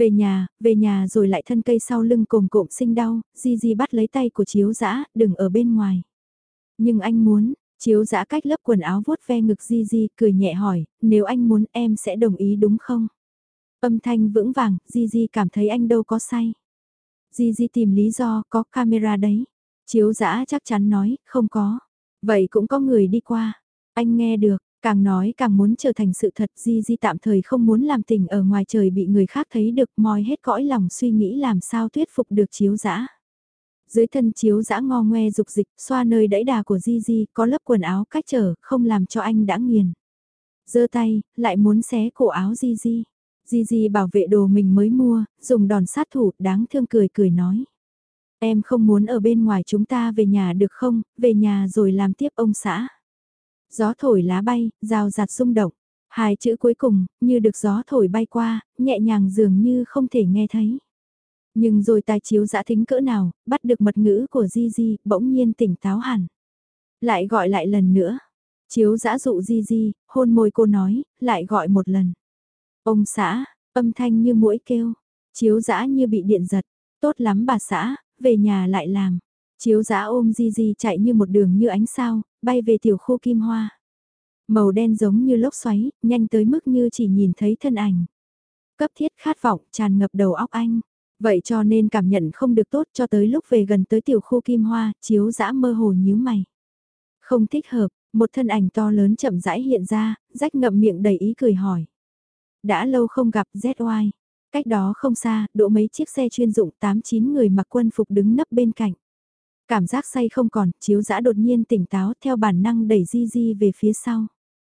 S1: Về nhà rồi lại thân cây sau lưng cồm cộm sinh đau, Di bắt lấy tay của Chiếu Dã, đừng ở bên ngoài. Nhưng anh muốn, Chiếu Dã cách lớp quần áo vuốt ve ngực Di cười nhẹ hỏi, nếu anh muốn em sẽ đồng ý đúng không? Âm thanh vững vàng, Di cảm thấy anh đâu có say. Di tìm lý do, có camera đấy. Chiếu Dã chắc chắn nói, không có. Vậy cũng có người đi qua. Anh nghe được, càng nói càng muốn trở thành sự thật. Di tạm thời không muốn làm tình ở ngoài trời bị người khác thấy được, moi hết cõi lòng suy nghĩ làm sao thuyết phục được Chiếu Dã. Dưới thân Chiếu Dã ngo ngoe dục dịch, xoa nơi đẫy đà của Di có lớp quần áo cách trở, không làm cho anh đã nghiền. Giơ tay, lại muốn xé cổ áo Di. Di bảo vệ đồ mình mới mua, dùng đòn sát thủ, đáng thương cười nói. Em không muốn ở bên ngoài, chúng ta về nhà được không, về nhà rồi làm tiếp ông xã. Gió thổi lá bay, rào rạt rung động. Hai chữ cuối cùng, như được gió thổi bay qua, nhẹ nhàng dường như không thể nghe thấy. Nhưng rồi tài Chiếu Dã thính cỡ nào, bắt được mật ngữ của Di, bỗng nhiên tỉnh táo hẳn. Lại gọi lại lần nữa. Chiếu Dã dụ Di, hôn môi cô nói, lại gọi một lần. Ông xã, âm thanh như muỗi kêu. Chiếu Dã như bị điện giật. Tốt lắm bà xã, về nhà lại làm. Chiếu Dã ôm Di chạy như một đường như ánh sao, bay về tiểu khu Kim Hoa. Màu đen giống như lốc xoáy, nhanh tới mức như chỉ nhìn thấy thân ảnh. Cấp thiết khát vọng tràn ngập đầu óc anh. Vậy cho nên cảm nhận không được tốt, cho tới lúc về gần tới tiểu khu Kim Hoa, Chiếu Dã mơ hồ nhíu mày. Không thích hợp, một thân ảnh to lớn chậm rãi hiện ra, rách ngậm miệng đầy ý cười hỏi. Đã lâu không gặp ZY. Cách đó không xa, đỗ mấy chiếc xe chuyên dụng 8-9 người mặc quân phục đứng nấp bên cạnh. Cảm giác say không còn, Chiếu Dã đột nhiên tỉnh táo theo bản năng đẩy Di về phía sau.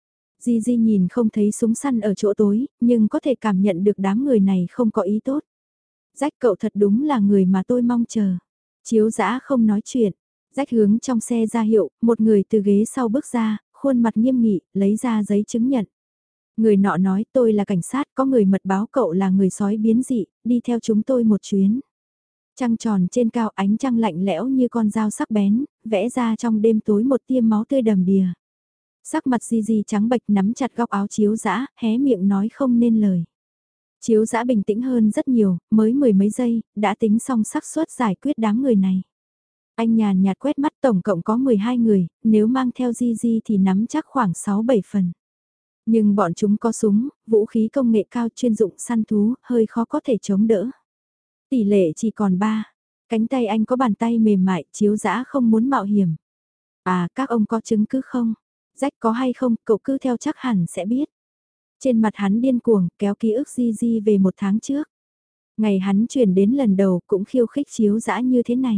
S1: Di nhìn không thấy súng săn ở chỗ tối, nhưng có thể cảm nhận được đám người này không có ý tốt. Rách cậu thật đúng là người mà tôi mong chờ. Chiếu Dã không nói chuyện. Rách hướng trong xe ra hiệu, một người từ ghế sau bước ra, khuôn mặt nghiêm nghị, lấy ra giấy chứng nhận. Người nọ nói tôi là cảnh sát, có người mật báo cậu là người sói biến dị, đi theo chúng tôi một chuyến. Trăng tròn trên cao, ánh trăng lạnh lẽo như con dao sắc bén, vẽ ra trong đêm tối một tia máu tươi đầm đìa. Sắc mặt Di trắng bệch nắm chặt góc áo Chiếu Dã, hé miệng nói không nên lời. Chiếu Dã bình tĩnh hơn rất nhiều, mới mười mấy giây, đã tính xong xác suất giải quyết đám người này. Anh nhàn nhạt quét mắt, tổng cộng có 12 người, nếu mang theo Di thì nắm chắc khoảng 6-7 phần. Nhưng bọn chúng có súng, vũ khí công nghệ cao chuyên dụng săn thú, hơi khó có thể chống đỡ. Tỷ lệ chỉ còn 3. Cánh tay anh có bàn tay mềm mại, Chiếu Dã không muốn mạo hiểm. À, các ông có chứng cứ không? Rách có hay không, cậu cứ theo chắc hẳn sẽ biết. Trên mặt hắn điên cuồng, kéo ký ức Di về 1 tháng trước. Ngày hắn chuyển đến lần đầu cũng khiêu khích Chiếu Dã như thế này.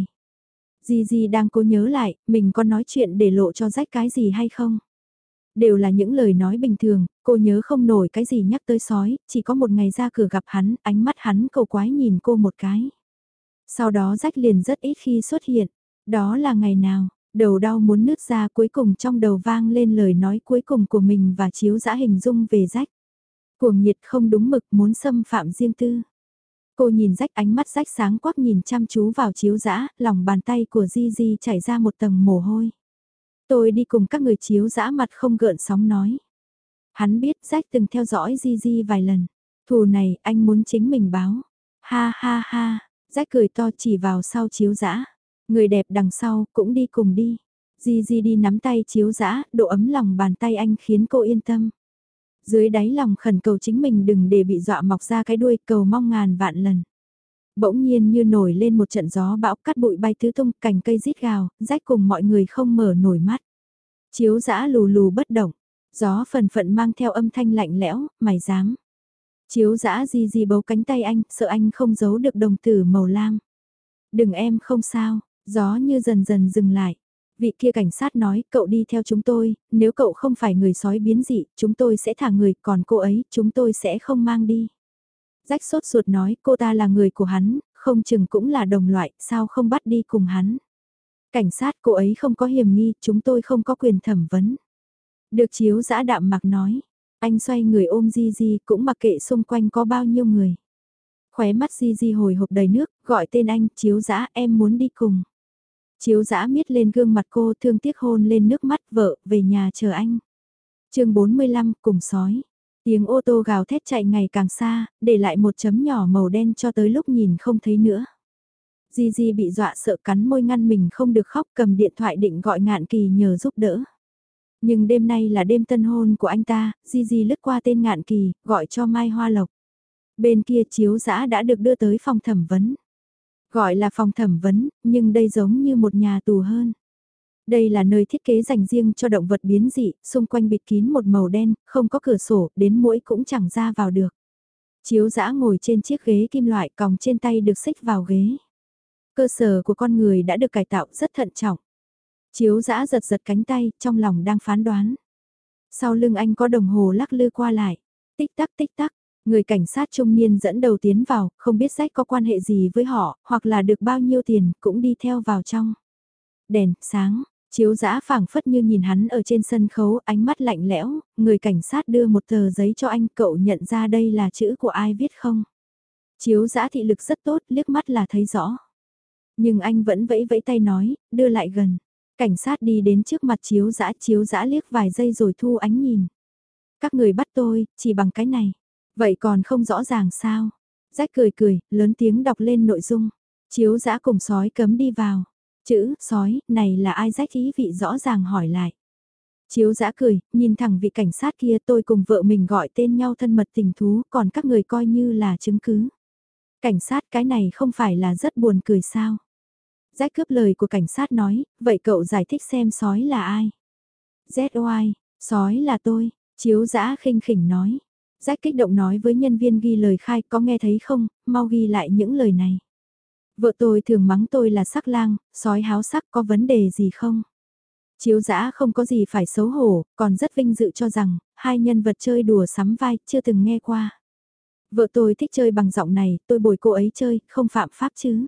S1: Di đang cố nhớ lại, mình có nói chuyện để lộ cho rách cái gì hay không? Đều là những lời nói bình thường, cô nhớ không nổi cái gì nhắc tới sói, chỉ có một ngày ra cửa gặp hắn, ánh mắt hắn cầu quái nhìn cô một cái. Sau đó rách liền rất ít khi xuất hiện, đó là ngày nào, đầu đau muốn nứt ra, cuối cùng trong đầu vang lên lời nói cuối cùng của mình và Chiếu Dã hình dung về rách. Cuồng nhiệt không đúng mực muốn xâm phạm riêng tư. Cô nhìn rách, ánh mắt rách sáng quắc nhìn chăm chú vào Chiếu Dã, lòng bàn tay của Di chảy ra một tầng mồ hôi. Tôi đi cùng các người. Chiếu Dã mặt không gợn sóng nói. Hắn biết rách từng theo dõi Di vài lần. Thù này anh muốn chính mình báo. Ha ha ha, rách cười to chỉ vào sau Chiếu Dã. Người đẹp đằng sau cũng đi cùng đi. Di đi nắm tay Chiếu Dã, độ ấm lòng bàn tay anh khiến cô yên tâm. Dưới đáy lòng khẩn cầu chính mình đừng để bị dọa mọc ra cái đuôi, cầu mong ngàn vạn lần. Bỗng nhiên như nổi lên một trận gió bão, cát bụi bay tứ tung, cành cây rít gào, rách cùng mọi người không mở nổi mắt. Chiếu Dã lù lù bất động, gió phần phận mang theo âm thanh lạnh lẽo, mày dám. Chiếu Dã Di bấu cánh tay anh, sợ anh không giấu được đồng tử màu lam. Đừng, em không sao, gió như dần dần dừng lại. Vị kia cảnh sát nói, cậu đi theo chúng tôi, nếu cậu không phải người sói biến dị, chúng tôi sẽ thả người, còn cô ấy, chúng tôi sẽ không mang đi. Rách sốt ruột nói, cô ta là người của hắn, không chừng cũng là đồng loại, sao không bắt đi cùng hắn. Cảnh sát, cô ấy không có hiểm nghi, chúng tôi không có quyền thẩm vấn. Được. Chiếu Dã đạm mặc nói, anh xoay người ôm Di cũng mặc kệ xung quanh có bao nhiêu người. Khóe mắt Di hồi hộp đầy nước, gọi tên anh, Chiếu Dã, em muốn đi cùng. Chiếu dã miết lên gương mặt cô thương tiếc hôn lên nước mắt vợ, về nhà chờ anh. chương 45, cùng sói. Tiếng ô tô gào thét chạy ngày càng xa, để lại một chấm nhỏ màu đen cho tới lúc nhìn không thấy nữa. Gigi bị dọa sợ cắn môi ngăn mình không được khóc, cầm điện thoại định gọi Ngạn Kỳ nhờ giúp đỡ. Nhưng đêm nay là đêm tân hôn của anh ta, Gigi lướt qua tên Ngạn Kỳ, gọi cho Mai Hoa Lộc. Bên kia Chiếu Dã đã được đưa tới phòng thẩm vấn. Gọi là phòng thẩm vấn, nhưng đây giống như một nhà tù hơn. Đây là nơi thiết kế dành riêng cho động vật biến dị, xung quanh bịt kín một màu đen, không có cửa sổ, đến muỗi cũng chẳng ra vào được. Chiếu Dã ngồi trên chiếc ghế kim loại còng trên tay được xích vào ghế. Cơ sở của con người đã được cải tạo rất thận trọng. Chiếu Dã giật giật cánh tay, trong lòng đang phán đoán. Sau lưng anh có đồng hồ lắc lư qua lại. Tích tắc, người cảnh sát trung niên dẫn đầu tiến vào, không biết Jack có quan hệ gì với họ, hoặc là được bao nhiêu tiền, cũng đi theo vào trong. Đèn, sáng, Chiếu Dã phảng phất như nhìn hắn ở trên sân khấu, ánh mắt lạnh lẽo, người cảnh sát đưa một tờ giấy cho anh, cậu nhận ra đây là chữ của ai viết không? Chiếu Dã thị lực rất tốt, liếc mắt là thấy rõ. Nhưng anh vẫn vẫy vẫy tay nói, đưa lại gần. Cảnh sát đi đến trước mặt Chiếu Dã liếc vài giây rồi thu ánh nhìn. Các người bắt tôi, chỉ bằng cái này. Vậy còn không rõ ràng sao? Jack cười, lớn tiếng đọc lên nội dung. Chiếu Dã cùng sói cấm đi vào. Chữ, sói, này là ai? Jack ý vị rõ ràng hỏi lại. Chiếu Dã cười, nhìn thẳng vị cảnh sát kia, tôi cùng vợ mình gọi tên nhau thân mật tình thú, còn các người coi như là chứng cứ. Cảnh sát, cái này không phải là rất buồn cười sao? Jack cướp lời của cảnh sát nói, vậy cậu giải thích xem sói là ai? ZY, sói là tôi, Chiếu Dã khinh khỉnh nói. Jack kích động nói với nhân viên ghi lời khai, có nghe thấy không, mau ghi lại những lời này. Vợ tôi thường mắng tôi là sắc lang, sói háo sắc, có vấn đề gì không? Chiếu Dã không có gì phải xấu hổ, còn rất vinh dự cho rằng, hai nhân vật chơi đùa sắm vai, chưa từng nghe qua. Vợ tôi thích chơi bằng giọng này, tôi bồi cô ấy chơi, không phạm pháp chứ.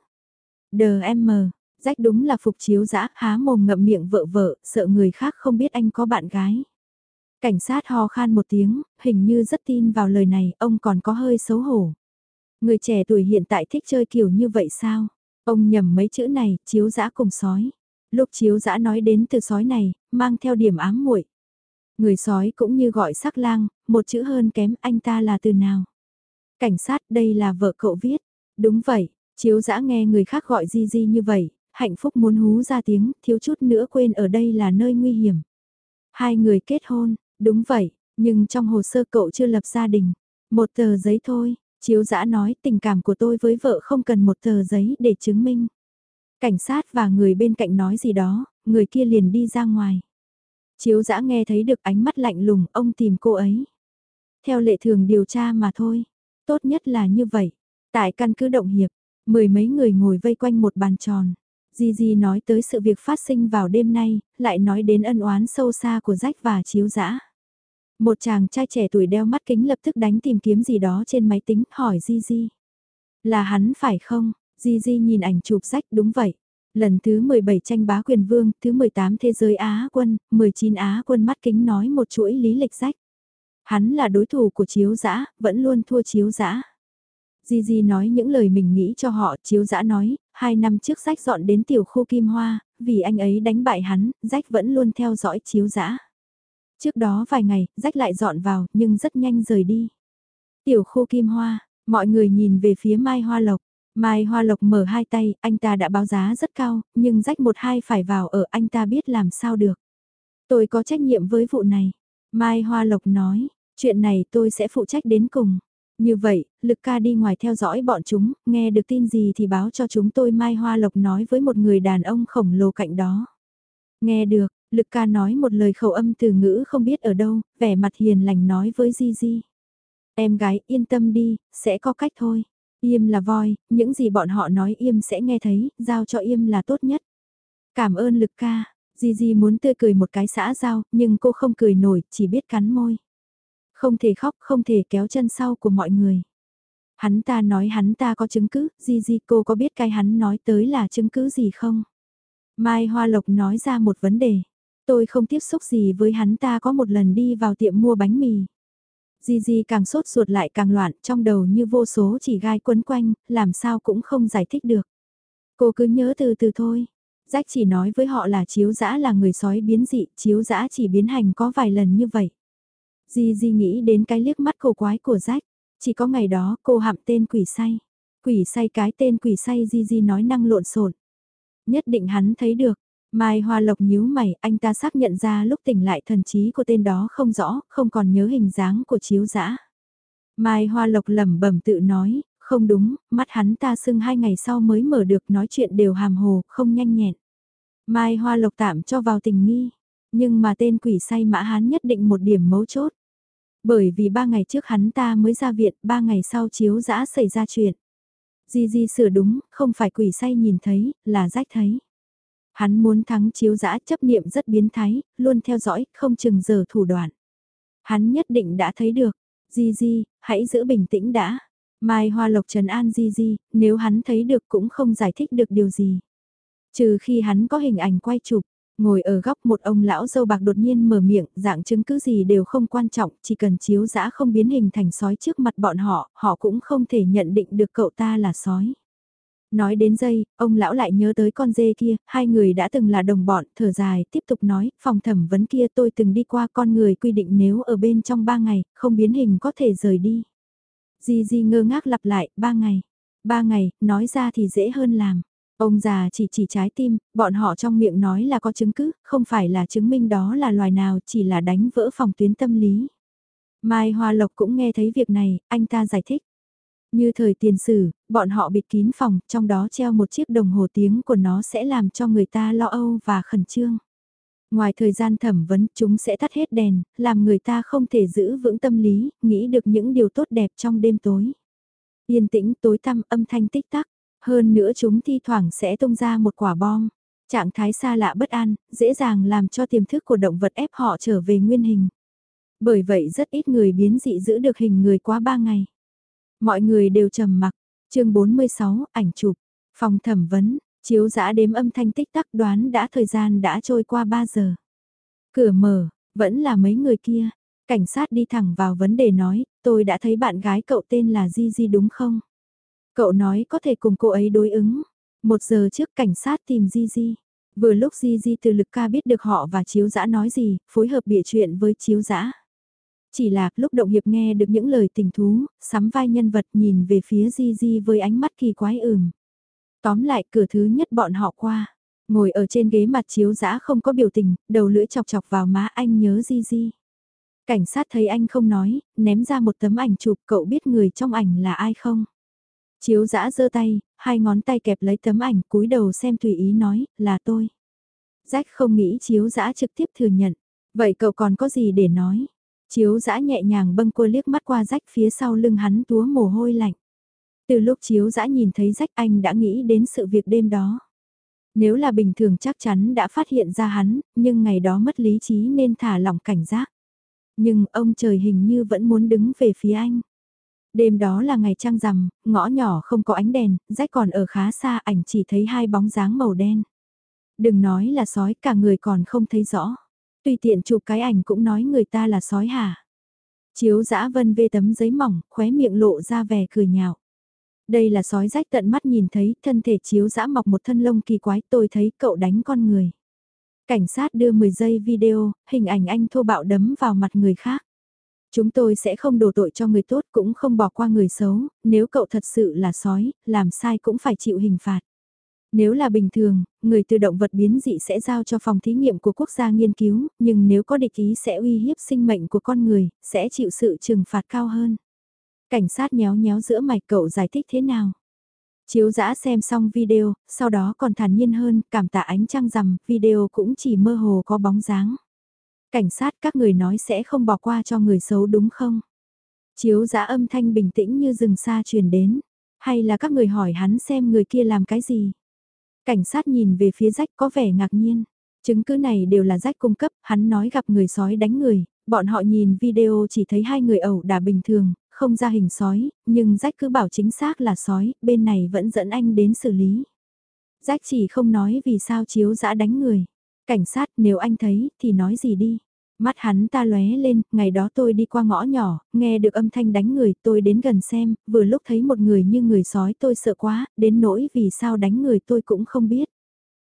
S1: DM, Jack đúng là phục Chiếu Dã, há mồm ngậm miệng vợ, sợ người khác không biết anh có bạn gái. Cảnh sát ho khan một tiếng, hình như rất tin vào lời này, ông còn có hơi xấu hổ. Người trẻ tuổi hiện tại thích chơi kiểu như vậy sao? Ông nhầm mấy chữ này, Chiếu Dã cùng sói. Lúc Chiếu Dã nói đến từ sói này, mang theo điểm ám muội. Người sói cũng như gọi sắc lang, một chữ hơn kém, anh ta là từ nào? Cảnh sát, đây là vợ cậu viết. Đúng vậy, Chiếu Dã nghe người khác gọi Gigi như vậy, hạnh phúc muốn hú ra tiếng, thiếu chút nữa quên ở đây là nơi nguy hiểm. Hai người kết hôn, đúng vậy, nhưng trong hồ sơ cậu chưa lập gia đình. Một tờ giấy thôi, Chiếu Dã nói tình cảm của tôi với vợ không cần một tờ giấy để chứng minh. Cảnh sát và người bên cạnh nói gì đó, người kia liền đi ra ngoài. Chiếu Dã nghe thấy được ánh mắt lạnh lùng, ông tìm cô ấy. Theo lệ thường điều tra mà thôi, tốt nhất là như vậy. Tại căn cứ Động Hiệp, mười mấy người ngồi vây quanh một bàn tròn. Gigi nói tới sự việc phát sinh vào đêm nay, lại nói đến ân oán sâu xa của Jack và Chiếu Dã. Một chàng trai trẻ tuổi đeo mắt kính lập tức đánh tìm kiếm gì đó trên máy tính, hỏi Gigi. Là hắn phải không? Gigi nhìn ảnh chụp Jack, đúng vậy. Lần thứ 17 tranh bá quyền vương, thứ 18 thế giới Á quân, 19 Á quân mắt kính nói một chuỗi lý lịch Jack. Hắn là đối thủ của Chiếu Dã, vẫn luôn thua Chiếu Dã. Gigi nói những lời mình nghĩ cho họ, Chiếu Dã nói, 2 năm trước Jack dọn đến tiểu khu Kim Hoa, vì anh ấy đánh bại hắn, Jack vẫn luôn theo dõi Chiếu Dã. Trước đó vài ngày, Jack lại dọn vào, nhưng rất nhanh rời đi. Tiểu khu Kim Hoa, mọi người nhìn về phía Mai Hoa Lộc. Mai Hoa Lộc mở hai tay, anh ta đã báo giá rất cao, nhưng Jack 1-2 phải vào ở anh ta biết làm sao được. Tôi có trách nhiệm với vụ này. Mai Hoa Lộc nói, chuyện này tôi sẽ phụ trách đến cùng. Như vậy, Lực ca đi ngoài theo dõi bọn chúng, nghe được tin gì thì báo cho chúng tôi. Mai Hoa Lộc nói với một người đàn ông khổng lồ cạnh đó. Nghe được, Lực ca nói một lời khẩu âm từ ngữ không biết ở đâu, vẻ mặt hiền lành nói với Gigi. Em gái yên tâm đi, sẽ có cách thôi. Im là voi, những gì bọn họ nói Im sẽ nghe thấy, giao cho Im là tốt nhất. Cảm ơn Lực ca, Gigi muốn tươi cười một cái xã giao, nhưng cô không cười nổi, chỉ biết cắn môi. Không thể khóc, không thể kéo chân sau của mọi người. Hắn ta nói hắn ta có chứng cứ, Gigi cô có biết cái hắn nói tới là chứng cứ gì không? Mai Hoa Lộc nói ra một vấn đề. Tôi không tiếp xúc gì với hắn ta, có một lần đi vào tiệm mua bánh mì. Gigi càng sốt ruột lại càng loạn, trong đầu như vô số chỉ gai quấn quanh, làm sao cũng không giải thích được. Cô cứ nhớ từ từ thôi. Rách chỉ nói với họ là Chiếu Dã là người sói biến dị, Chiếu Dã chỉ biến hành có vài lần như vậy. Di nghĩ đến cái liếc mắt cổ quái của Rách, chỉ có ngày đó cô hặm tên quỷ say. Quỷ say cái tên quỷ say Di nói năng lộn xộn. Nhất định hắn thấy được. Mai Hoa Lộc nhíu mày, anh ta xác nhận ra lúc tỉnh lại thần trí của tên đó không rõ, không còn nhớ hình dáng của Chiếu Dã. Mai Hoa Lộc lẩm bẩm tự nói, không đúng, mắt hắn ta sưng 2 ngày sau mới mở được, nói chuyện đều hàm hồ, không nhanh nhẹn. Mai Hoa Lộc tạm cho vào tình nghi, nhưng mà tên quỷ say Mã Hán nhất định một điểm mấu chốt. Bởi vì 3 ngày trước hắn ta mới ra viện, 3 ngày sau Chiếu Dã xảy ra chuyện. Di sửa đúng, không phải quỷ say nhìn thấy, là Rách thấy. Hắn muốn thắng Chiếu Dã, chấp niệm rất biến thái, luôn theo dõi, không chừng giờ thủ đoạn. Hắn nhất định đã thấy được. Di, hãy giữ bình tĩnh đã. Mai Hoa Lộc trấn an Di, nếu hắn thấy được cũng không giải thích được điều gì. Trừ khi hắn có hình ảnh quay chụp, ngồi ở góc một ông lão dâu bạc đột nhiên mở miệng, dạng chứng cứ gì đều không quan trọng, chỉ cần Chiếu Dã không biến hình thành sói trước mặt bọn họ, họ cũng không thể nhận định được cậu ta là sói. Nói đến dây, ông lão lại nhớ tới con dê kia, hai người đã từng là đồng bọn, thở dài, tiếp tục nói, phòng thẩm vấn kia tôi từng đi qua, con người quy định nếu ở bên trong 3 ngày, không biến hình có thể rời đi. Di ngơ ngác lặp lại, 3 ngày. 3 ngày, nói ra thì dễ hơn làm. Ông già chỉ trái tim, bọn họ trong miệng nói là có chứng cứ, không phải là chứng minh đó là loài nào, chỉ là đánh vỡ phòng tuyến tâm lý. Mai Hoa Lộc cũng nghe thấy việc này, anh ta giải thích. Như thời tiền sử, bọn họ bịt kín phòng, trong đó treo một chiếc đồng hồ tiếng của nó sẽ làm cho người ta lo âu và khẩn trương. Ngoài thời gian thẩm vấn, chúng sẽ tắt hết đèn, làm người ta không thể giữ vững tâm lý, nghĩ được những điều tốt đẹp trong đêm tối. Yên tĩnh, tối tăm, âm thanh tích tắc. Hơn nữa chúng thi thoảng sẽ tung ra một quả bom. Trạng thái xa lạ bất an, dễ dàng làm cho tiềm thức của động vật ép họ trở về nguyên hình. Bởi vậy rất ít người biến dị giữ được hình người quá 3 ngày. Mọi người đều trầm mặc. Chương 46, ảnh chụp. Phòng thẩm vấn, Chiếu Dã đếm âm thanh tích tắc, đoán đã thời gian đã trôi qua 3 giờ. Cửa mở, vẫn là mấy người kia. Cảnh sát đi thẳng vào vấn đề nói, tôi đã thấy bạn gái cậu tên là Di đúng không? Cậu nói có thể cùng cô ấy đối ứng. 1 giờ trước cảnh sát tìm Di. Vừa lúc Di từ Lực Ca biết được họ và Chiếu Dã nói gì, phối hợp bịa chuyện với Chiếu Dã. Chỉ là lúc Động Hiệp nghe được những lời tình thú, sắm vai nhân vật nhìn về phía Di với ánh mắt kỳ quái Tóm lại cửa thứ nhất bọn họ qua. Ngồi ở trên ghế mặt Chiếu Dã không có biểu tình, đầu lưỡi chọc chọc vào má anh nhớ Di. Cảnh sát thấy anh không nói, ném ra một tấm ảnh chụp, cậu biết người trong ảnh là ai không? Chiếu Dã giơ tay, 2 ngón tay kẹp lấy tấm ảnh, cúi đầu xem tùy ý nói, là tôi. Rách không nghĩ Chiếu Dã trực tiếp thừa nhận. Vậy cậu còn có gì để nói? Chiếu Dã nhẹ nhàng bâng quơ liếc mắt qua Rách, phía sau lưng hắn túa mồ hôi lạnh. Từ lúc Chiếu Dã nhìn thấy Rách anh đã nghĩ đến sự việc đêm đó. Nếu là bình thường chắc chắn đã phát hiện ra hắn, nhưng ngày đó mất lý trí nên thả lỏng cảnh giác. Nhưng ông trời hình như vẫn muốn đứng về phía anh. Đêm đó là ngày trăng rằm, ngõ nhỏ không có ánh đèn, Rách còn ở khá xa, ảnh chỉ thấy 2 bóng dáng màu đen. Đừng nói là sói, cả người còn không thấy rõ. Tùy tiện chụp cái ảnh cũng nói người ta là sói hả? Chiếu Dã vân vê tấm giấy mỏng, khóe miệng lộ ra vẻ cười nhạo. Đây là sói Rách tận mắt nhìn thấy, thân thể Chiếu Dã mọc một thân lông kỳ quái, tôi thấy cậu đánh con người. Cảnh sát đưa 10 giây video, hình ảnh anh thô bạo đấm vào mặt người khác. Chúng tôi sẽ không đổ tội cho người tốt, cũng không bỏ qua người xấu, nếu cậu thật sự là sói, làm sai cũng phải chịu hình phạt. Nếu là bình thường, người từ động vật biến dị sẽ giao cho phòng thí nghiệm của quốc gia nghiên cứu, nhưng nếu có địch ý sẽ uy hiếp sinh mệnh của con người, sẽ chịu sự trừng phạt cao hơn. Cảnh sát nhéo nhéo giữa mày, cậu giải thích thế nào? Chiếu Dã xem xong video, sau đó còn thản nhiên hơn, cảm tạ ánh trăng rằm, video cũng chỉ mơ hồ có bóng dáng. Cảnh sát, các người nói sẽ không bỏ qua cho người xấu đúng không? Chiếu Dã âm thanh bình tĩnh như rừng xa truyền đến. Hay là các người hỏi hắn xem người kia làm cái gì? Cảnh sát nhìn về phía Rách có vẻ ngạc nhiên. Chứng cứ này đều là Rách cung cấp, hắn nói gặp người sói đánh người, bọn họ nhìn video chỉ thấy 2 người ẩu đả bình thường, không ra hình sói, nhưng Rách cứ bảo chính xác là sói, bên này vẫn dẫn anh đến xử lý. Rách chỉ không nói vì sao Chiếu Dã đánh người. Cảnh sát, nếu anh thấy thì nói gì đi. Mắt hắn ta lóe lên, ngày đó tôi đi qua ngõ nhỏ, nghe được âm thanh đánh người, tôi đến gần xem, vừa lúc thấy một người như người sói, tôi sợ quá, đến nỗi vì sao đánh người tôi cũng không biết.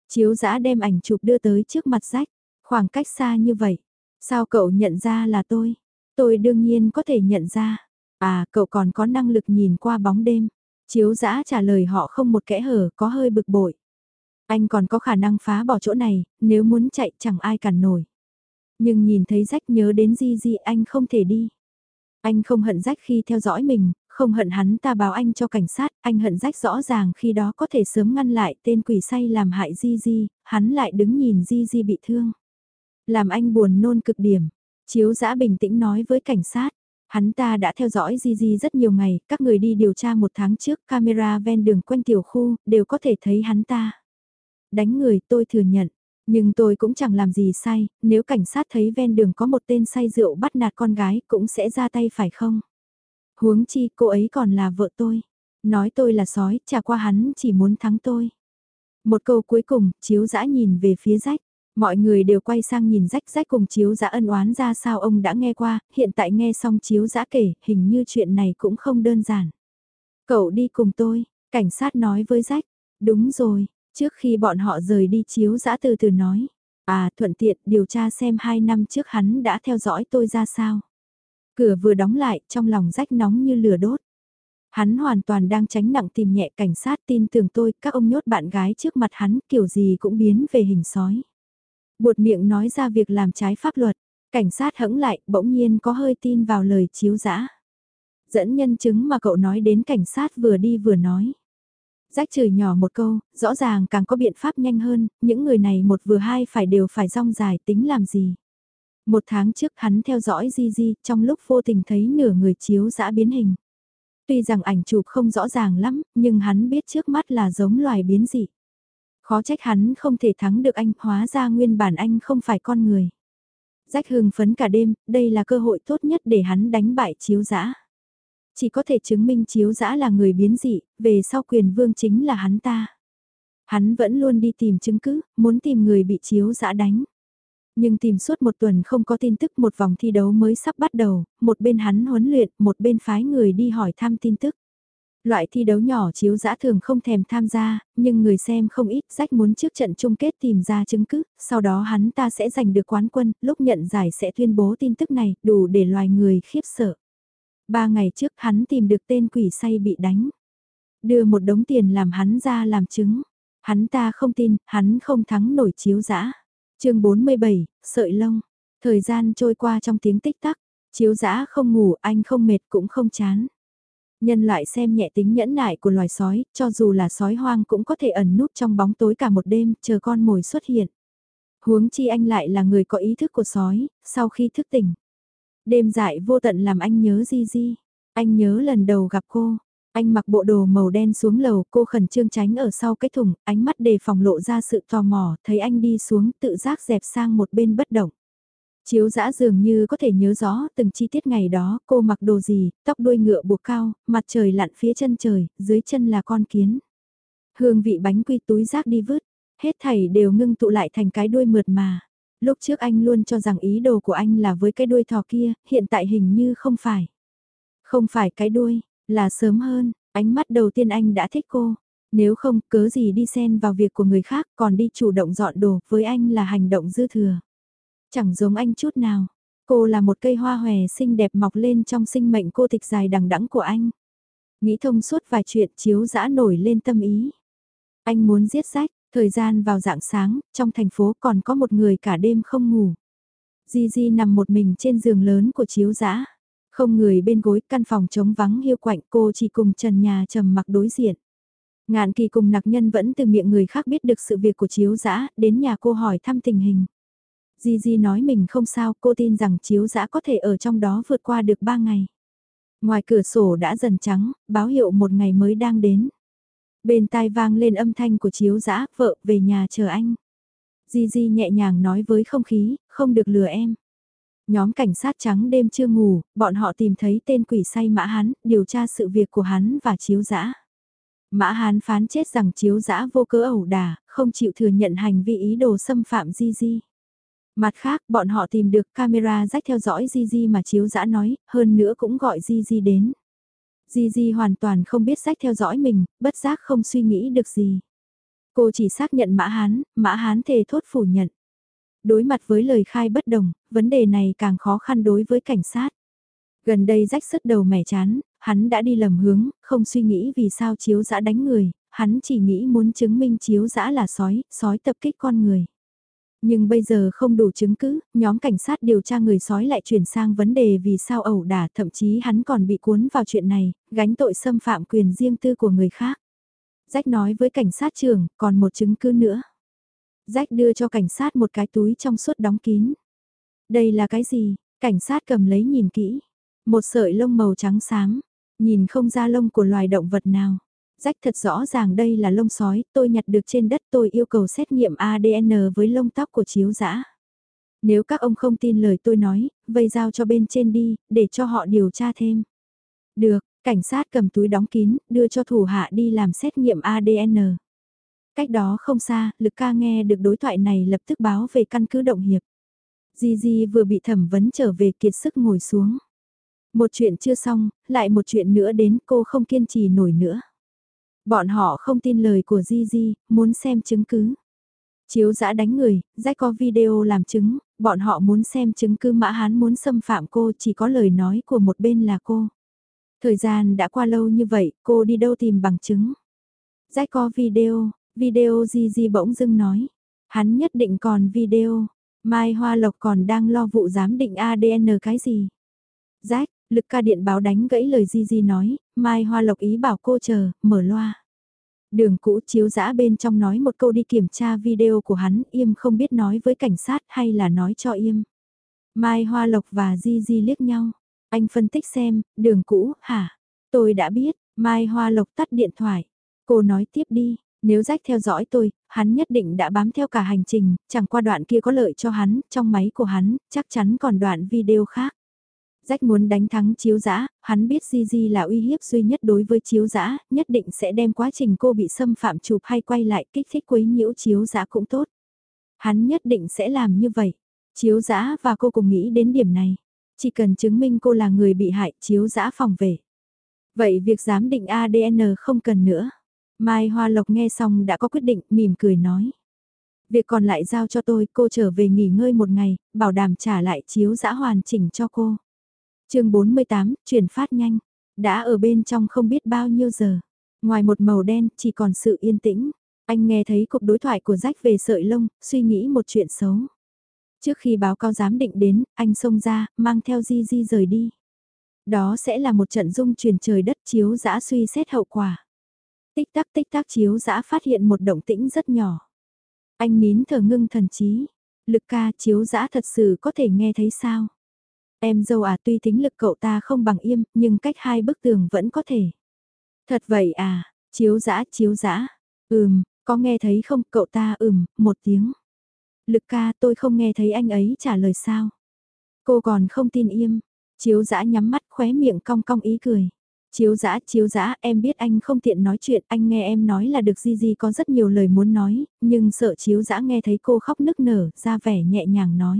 S1: Chiếu dã đem ảnh chụp đưa tới trước mặt rách, khoảng cách xa như vậy. Sao cậu nhận ra là tôi? Tôi đương nhiên có thể nhận ra. À, cậu còn có năng lực nhìn qua bóng đêm. Chiếu dã trả lời họ không một kẽ hở, có hơi bực bội. Anh còn có khả năng phá bỏ chỗ này, nếu muốn chạy chẳng ai cản nổi. Nhưng nhìn thấy rách nhớ đến Di anh không thể đi. Anh không hận rách khi theo dõi mình, không hận hắn ta báo anh cho cảnh sát, anh hận rách rõ ràng khi đó có thể sớm ngăn lại tên quỷ say làm hại Di, hắn lại đứng nhìn Di bị thương. Làm anh buồn nôn cực điểm. Chiếu dã bình tĩnh nói với cảnh sát. Hắn ta đã theo dõi Di rất nhiều ngày, các người đi điều tra 1 tháng trước, camera ven đường quanh tiểu khu, đều có thể thấy hắn ta. Đánh người tôi thừa nhận, nhưng tôi cũng chẳng làm gì sai, nếu cảnh sát thấy ven đường có một tên say rượu bắt nạt con gái cũng sẽ ra tay phải không? Huống chi cô ấy còn là vợ tôi. Nói tôi là sói, chả qua hắn chỉ muốn thắng tôi. Một câu cuối cùng, chiếu dã nhìn về phía rách. Mọi người đều quay sang nhìn rách rách cùng chiếu dã ân oán ra sao ông đã nghe qua, hiện tại nghe xong chiếu dã kể, hình như chuyện này cũng không đơn giản. Cậu đi cùng tôi, cảnh sát nói với rách. Đúng rồi, trước khi bọn họ rời đi chiếu dã từ từ nói. À thuận tiện điều tra xem 2 năm trước hắn đã theo dõi tôi ra sao. Cửa vừa đóng lại, trong lòng rách nóng như lửa đốt. Hắn hoàn toàn đang tránh nặng tìm nhẹ, cảnh sát tin tưởng tôi, các ông nhốt bạn gái trước mặt hắn kiểu gì cũng biến về hình sói. Buột miệng nói ra việc làm trái pháp luật, cảnh sát hững lại, bỗng nhiên có hơi tin vào lời chiếu dã. Dẫn nhân chứng mà cậu nói đến cảnh sát vừa đi vừa nói. Rách chửi nhỏ một câu, rõ ràng càng có biện pháp nhanh hơn, những người này một vừa hai phải đều phải rong dài tính làm gì. 1 tháng trước hắn theo dõi Di, trong lúc vô tình thấy nửa người chiếu dã biến hình. Tuy rằng ảnh chụp không rõ ràng lắm, nhưng hắn biết trước mắt là giống loài biến dị. Khó trách hắn không thể thắng được anh, hóa ra nguyên bản anh không phải con người. Rách hưng phấn cả đêm, đây là cơ hội tốt nhất để hắn đánh bại chiếu dã. Chỉ có thể chứng minh chiếu dã là người biến dị, về sau quyền vương chính là hắn ta. Hắn vẫn luôn đi tìm chứng cứ, muốn tìm người bị chiếu dã đánh. Nhưng tìm suốt 1 tuần không có tin tức, một vòng thi đấu mới sắp bắt đầu, một bên hắn huấn luyện, một bên phái người đi hỏi thăm tin tức. Loại thi đấu nhỏ chiếu dã thường không thèm tham gia, nhưng người xem không ít, rách muốn trước trận chung kết tìm ra chứng cứ, sau đó hắn ta sẽ giành được quán quân, lúc nhận giải sẽ tuyên bố tin tức này, đủ để loài người khiếp sợ. 3 ngày trước hắn tìm được tên quỷ say bị đánh. Đưa một đống tiền làm hắn ra làm chứng. Hắn ta không tin, hắn không thắng nổi chiếu dã. Chương 47, sợi lông. Thời gian trôi qua trong tiếng tích tắc, chiếu dã không ngủ, anh không mệt cũng không chán. Nhân loại xem nhẹ tính nhẫn nại của loài sói, cho dù là sói hoang cũng có thể ẩn núp trong bóng tối cả một đêm, chờ con mồi xuất hiện. Huống chi anh lại là người có ý thức của sói, sau khi thức tỉnh. Đêm dại vô tận làm anh nhớ Di. Anh nhớ lần đầu gặp cô. Anh mặc bộ đồ màu đen xuống lầu, cô khẩn trương tránh ở sau cái thùng, ánh mắt đề phòng lộ ra sự tò mò, thấy anh đi xuống tự giác dẹp sang một bên bất động. Chiếu dã dường như có thể nhớ rõ từng chi tiết ngày đó, cô mặc đồ gì, tóc đuôi ngựa buộc cao, mặt trời lặn phía chân trời, dưới chân là con kiến. Hương vị bánh quy túi rác đi vứt, hết thảy đều ngưng tụ lại thành cái đuôi mượt mà. Lúc trước anh luôn cho rằng ý đồ của anh là với cái đuôi thỏ kia, hiện tại hình như không phải. Không phải cái đuôi, là sớm hơn, ánh mắt đầu tiên anh đã thích cô. Nếu không, cớ gì đi xen vào việc của người khác, còn đi chủ động dọn đồ, với anh là hành động dư thừa. Chẳng giống anh chút nào. Cô là một cây hoa hòe xinh đẹp mọc lên trong sinh mệnh cô tịch dài đằng đẵng của anh. Nghĩ thông suốt vài chuyện chiếu dã nổi lên tâm ý. Anh muốn giết rách, thời gian vào rạng sáng, trong thành phố còn có một người cả đêm không ngủ. Di nằm một mình trên giường lớn của chiếu dã. Không người bên gối, căn phòng trống vắng hiu quạnh, cô chỉ cùng trần nhà trầm mặc đối diện. Ngạn Kỳ cùng Nặc Nhân vẫn từ miệng người khác biết được sự việc của chiếu dã, đến nhà cô hỏi thăm tình hình. Di nói mình không sao, cô tin rằng chiếu dã có thể ở trong đó vượt qua được 3 ngày. Ngoài cửa sổ đã dần trắng, báo hiệu một ngày mới đang đến. Bên tai vang lên âm thanh của chiếu dã, vợ về nhà chờ anh. Di nhẹ nhàng nói với không khí, không được lừa em. Nhóm cảnh sát trắng đêm chưa ngủ, bọn họ tìm thấy tên quỷ say Mã Hán, điều tra sự việc của hắn và chiếu dã. Mã Hán phán chết rằng chiếu dã vô cớ ẩu đả, không chịu thừa nhận hành vi ý đồ xâm phạm Di. Mặt khác, bọn họ tìm được camera rách theo dõi Di mà chiếu dã nói, hơn nữa cũng gọi Di đến. Di hoàn toàn không biết rách theo dõi mình, bất giác không suy nghĩ được gì. Cô chỉ xác nhận Mã Hán thề thốt phủ nhận. Đối mặt với lời khai bất đồng, vấn đề này càng khó khăn đối với cảnh sát. Gần đây rách sứt đầu mẻ chán, hắn đã đi lầm hướng, không suy nghĩ vì sao Chiếu Dã đánh người, hắn chỉ nghĩ muốn chứng minh Chiếu Dã là sói tập kích con người. Nhưng bây giờ không đủ chứng cứ, nhóm cảnh sát điều tra người sói lại chuyển sang vấn đề vì sao ẩu đả, thậm chí hắn còn bị cuốn vào chuyện này, gánh tội xâm phạm quyền riêng tư của người khác. Rách nói với cảnh sát trưởng, còn một chứng cứ nữa. Rách đưa cho cảnh sát một cái túi trong suốt đóng kín. Đây là cái gì? Cảnh sát cầm lấy nhìn kỹ. Một sợi lông màu trắng xám, nhìn không ra lông của loài động vật nào. Rách thật rõ ràng đây là lông sói, tôi nhặt được trên đất, tôi yêu cầu xét nghiệm ADN với lông tóc của Chiếu Dã. Nếu các ông không tin lời tôi nói, vây giao cho bên trên đi, để cho họ điều tra thêm. Được, cảnh sát cầm túi đóng kín, đưa cho thủ hạ đi làm xét nghiệm ADN. Cách đó không xa, Lực Ca nghe được đối thoại này lập tức báo về căn cứ Động Hiệp. Gigi vừa bị thẩm vấn trở về kiệt sức ngồi xuống. Một chuyện chưa xong, lại một chuyện nữa đến, cô không kiên trì nổi nữa. Bọn họ không tin lời của Gigi, muốn xem chứng cứ. Chiếu Dã đánh người, Rách có video làm chứng, bọn họ muốn xem chứng cứ Mã Hán muốn xâm phạm cô, chỉ có lời nói của một bên là cô. Thời gian đã qua lâu như vậy, cô đi đâu tìm bằng chứng. Rách có video Gigi bỗng dưng nói. Hắn nhất định còn video, Mai Hoa Lộc còn đang lo vụ giám định ADN cái gì. Rách, Lực Ca điện báo đánh gãy lời Gigi nói, Mai Hoa Lộc ý bảo cô chờ, mở loa. Đường Cũ Chiếu Dã bên trong nói một câu đi kiểm tra video của hắn, im không biết nói với cảnh sát hay là nói cho im. Mai Hoa Lộc và Gigi liếc nhau. Anh phân tích xem, Đường Cũ, hả? Tôi đã biết, Mai Hoa Lộc tắt điện thoại. Cô nói tiếp đi, nếu Rách theo dõi tôi, hắn nhất định đã bám theo cả hành trình, chẳng qua đoạn kia có lợi cho hắn, trong máy của hắn, chắc chắn còn đoạn video khác. Rách muốn đánh thắng Chiếu Dã, hắn biết Gigi là uy hiếp duy nhất đối với Chiếu Dã, nhất định sẽ đem quá trình cô bị xâm phạm chụp hay quay lại kích thích quấy nhiễu Chiếu Dã cũng tốt. Hắn nhất định sẽ làm như vậy. Chiếu Dã và cô cùng nghĩ đến điểm này. Chỉ cần chứng minh cô là người bị hại, Chiếu Dã phòng về. Vậy việc giám định ADN không cần nữa. Mai Hoa Lộc nghe xong đã có quyết định, mỉm cười nói. Việc còn lại giao cho tôi, cô trở về nghỉ ngơi một ngày, bảo đảm trả lại Chiếu Dã hoàn chỉnh cho cô. Chương 48, chuyển phát nhanh. Đã ở bên trong không biết bao nhiêu giờ. Ngoài một màu đen, chỉ còn sự yên tĩnh. Anh nghe thấy cuộc đối thoại của Rách về sợi lông, suy nghĩ một chuyện xấu. Trước khi báo cáo giám định đến, anh xông ra, mang theo Gigi rời đi. Đó sẽ là một trận rung chuyển trời đất. Chiếu Dã suy xét hậu quả. Tích tắc Chiếu Dã phát hiện một động tĩnh rất nhỏ. Anh nín thở ngưng thần trí. Lực Ca, Chiếu Dã thật sự có thể nghe thấy sao? Em dâu à, tuy tính lực cậu ta không bằng Im, nhưng cách hai bức tường vẫn có thể. Thật vậy à, Chiếu Dã. Có nghe thấy không, cậu ta một tiếng. Lực Ca, tôi không nghe thấy anh ấy trả lời sao. Cô còn không tin Im. Chiếu Dã nhắm mắt, khóe miệng cong cong ý cười. Chiếu Dã, em biết anh không tiện nói chuyện, anh nghe em nói là được Gigi có rất nhiều lời muốn nói, nhưng sợ Chiếu Dã nghe thấy cô khóc nức nở, ra vẻ nhẹ nhàng nói.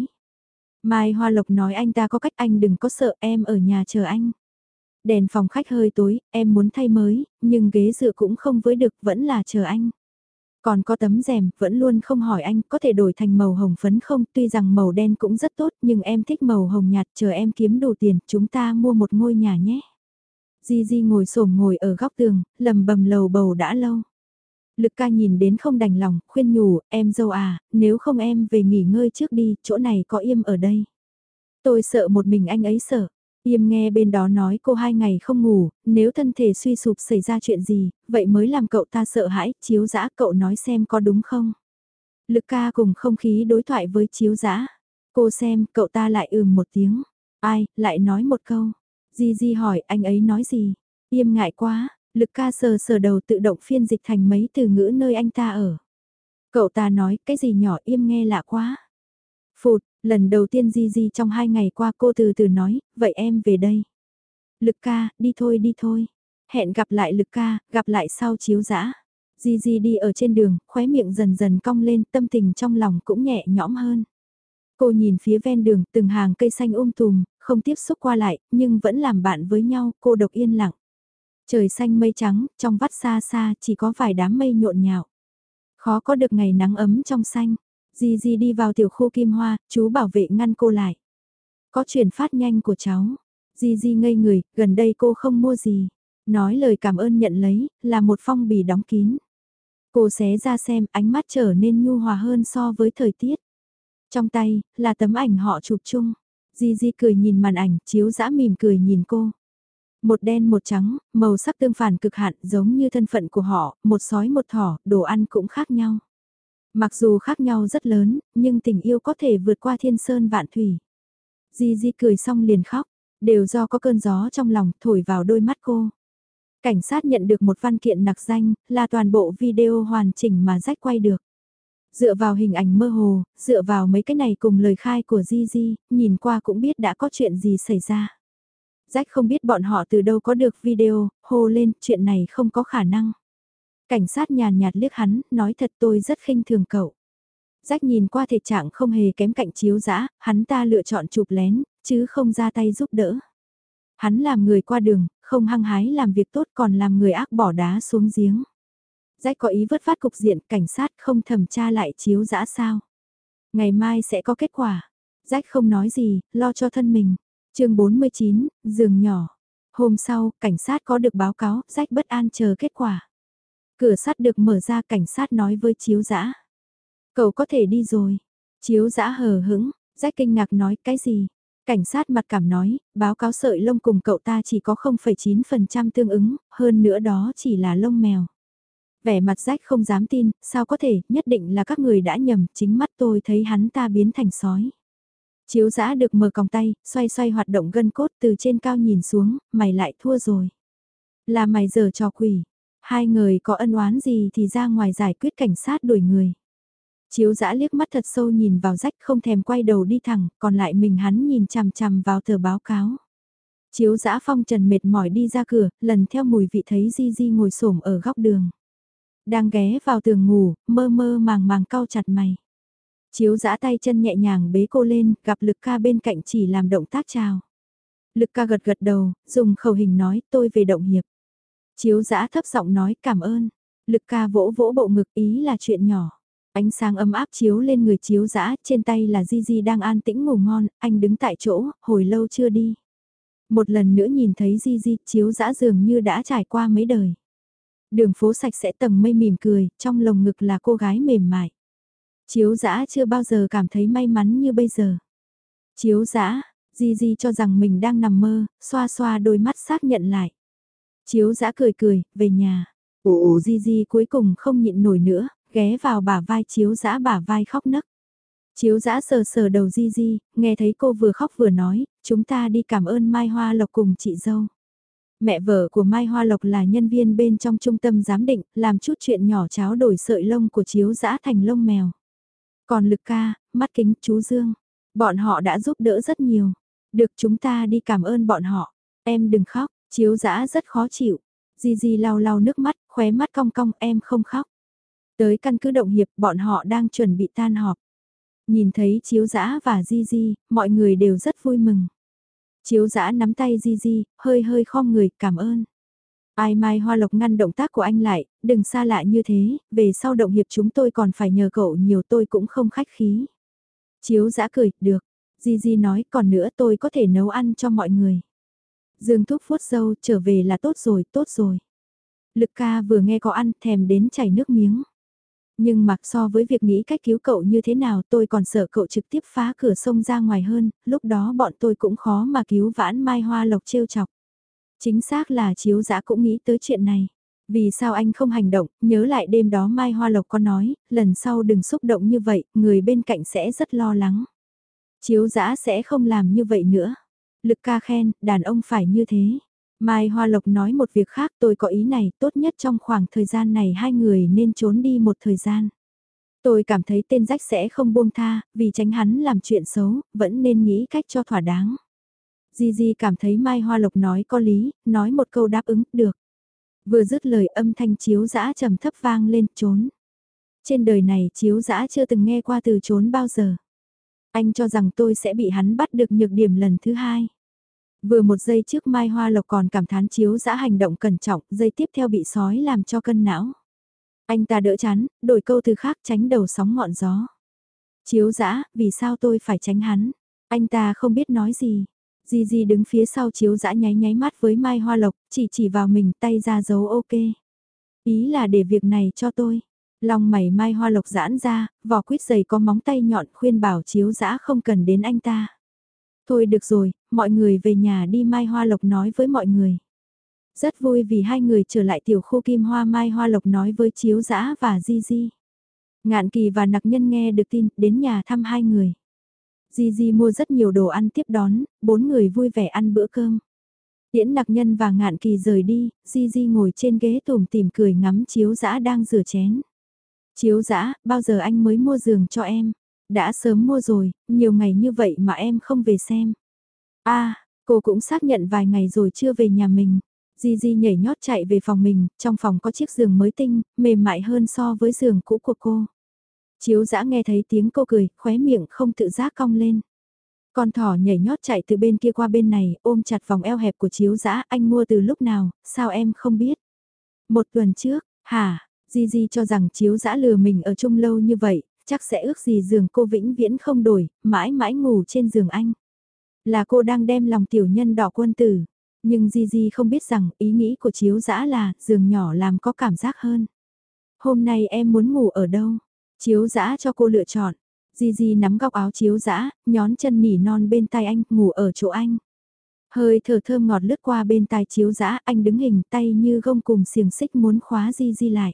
S1: Mai Hoa Lộc nói anh ta có cách, anh đừng có sợ, em ở nhà chờ anh. Đèn phòng khách hơi tối, em muốn thay mới, nhưng ghế dựa cũng không với được, vẫn là chờ anh. Còn có tấm rèm, vẫn luôn không hỏi anh, có thể đổi thành màu hồng phấn không, tuy rằng màu đen cũng rất tốt, nhưng em thích màu hồng nhạt, chờ em kiếm đủ tiền, chúng ta mua một ngôi nhà nhé. Gigi ngồi ở góc tường, lầm bầm lầu bầu đã lâu. Lực Ca nhìn đến không đành lòng, khuyên nhủ, em dâu à, nếu không em về nghỉ ngơi trước đi, chỗ này có Im ở đây. Tôi sợ một mình anh ấy sợ. Im nghe bên đó nói cô 2 ngày không ngủ, nếu thân thể suy sụp xảy ra chuyện gì, vậy mới làm cậu ta sợ hãi, Chiếu Dã cậu nói xem có đúng không. Lực Ca cùng không khí đối thoại với Chiếu Dã. Cô xem, cậu ta lại một tiếng. Ai, lại nói một câu. Gigi hỏi anh ấy nói gì. Im ngại quá. Lực Ca sờ đầu tự động phiên dịch thành mấy từ ngữ nơi anh ta ở. Cậu ta nói, cái gì nhỏ Im nghe lạ quá. Phụt, lần đầu tiên Gigi trong 2 ngày qua cô từ từ nói, vậy em về đây. Lực Ca, đi thôi. Hẹn gặp lại Lực Ca, gặp lại sau Chiếu Dã. Gigi đi ở trên đường, khóe miệng dần dần cong lên, tâm tình trong lòng cũng nhẹ nhõm hơn. Cô nhìn phía ven đường, từng hàng cây xanh tùm, không tiếp xúc qua lại, nhưng vẫn làm bạn với nhau, cô độc yên lặng. Trời xanh mây trắng, trong vắt xa xa chỉ có vài đám mây nhộn nhạo. Khó có được ngày nắng ấm trong xanh. Di Di đi vào tiểu khu Kim Hoa, chú bảo vệ ngăn cô lại. Có chuyển phát nhanh của cháu. Di Di ngây người, gần đây cô không mua gì. Nói lời cảm ơn nhận lấy, là một phong bì đóng kín. Cô xé ra xem, ánh mắt trở nên nhu hòa hơn so với thời tiết. Trong tay, là tấm ảnh họ chụp chung. Di Di cười nhìn màn ảnh, Chiếu Dã mỉm cười nhìn cô. Một đen một trắng, màu sắc tương phản cực hạn giống như thân phận của họ, một sói một thỏ, đồ ăn cũng khác nhau. Mặc dù khác nhau rất lớn, nhưng tình yêu có thể vượt qua thiên sơn vạn thủy. Di Di cười xong liền khóc, đều do có cơn gió trong lòng thổi vào đôi mắt cô. Cảnh sát nhận được một văn kiện nặc danh, là toàn bộ video hoàn chỉnh mà Jack quay được. Dựa vào hình ảnh mơ hồ, dựa vào mấy cái này cùng lời khai của Di Di, nhìn qua cũng biết đã có chuyện gì xảy ra. Jack không biết bọn họ từ đâu có được video, hô lên, chuyện này không có khả năng. Cảnh sát nhàn nhạt liếc hắn, nói thật tôi rất khinh thường cậu. Jack nhìn qua thể trạng không hề kém cạnh Chiếu Dã, hắn ta lựa chọn chụp lén, chứ không ra tay giúp đỡ. Hắn làm người qua đường, không hăng hái làm việc tốt còn làm người ác bỏ đá xuống giếng. Jack có ý vớt vát cục diện, cảnh sát không thẩm tra lại Chiếu Dã sao. Ngày mai sẽ có kết quả. Jack không nói gì, lo cho thân mình. Chương 49, giường nhỏ. Hôm sau, cảnh sát có được báo cáo, Jack bất an chờ kết quả. Cửa sắt được mở ra, cảnh sát nói với Chiếu Dã. Cậu có thể đi rồi. Chiếu Dã hờ hững, Jack kinh ngạc nói cái gì? Cảnh sát mặt cảm nói, báo cáo sợi lông cùng cậu ta chỉ có 0,9% tương ứng, hơn nữa đó chỉ là lông mèo. Vẻ mặt Jack không dám tin, sao có thể, nhất định là các người đã nhầm, chính mắt tôi thấy hắn ta biến thành sói. Chiếu Dã được mở còng tay, xoay xoay hoạt động gân cốt từ trên cao nhìn xuống, mày lại thua rồi. Là mày giở trò quỷ, hai người có ân oán gì thì ra ngoài giải quyết, cảnh sát đuổi người. Chiếu Dã liếc mắt thật sâu nhìn vào Jack không thèm quay đầu đi thẳng, còn lại mình hắn nhìn chằm chằm vào tờ báo cáo. Chiếu Dã phong trần mệt mỏi đi ra cửa, lần theo mùi vị thấy Di Di ngồi xổm ở góc đường. Đang ghé vào tường ngủ, mơ mơ màng màng cau chặt mày. Chiếu Dã tay chân nhẹ nhàng bế cô lên, gặp Lực Ca bên cạnh chỉ làm động tác chào. Lực Ca gật gật đầu, dùng khẩu hình nói tôi về động hiệp. Chiếu Dã thấp giọng nói cảm ơn. Lực Ca vỗ vỗ bộ ngực, ý là chuyện nhỏ. Ánh sáng ấm áp chiếu lên người Chiếu Dã, trên tay là Di Di đang an tĩnh ngủ ngon, anh đứng tại chỗ, hồi lâu chưa đi. Một lần nữa nhìn thấy Di Di, Chiếu Dã dường như đã trải qua mấy đời. Đường phố sạch sẽ tầng mây mỉm cười, trong lồng ngực là cô gái mềm mại. Chiếu Dã chưa bao giờ cảm thấy may mắn như bây giờ. Chiếu Dã, Di Di cho rằng mình đang nằm mơ, xoa xoa đôi mắt xác nhận lại. Chiếu Dã cười cười, về nhà. Ồ Di Di cuối cùng không nhịn nổi nữa, ghé vào bả vai Chiếu Dã bả vai khóc nấc. Chiếu Dã sờ sờ đầu Di Di, nghe thấy cô vừa khóc vừa nói, chúng ta đi cảm ơn Mai Hoa Lộc cùng chị dâu. Mẹ vợ của Mai Hoa Lộc là nhân viên bên trong trung tâm giám định, làm chút chuyện nhỏ cháo đổi sợi lông của Chiếu Dã thành lông mèo. Còn Lực Ca, mắt kính, chú Dương, bọn họ đã giúp đỡ rất nhiều. Được chúng ta đi cảm ơn bọn họ. Em đừng khóc, Chiếu Dã rất khó chịu. Di Di lau lau nước mắt, khóe mắt cong cong, em không khóc. Tới căn cứ động hiệp, bọn họ đang chuẩn bị tan họp. Nhìn thấy Chiếu Dã và Di Di, mọi người đều rất vui mừng. Chiếu Dã nắm tay Di Di, hơi hơi khom người, cảm ơn. Ai Mai Hoa Lộc ngăn động tác của anh lại, đừng xa lạ như thế, về sau động hiệp chúng tôi còn phải nhờ cậu nhiều, tôi cũng không khách khí. Chiếu Dã cười, được. Di Di nói, còn nữa tôi có thể nấu ăn cho mọi người. Dương Thúc vuốt râu, trở về là tốt rồi, tốt rồi. Lực Ca vừa nghe có ăn, thèm đến chảy nước miếng. Nhưng mặc so với việc nghĩ cách cứu cậu như thế nào, tôi còn sợ cậu trực tiếp phá cửa sông ra ngoài hơn, lúc đó bọn tôi cũng khó mà cứu vãn Mai Hoa Lộc trêu chọc. Chính xác là Chiếu Dã cũng nghĩ tới chuyện này. Vì sao anh không hành động, nhớ lại đêm đó Mai Hoa Lộc có nói, lần sau đừng xúc động như vậy, người bên cạnh sẽ rất lo lắng. Chiếu Dã sẽ không làm như vậy nữa. Lực Ca khen, đàn ông phải như thế. Mai Hoa Lộc nói một việc khác, tôi có ý này, tốt nhất trong khoảng thời gian này hai người nên trốn đi một thời gian. Tôi cảm thấy tên rách sẽ không buông tha, vì tránh hắn làm chuyện xấu, vẫn nên nghĩ cách cho thỏa đáng. Di Di cảm thấy Mai Hoa Lộc nói có lý, nói một câu đáp ứng, được. Vừa dứt lời âm thanh Chiếu Dã trầm thấp vang lên, trốn. Trên đời này Chiếu Dã chưa từng nghe qua từ trốn bao giờ. Anh cho rằng tôi sẽ bị hắn bắt được nhược điểm lần thứ hai. Vừa một giây trước Mai Hoa Lộc còn cảm thán Chiếu Dã hành động cẩn trọng, giây tiếp theo bị sói làm cho cân não. Anh ta đỡ chán, đổi câu từ khác tránh đầu sóng ngọn gió. Chiếu dã, vì sao tôi phải tránh hắn? Anh ta không biết nói gì. Di đứng phía sau chiếu dã nháy nháy mắt với Mai Hoa Lộc, chỉ vào mình tay ra dấu ok. Ý là để việc này cho tôi. Lòng mày Mai Hoa Lộc giãn ra, vỏ quýt giày có móng tay nhọn khuyên bảo chiếu dã không cần đến anh ta. Thôi được rồi, mọi người về nhà đi Mai Hoa Lộc nói với mọi người. Rất vui vì hai người trở lại tiểu khu Kim Hoa Mai Hoa Lộc nói với chiếu dã và Di. Ngạn Kỳ và Nặc Nhân nghe được tin, đến nhà thăm hai người. Di mua rất nhiều đồ ăn tiếp đón, bốn người vui vẻ ăn bữa cơm. Tiễn Nặc Nhân và Ngạn Kỳ rời đi, Di ngồi trên ghế tủm tỉm cười ngắm chiếu dã đang rửa chén. Chiếu dã, bao giờ anh mới mua giường cho em? Đã sớm mua rồi, nhiều ngày như vậy mà em không về xem. Cô cũng xác nhận vài ngày rồi chưa về nhà mình. Di nhảy nhót chạy về phòng mình, trong phòng có chiếc giường mới tinh, mềm mại hơn so với giường cũ của cô. Chiếu dã nghe thấy tiếng cô cười, khóe miệng không tự giác cong lên. Con thỏ nhảy nhót chạy từ bên kia qua bên này, ôm chặt vòng eo hẹp của chiếu dã, anh mua từ lúc nào, sao em không biết? Một tuần trước, hả? Di cho rằng chiếu dã lừa mình ở chung lâu như vậy, chắc sẽ ước gì giường cô vĩnh viễn không đổi, mãi mãi ngủ trên giường anh. Là cô đang đem lòng tiểu nhân đỏ quân tử. Nhưng Di không biết rằng ý nghĩ của chiếu dã là giường nhỏ làm có cảm giác hơn. Hôm nay em muốn ngủ ở đâu? Chiếu dã cho cô lựa chọn. Di nắm góc áo chiếu dã, nhón chân nỉ non bên tai anh, ngủ ở chỗ anh. Hơi thở thơm ngọt lướt qua bên tai chiếu dã, anh đứng hình tay như gông cùng xiềng xích muốn khóa Di lại.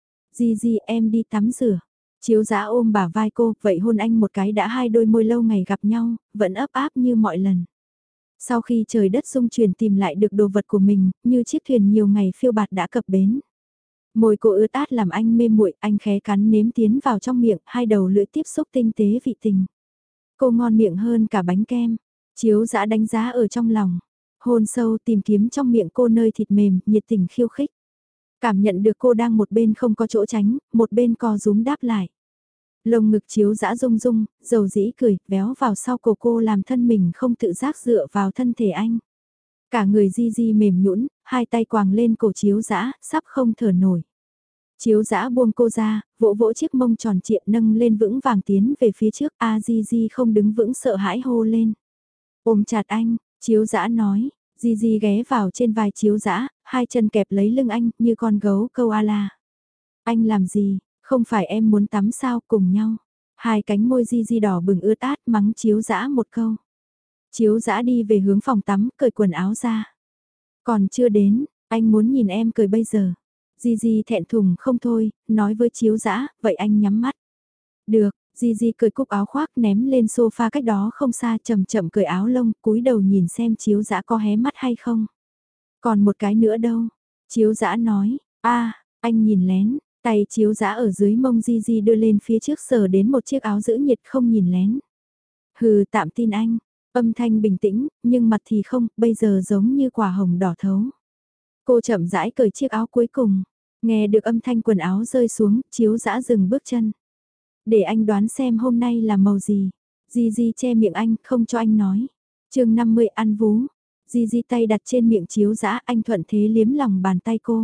S1: Di em đi tắm rửa. Chiếu dã ôm bả vai cô, vậy hôn anh một cái đã hai đôi môi lâu ngày gặp nhau, vẫn ấp áp như mọi lần. Sau khi trời đất rung chuyển tìm lại được đồ vật của mình, như chiếc thuyền nhiều ngày phiêu bạt đã cập bến. Môi cô ướt át làm anh mê muội, anh khé cắn nếm tiến vào trong miệng, hai đầu lưỡi tiếp xúc tinh tế vị tình. Cô ngon miệng hơn cả bánh kem. Chiếu dã đánh giá ở trong lòng. Hôn sâu tìm kiếm trong miệng cô nơi thịt mềm, nhiệt tình khiêu khích. Cảm nhận được cô đang một bên không có chỗ tránh, một bên co rúm đáp lại. Lồng ngực chiếu dã rung rung, dầu dĩ cười, véo vào sau cổ cô làm thân mình không tự giác dựa vào thân thể anh. Cả người Di mềm nhũn, hai tay quàng lên cổ chiếu dã, sắp không thở nổi. Chiếu dã buông cô ra, vỗ vỗ chiếc mông tròn trịa nâng lên vững vàng tiến về phía trước, Di không đứng vững sợ hãi hô lên. Ôm chặt anh, chiếu dã nói, Di ghé vào trên vai chiếu dã, hai chân kẹp lấy lưng anh như con gấu câu a-la. Anh làm gì, không phải em muốn tắm sao, cùng nhau. Hai cánh môi Di đỏ bừng ướt át mắng chiếu dã một câu. Chiếu dã đi về hướng phòng tắm, cởi quần áo ra. Còn chưa đến, anh muốn nhìn em cười bây giờ. Di thẹn thùng không thôi, nói với chiếu dã, vậy anh nhắm mắt. Được, Di cởi cúc áo khoác ném lên sofa cách đó không xa, chậm chậm cởi áo lông, cúi đầu nhìn xem chiếu dã có hé mắt hay không. Còn một cái nữa đâu? Chiếu dã nói, anh nhìn lén, tay chiếu dã ở dưới mông Di đưa lên phía trước sờ đến một chiếc áo giữ nhiệt không nhìn lén. Hừ, tạm tin anh. Âm thanh bình tĩnh, nhưng mặt thì không, bây giờ giống như quả hồng đỏ thấu. Cô chậm rãi cởi chiếc áo cuối cùng, nghe được âm thanh quần áo rơi xuống, chiếu dã dừng bước chân. Để anh đoán xem hôm nay là màu gì. Di che miệng anh, không cho anh nói. chương 50 ăn vú. Di tay đặt trên miệng chiếu dã, anh thuận thế liếm lòng bàn tay cô.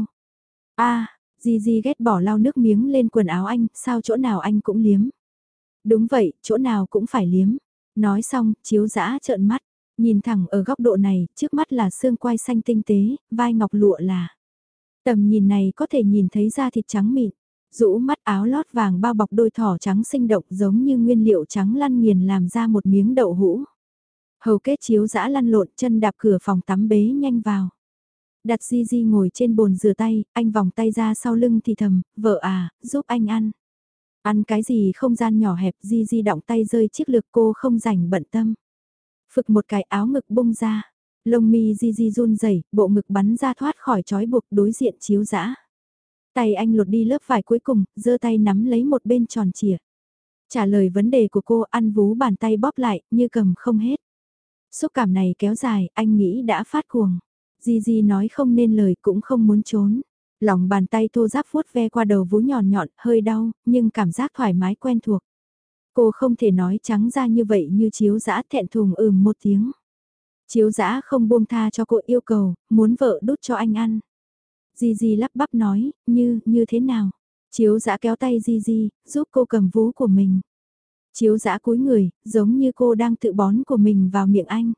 S1: Di ghét bỏ lau nước miếng lên quần áo anh, sao chỗ nào anh cũng liếm. Đúng vậy, chỗ nào cũng phải liếm. Nói xong, chiếu dã trợn mắt, nhìn thẳng ở góc độ này, trước mắt là xương quai xanh tinh tế, vai ngọc lụa là. Tầm nhìn này có thể nhìn thấy da thịt trắng mịn, rũ mắt áo lót vàng bao bọc đôi thỏ trắng sinh động giống như nguyên liệu trắng lăn nghiền làm ra một miếng đậu hũ. Hầu kết chiếu dã lăn lộn chân đạp cửa phòng tắm bế nhanh vào. Đặt Di ngồi trên bồn rửa tay, anh vòng tay ra sau lưng thì thầm, vợ à, giúp anh ăn. Ăn cái gì không gian nhỏ hẹp, Di động tay rơi chiếc lược cô không rảnh bận tâm. Phực một cái áo ngực bung ra, lông mi Di run rẩy, bộ ngực bắn ra thoát khỏi trói buộc đối diện chiếu dã. Tay anh lột đi lớp vải cuối cùng, giơ tay nắm lấy một bên tròn chìa. Trả lời vấn đề của cô, ăn vú bàn tay bóp lại, như cầm không hết. Xúc cảm này kéo dài, anh nghĩ đã phát cuồng. Di nói không nên lời cũng không muốn trốn. Lòng bàn tay thô ráp vuốt ve qua đầu vú nhọn nhọn, hơi đau, nhưng cảm giác thoải mái quen thuộc. Cô không thể nói trắng ra như vậy như chiếu dã, thẹn thùng một tiếng. Chiếu dã không buông tha cho cô, yêu cầu, muốn vợ đút cho anh ăn. Di lắp bắp nói, như thế nào? Chiếu dã kéo tay Di, giúp cô cầm vú của mình. Chiếu dã cúi người, giống như cô đang tự bón của mình vào miệng anh.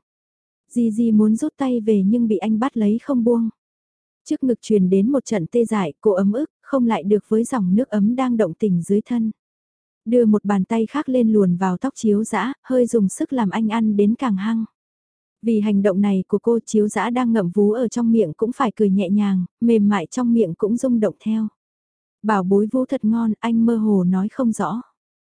S1: Di muốn rút tay về nhưng bị anh bắt lấy không buông. Trước ngực truyền đến một trận tê dại, cô ấm ức, không lại được với dòng nước ấm đang động tình dưới thân. Đưa một bàn tay khác lên luồn vào tóc Chiếu dã, hơi dùng sức làm anh ăn đến càng hăng. Vì hành động này của cô, Chiếu dã đang ngậm vú ở trong miệng cũng phải cười nhẹ nhàng, mềm mại trong miệng cũng rung động theo. Bảo bối vú thật ngon, anh mơ hồ nói không rõ.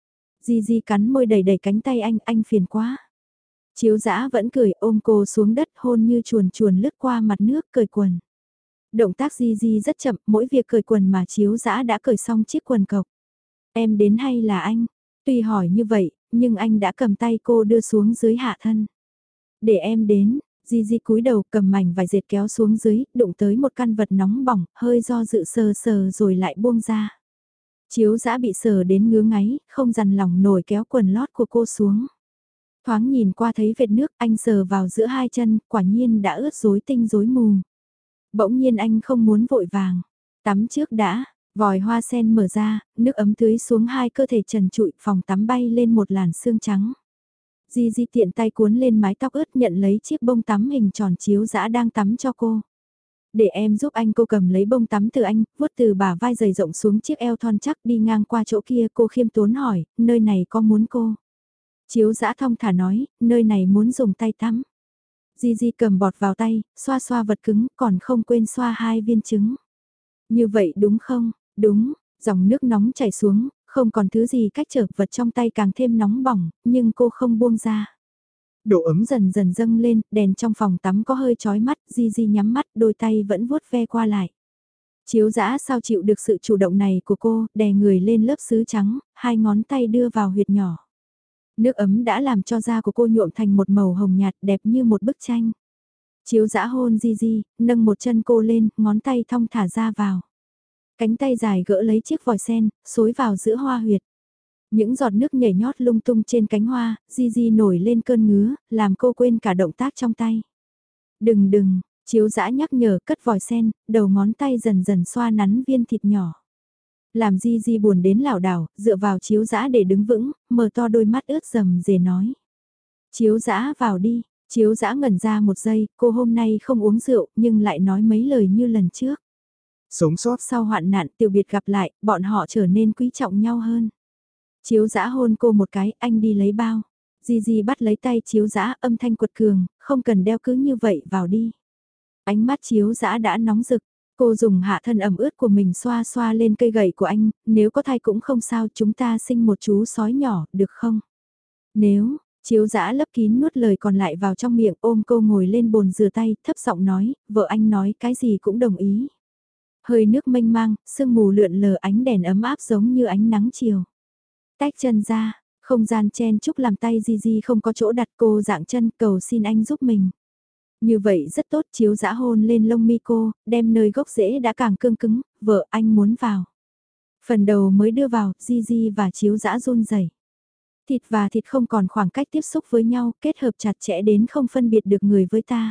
S1: Di cắn môi đẩy đẩy cánh tay anh phiền quá. Chiếu dã vẫn cười ôm cô xuống đất hôn như chuồn chuồn lướt qua mặt nước cởi quần. Động tác Di rất chậm, mỗi việc cởi quần mà Chiếu dã đã cởi xong chiếc quần cộc. Em đến hay là anh? Tuy hỏi như vậy, nhưng anh đã cầm tay cô đưa xuống dưới hạ thân. Để em đến, Di cúi đầu cầm mảnh vải dệt kéo xuống dưới, đụng tới một căn vật nóng bỏng, hơi do dự sờ sờ rồi lại buông ra. Chiếu dã bị sờ đến ngứa ngáy, không dằn lòng nổi kéo quần lót của cô xuống. Thoáng nhìn qua thấy vệt nước, anh sờ vào giữa hai chân, quả nhiên đã ướt rối tinh rối mù. Bỗng nhiên anh không muốn vội vàng. Tắm trước đã, vòi hoa sen mở ra, nước ấm tưới xuống hai cơ thể trần trụi, phòng tắm bay lên một làn sương trắng. Di tiện tay cuốn lên mái tóc ướt nhận lấy chiếc bông tắm hình tròn Chiếu dã đang tắm cho cô. Để em giúp anh, cô cầm lấy bông tắm từ anh, vuốt từ bả vai dày rộng xuống chiếc eo thon chắc đi ngang qua chỗ kia, cô khiêm tốn hỏi, nơi này có muốn cô? Chiếu dã thong thả nói, nơi này muốn dùng tay tắm. Di cầm bọt vào tay, xoa xoa vật cứng, còn không quên xoa hai viên trứng. Như vậy đúng không? Đúng, dòng nước nóng chảy xuống, không còn thứ gì cách trở, vật trong tay càng thêm nóng bỏng, nhưng cô không buông ra. Độ ấm dần dần dâng lên, đèn trong phòng tắm có hơi chói mắt, Di nhắm mắt, đôi tay vẫn vuốt ve qua lại. Chiếu dã sao chịu được sự chủ động này của cô, đè người lên lớp sứ trắng, hai ngón tay đưa vào huyệt nhỏ. Nước ấm đã làm cho da của cô nhuộm thành một màu hồng nhạt đẹp như một bức tranh. Chiếu dã hôn Di, nâng một chân cô lên, ngón tay thong thả ra vào. Cánh tay dài gỡ lấy chiếc vòi sen, xối vào giữa hoa huyệt. Những giọt nước nhảy nhót lung tung trên cánh hoa, Di nổi lên cơn ngứa, làm cô quên cả động tác trong tay. Đừng, Chiếu dã nhắc nhở cất vòi sen, đầu ngón tay dần dần xoa nắn viên thịt nhỏ. Làm Di buồn đến lảo đảo, dựa vào Chiếu dã để đứng vững, mở to đôi mắt ướt rầm rề nói. Chiếu dã vào đi, Chiếu dã ngẩn ra một giây, cô hôm nay không uống rượu nhưng lại nói mấy lời như lần trước. Sống sót sau hoạn nạn tiểu biệt gặp lại, bọn họ trở nên quý trọng nhau hơn. Chiếu dã hôn cô một cái, anh đi lấy bao. Di bắt lấy tay Chiếu dã âm thanh quật cường, không cần đeo cứ như vậy vào đi. Ánh mắt Chiếu dã đã nóng rực, cô dùng hạ thân ẩm ướt của mình xoa xoa lên cây gậy của anh, nếu có thai cũng không sao, chúng ta sinh một chú sói nhỏ, được không? Nếu, Chiếu dã lấp kín nuốt lời còn lại vào trong miệng ôm cô ngồi lên bồn rửa tay, thấp giọng nói, vợ anh nói cái gì cũng đồng ý. Hơi nước mênh mang, sương mù lượn lờ ánh đèn ấm áp giống như ánh nắng chiều. Tách chân ra, không gian chen chúc làm tay Di không có chỗ đặt cô dạng chân cầu xin anh giúp mình. Như vậy rất tốt Chiếu dã hôn lên lông mi cô, đem nơi gốc rễ đã càng cương cứng, vợ anh muốn vào. Phần đầu mới đưa vào, Di và Chiếu dã run rẩy. Thịt và thịt không còn khoảng cách tiếp xúc với nhau, kết hợp chặt chẽ đến không phân biệt được người với ta.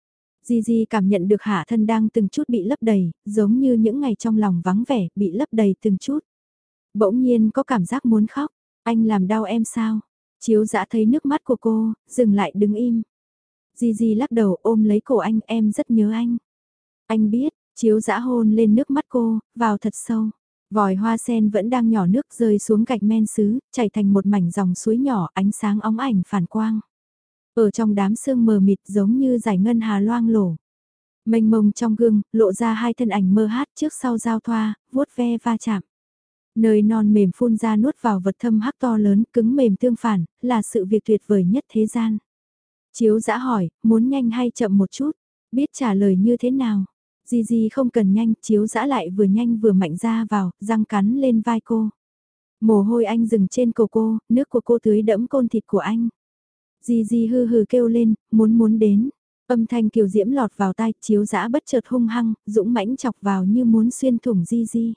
S1: Di cảm nhận được hạ thân đang từng chút bị lấp đầy, giống như những ngày trong lòng vắng vẻ, bị lấp đầy từng chút. Bỗng nhiên có cảm giác muốn khóc, anh làm đau em sao? Chiếu dã thấy nước mắt của cô, dừng lại đứng im. Di lắc đầu ôm lấy cổ anh, em rất nhớ anh. Anh biết, Chiếu dã hôn lên nước mắt cô, vào thật sâu. Vòi hoa sen vẫn đang nhỏ nước rơi xuống gạch men sứ, chảy thành một mảnh dòng suối nhỏ ánh sáng óng ảnh phản quang. Ở trong đám sương mờ mịt giống như giải ngân hà loang lổ. Mênh mông trong gương, lộ ra hai thân ảnh mơ hát trước sau giao thoa, vuốt ve va chạm. Nơi non mềm phun ra nuốt vào vật thâm hắc to lớn, cứng mềm tương phản, là sự việc tuyệt vời nhất thế gian. Chiếu dã hỏi, muốn nhanh hay chậm một chút, biết trả lời như thế nào. Di không cần nhanh, Chiếu dã lại vừa nhanh vừa mạnh ra vào, răng cắn lên vai cô. Mồ hôi anh dừng trên cổ cô, nước của cô tưới đẫm côn thịt của anh. Di hư hừ kêu lên, muốn đến. Âm thanh kiều diễm lọt vào tai, Chiếu dã bất chợt hung hăng, dũng mãnh chọc vào như muốn xuyên thủng Di.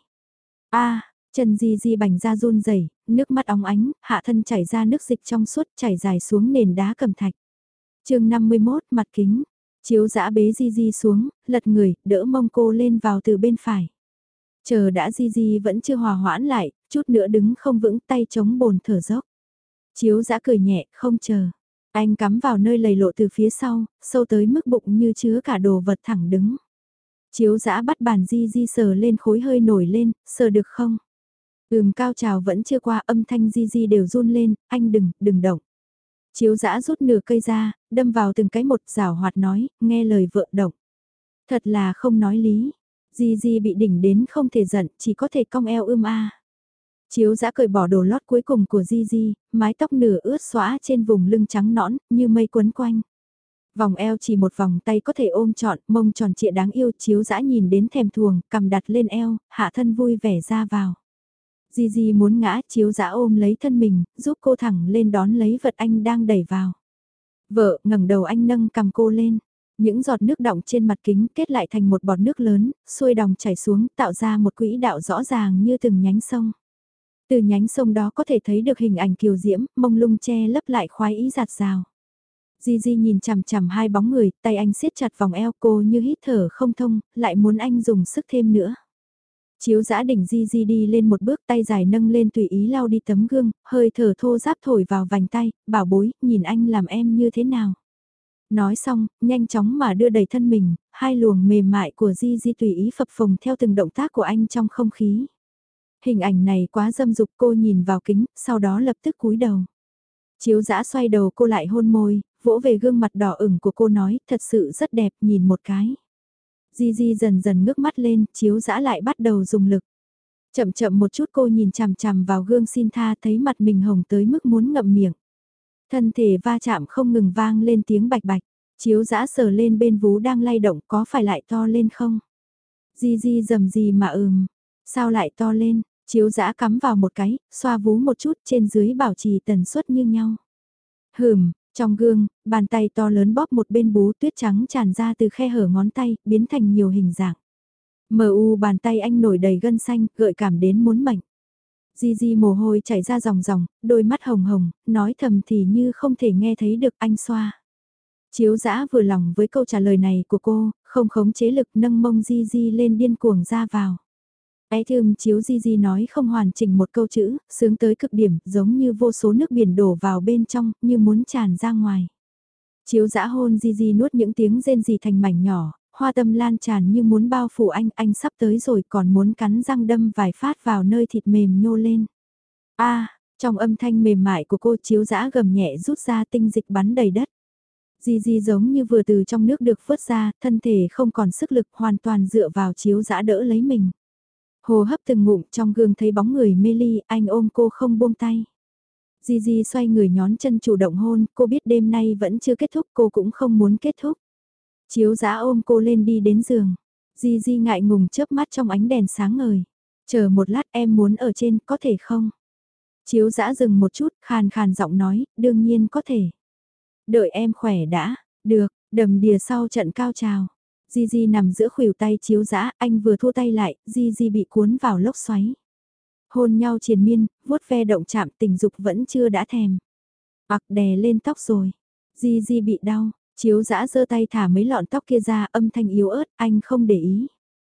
S1: Chân Di bành ra run rẩy, nước mắt óng ánh, hạ thân chảy ra nước dịch trong suốt chảy dài xuống nền đá cẩm thạch. Chương 51, mặt kính. Chiếu dã bế Di xuống, lật người, đỡ mông cô lên vào từ bên phải. Chờ đã Di vẫn chưa hòa hoãn lại, chút nữa đứng không vững tay chống bồn thở dốc. Chiếu dã cười nhẹ, không chờ. Anh cắm vào nơi lầy lộ từ phía sau, sâu tới mức bụng như chứa cả đồ vật thẳng đứng. Chiếu dã bắt bàn Di sờ lên khối hơi nổi lên, sờ được không? Cao trào vẫn chưa qua, âm thanh Di đều run lên, anh đừng động. Chiếu dã rút nửa cây ra, đâm vào từng cái một, rảo hoạt nói, nghe lời vợ động. Thật là không nói lý. Di bị đỉnh đến không thể giận, chỉ có thể cong eo a. Chiếu dã cởi bỏ đồ lót cuối cùng của Di, mái tóc nửa ướt xõa trên vùng lưng trắng nõn, như mây quấn quanh. Vòng eo chỉ một vòng tay có thể ôm trọn, mông tròn trịa đáng yêu. Chiếu dã nhìn đến thèm thuồng, cầm đặt lên eo, hạ thân vui vẻ ra vào. Di muốn ngã, chiếu dã ôm lấy thân mình, giúp cô thẳng lên đón lấy vật anh đang đẩy vào. Vợ, ngẩng đầu anh nâng cầm cô lên. Những giọt nước đọng trên mặt kính kết lại thành một bọt nước lớn, xuôi đòng chảy xuống tạo ra một quỹ đạo rõ ràng như từng nhánh sông. Từ nhánh sông đó có thể thấy được hình ảnh kiều diễm, mông lung che lấp lại khoái ý giạt rào. Di nhìn chằm chằm hai bóng người, tay anh siết chặt vòng eo cô như hít thở không thông, lại muốn anh dùng sức thêm nữa. Chiếu dã đỉnh Di đi lên một bước, tay dài nâng lên tùy ý lau đi tấm gương, hơi thở thô ráp thổi vào vành tay, bảo bối, nhìn anh làm em như thế nào. Nói xong, nhanh chóng mà đưa đẩy thân mình, hai luồng mềm mại của Di tùy ý phập phồng theo từng động tác của anh trong không khí. Hình ảnh này quá dâm dục, cô nhìn vào kính, sau đó lập tức cúi đầu. Chiếu dã xoay đầu cô lại hôn môi, vỗ về gương mặt đỏ ửng của cô nói, thật sự rất đẹp, nhìn một cái. Di dần dần ngước mắt lên, chiếu dã lại bắt đầu dùng lực. Chậm chậm một chút cô nhìn chằm chằm vào gương xin tha, thấy mặt mình hồng tới mức muốn ngậm miệng. Thân thể va chạm không ngừng vang lên tiếng bạch bạch, chiếu dã sờ lên bên vú đang lay động, có phải lại to lên không? Di rầm gì mà sao lại to lên? Chiếu dã cắm vào một cái, xoa vú một chút, trên dưới bảo trì tần suất như nhau. Trong gương, bàn tay to lớn bóp một bên bú, tuyết trắng tràn ra từ khe hở ngón tay, biến thành nhiều hình dạng. Bàn tay anh nổi đầy gân xanh, gợi cảm đến muốn mệnh. Di mồ hôi chảy ra ròng ròng, đôi mắt hồng hồng, nói thầm thì như không thể nghe thấy được anh xoa. Chiếu dã vừa lòng với câu trả lời này của cô, không khống chế lực, nâng mông Di lên điên cuồng ra vào. Ái thương chiếu Di nói không hoàn chỉnh một câu chữ, sướng tới cực điểm, giống như vô số nước biển đổ vào bên trong, như muốn tràn ra ngoài. Chiếu dã hôn Di nuốt những tiếng rên rỉ thành mảnh nhỏ, hoa tâm lan tràn như muốn bao phủ anh sắp tới rồi còn muốn cắn răng đâm vài phát vào nơi thịt mềm nhô lên. Trong âm thanh mềm mại của cô, chiếu dã gầm nhẹ rút ra, tinh dịch bắn đầy đất. Di giống như vừa từ trong nước được vớt ra, thân thể không còn sức lực, hoàn toàn dựa vào chiếu dã đỡ lấy mình. Hồ hấp từng ngụm, trong gương thấy bóng người mê ly, anh ôm cô không buông tay. Di xoay người nhón chân chủ động hôn, cô biết đêm nay vẫn chưa kết thúc, cô cũng không muốn kết thúc. Chiếu dã ôm cô lên đi đến giường. Di ngại ngùng chớp mắt trong ánh đèn sáng ngời. Chờ một lát, em muốn ở trên, có thể không? Chiếu dã dừng một chút, khàn khàn giọng nói, đương nhiên có thể. Đợi em khỏe đã, được, đầm đìa sau trận cao trào. Di nằm giữa khuỷu tay chiếu dã, anh vừa thua tay lại, Di bị cuốn vào lốc xoáy. Hôn nhau triền miên, vuốt ve động chạm, tình dục vẫn chưa đã thèm. Đè lên tóc rồi. Di bị đau, chiếu dã giơ tay thả mấy lọn tóc kia ra, âm thanh yếu ớt, anh không để ý.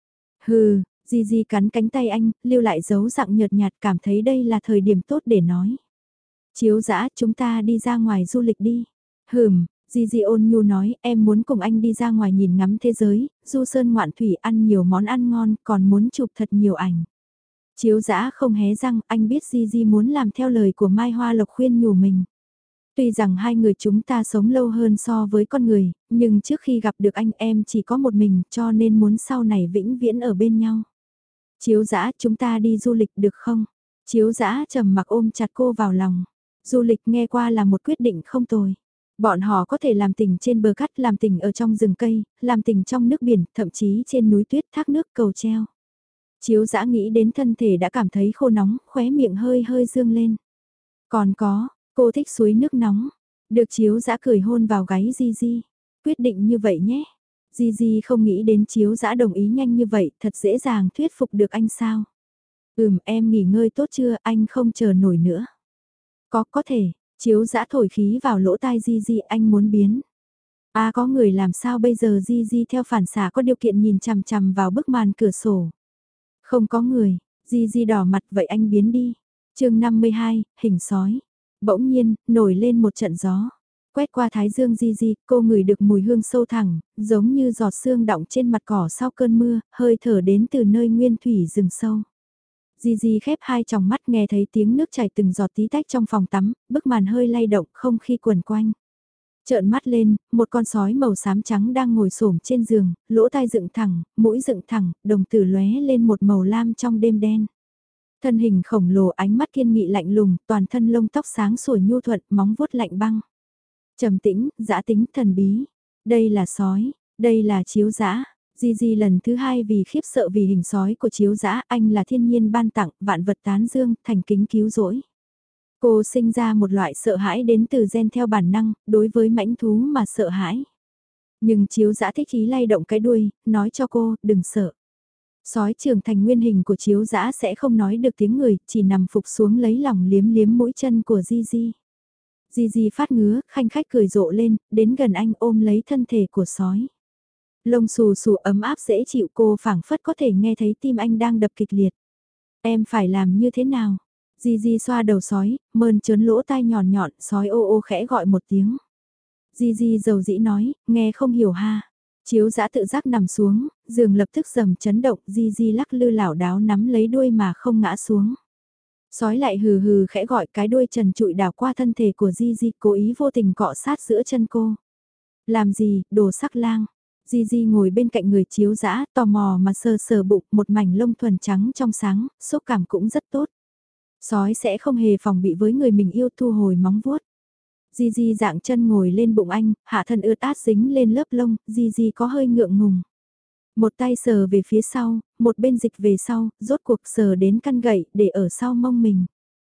S1: Di cắn cánh tay anh, lưu lại dấu dặng nhợt nhạt, cảm thấy đây là thời điểm tốt để nói. Chiếu dã, chúng ta đi ra ngoài du lịch đi. Di ôn nhu nói, em muốn cùng anh đi ra ngoài nhìn ngắm thế giới, du sơn ngoạn thủy, ăn nhiều món ăn ngon, còn muốn chụp thật nhiều ảnh. Chiếu dã không hé răng, anh biết Di muốn làm theo lời của Mai Hoa Lộc khuyên nhủ mình. Tuy rằng hai người chúng ta sống lâu hơn so với con người, nhưng trước khi gặp được anh em chỉ có một mình, cho nên muốn sau này vĩnh viễn ở bên nhau. Chiếu dã, chúng ta đi du lịch được không? Chiếu dã trầm mặc ôm chặt cô vào lòng. Du lịch nghe qua là một quyết định không tồi. Bọn họ có thể làm tình trên bờ cát, làm tình ở trong rừng cây, làm tình trong nước biển, thậm chí trên núi tuyết, thác nước, cầu treo. Chiếu dã nghĩ đến thân thể đã cảm thấy khô nóng, khóe miệng hơi hơi dương lên. Còn có, cô thích suối nước nóng. Được chiếu dã cười hôn vào gáy Di. Quyết định như vậy nhé. Di không nghĩ đến chiếu dã đồng ý nhanh như vậy, thật dễ dàng thuyết phục được anh sao. Em nghỉ ngơi tốt chưa, anh không chờ nổi nữa. Có thể, chiếu dã thổi khí vào lỗ tai Di, anh muốn biến. Có người làm sao bây giờ Di theo phản xạ có điều kiện nhìn chằm chằm vào bức màn cửa sổ. Không có người, Di Di đỏ mặt vậy anh biến đi. chương 52, hình sói. Bỗng nhiên, nổi lên một trận gió. Quét qua thái dương Di Di, cô ngửi được mùi hương sâu thẳng, giống như giọt sương đọng trên mặt cỏ sau cơn mưa, hơi thở đến từ nơi nguyên thủy rừng sâu. Di Di khép hai tròng mắt nghe thấy tiếng nước chảy từng giọt tí tách trong phòng tắm, bức màn hơi lay động không khí quần quanh. Trợn mắt lên, một con sói màu xám trắng đang ngồi xổm trên giường, lỗ tai dựng thẳng, mũi dựng thẳng, đồng tử lóe lên một màu lam trong đêm đen. Thân hình khổng lồ, ánh mắt kiên nghị lạnh lùng, toàn thân lông tóc sáng sủa nhu thuận, móng vuốt lạnh băng. Trầm tĩnh, dã tính, thần bí. Đây là sói, đây là Chiếu Dã. Di Di lần thứ hai vì khiếp sợ vì hình sói của Chiếu Dã, anh là thiên nhiên ban tặng, vạn vật tán dương, thành kính cứu rỗi. Cô sinh ra một loại sợ hãi đến từ gen theo bản năng, đối với mãnh thú mà sợ hãi. Nhưng Chiếu Dã thích ý lay động cái đuôi, nói cho cô, đừng sợ. Sói trưởng thành nguyên hình của Chiếu Dã sẽ không nói được tiếng người, chỉ nằm phục xuống lấy lòng liếm liếm mũi chân của Di Di. Di Di phát ngứa, khanh khách cười rộ lên, đến gần anh ôm lấy thân thể của sói. Lông xù xù ấm áp dễ chịu, cô phảng phất có thể nghe thấy tim anh đang đập kịch liệt. Em phải làm như thế nào? Di Di xoa đầu sói, mơn trớn lỗ tai nhọn nhọn, sói ô ô khẽ gọi một tiếng. Di Di dầu dĩ nói, nghe không hiểu ha. Chiếu Dã tự giác nằm xuống, giường lập tức rầm chấn động, Di Di lắc lư lảo đáo nắm lấy đuôi mà không ngã xuống. Sói lại hừ hừ khẽ gọi, cái đuôi trần trụi đảo qua thân thể của Di Di, cố ý vô tình cọ sát giữa chân cô. Làm gì, đồ sắc lang. Di Di ngồi bên cạnh người Chiếu Dã, tò mò mà sờ sờ bụng, một mảnh lông thuần trắng trong sáng, xúc cảm cũng rất tốt. Sói sẽ không hề phòng bị với người mình yêu, thu hồi móng vuốt. Di Di dạng chân ngồi lên bụng anh, hạ thân ướt át dính lên lớp lông, Di Di có hơi ngượng ngùng. Một tay sờ về phía sau, một bên dịch về sau, rốt cuộc sờ đến căn gậy để ở sau mông mình.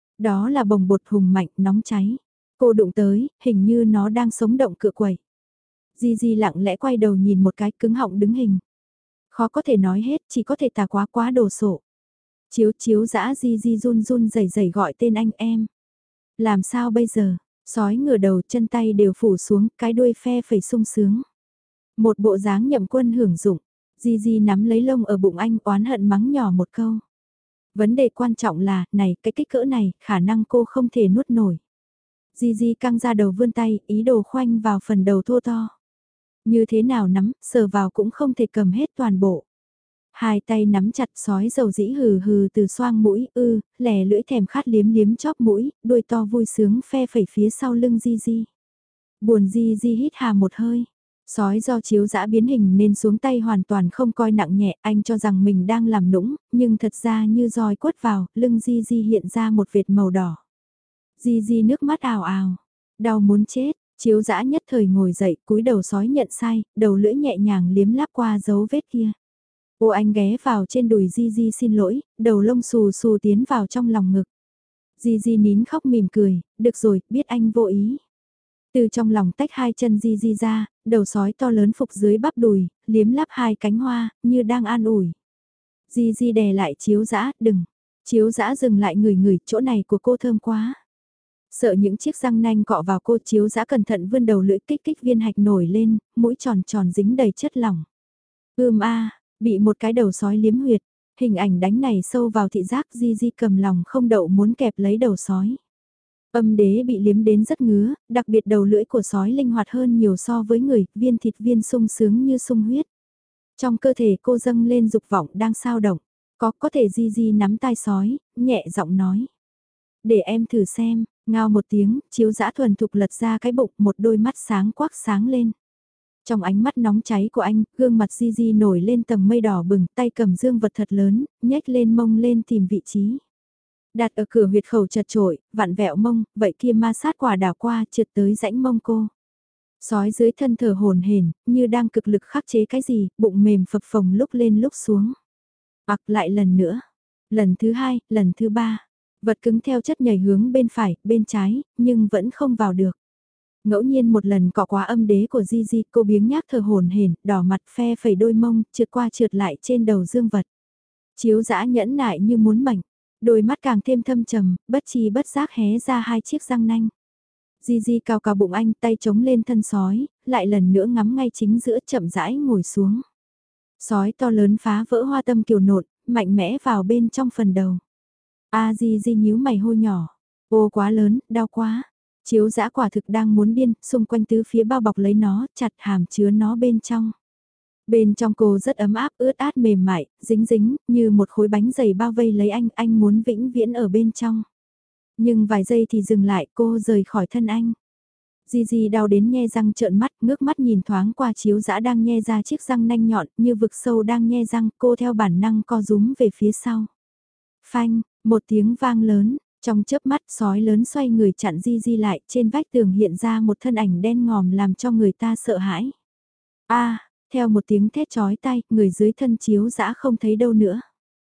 S1: Đó là bồng bột hùng mạnh, nóng cháy. Cô đụng tới, hình như nó đang sống động cựa quẩy. Di Di lặng lẽ quay đầu nhìn một cái, cứng họng đứng hình. Khó có thể nói hết, chỉ có thể tà quá quá đồ sộ. Chiếu Dã, Di Di run run rẩy rẩy gọi tên anh em. Làm sao bây giờ? Sói ngửa đầu, chân tay đều phủ xuống, cái đuôi phe phẩy sung sướng. Một bộ dáng nhậm quân hưởng dụng. Di Di nắm lấy lông ở bụng anh, oán hận mắng nhỏ một câu. Vấn đề quan trọng là, này, cái kích cỡ này, khả năng cô không thể nuốt nổi. Di Di căng ra đầu vươn tay, ý đồ khoanh vào phần đầu thô to. Như thế nào nắm, sờ vào cũng không thể cầm hết toàn bộ. Hai tay nắm chặt, sói dầu dĩ hừ hừ từ xoang mũi, lè lưỡi thèm khát liếm liếm chóp mũi, đuôi to vui sướng phe phẩy phía sau lưng Di Di. Buồn Di Di hít hà một hơi. Sói do Chiếu Dã biến hình nên xuống tay hoàn toàn không coi nặng nhẹ, anh cho rằng mình đang làm nũng, nhưng thật ra như roi quất vào, lưng Di Di hiện ra một vệt màu đỏ. Di Di nước mắt ào ào, đau muốn chết. Chiếu Dã nhất thời ngồi dậy, cúi đầu sói nhận sai, đầu lưỡi nhẹ nhàng liếm láp qua dấu vết kia. Ô anh ghé vào trên đùi Di Di xin lỗi, đầu lông xù xù tiến vào trong lòng ngực. Di Di nín khóc mỉm cười, được rồi, biết anh vô ý. Từ trong lòng tách hai chân Di Di ra, đầu sói to lớn phục dưới bắp đùi, liếm láp hai cánh hoa, như đang an ủi. Di Di đè lại Chiếu Dã, đừng. Chiếu Dã dừng lại ngửi, chỗ này của cô thơm quá. Sợ những chiếc răng nanh cọ vào cô, Chiếu Dã cẩn thận vươn đầu lưỡi kích kích viên hạch nổi lên, mũi tròn tròn dính đầy chất lỏng. Bị một cái đầu sói liếm huyệt, hình ảnh đánh này sâu vào thị giác, Di Di cầm lòng không đậu muốn kẹp lấy đầu sói. Âm đế bị liếm đến rất ngứa, đặc biệt đầu lưỡi của sói linh hoạt hơn nhiều so với người, viên thịt viên sung sướng như sung huyết. Trong cơ thể cô dâng lên dục vọng đang sao động, có thể Di Di nắm tai sói, nhẹ giọng nói. Để em thử xem, ngao một tiếng, Chiếu Dã thuần thục lật ra cái bụng, một đôi mắt sáng quắc sáng lên. Trong ánh mắt nóng cháy của anh, gương mặt Di Di nổi lên tầng mây đỏ bừng, tay cầm dương vật thật lớn, nhếch lên mông lên tìm vị trí. Đặt ở cửa huyệt khẩu chật trội, vặn vẹo mông, vậy kia ma sát quả đảo qua trượt tới rãnh mông cô. Sói dưới thân thở hồn hển, như đang cực lực khắc chế cái gì, bụng mềm phập phồng lúc lên lúc xuống. Ặc lại lần nữa, lần thứ hai, lần thứ ba, vật cứng theo chất nhảy hướng bên phải, bên trái, nhưng vẫn không vào được. Ngẫu nhiên một lần cọ quá âm đế của Di Di, cô biếng nhác thở hồn hển, đỏ mặt phe phẩy đôi mông, trượt qua trượt lại trên đầu dương vật. Chiếu Dã nhẫn nại như muốn mảnh, đôi mắt càng thêm thâm trầm, bất chi bất giác hé ra hai chiếc răng nanh. Di Di cào cào bụng anh, tay chống lên thân sói, lại lần nữa ngắm ngay chính giữa, chậm rãi ngồi xuống. Sói to lớn phá vỡ hoa tâm kiều nộn, mạnh mẽ vào bên trong phần đầu. A Di Di nhíu mày hô nhỏ. Ô quá lớn, đau quá. Chiếu dã quả thực đang muốn điên, xung quanh tứ phía bao bọc lấy nó, chặt hàm chứa nó bên trong. Bên trong cô rất ấm áp, ướt át mềm mại, dính dính, như một khối bánh dày bao vây lấy anh muốn vĩnh viễn ở bên trong. Nhưng vài giây thì dừng lại, cô rời khỏi thân anh. Gigi đau đến nhe răng trợn mắt, ngước mắt nhìn thoáng qua chiếu dã đang nhe ra chiếc răng nanh nhọn, như vực sâu đang nhe răng, cô theo bản năng co rúm về phía sau. Phanh, một tiếng vang lớn, trong chớp mắt sói lớn xoay người chặn Gigi lại, trên vách tường hiện ra một thân ảnh đen ngòm làm cho người ta sợ hãi. A, theo một tiếng thét chói tai, người dưới thân chiếu dã không thấy đâu nữa.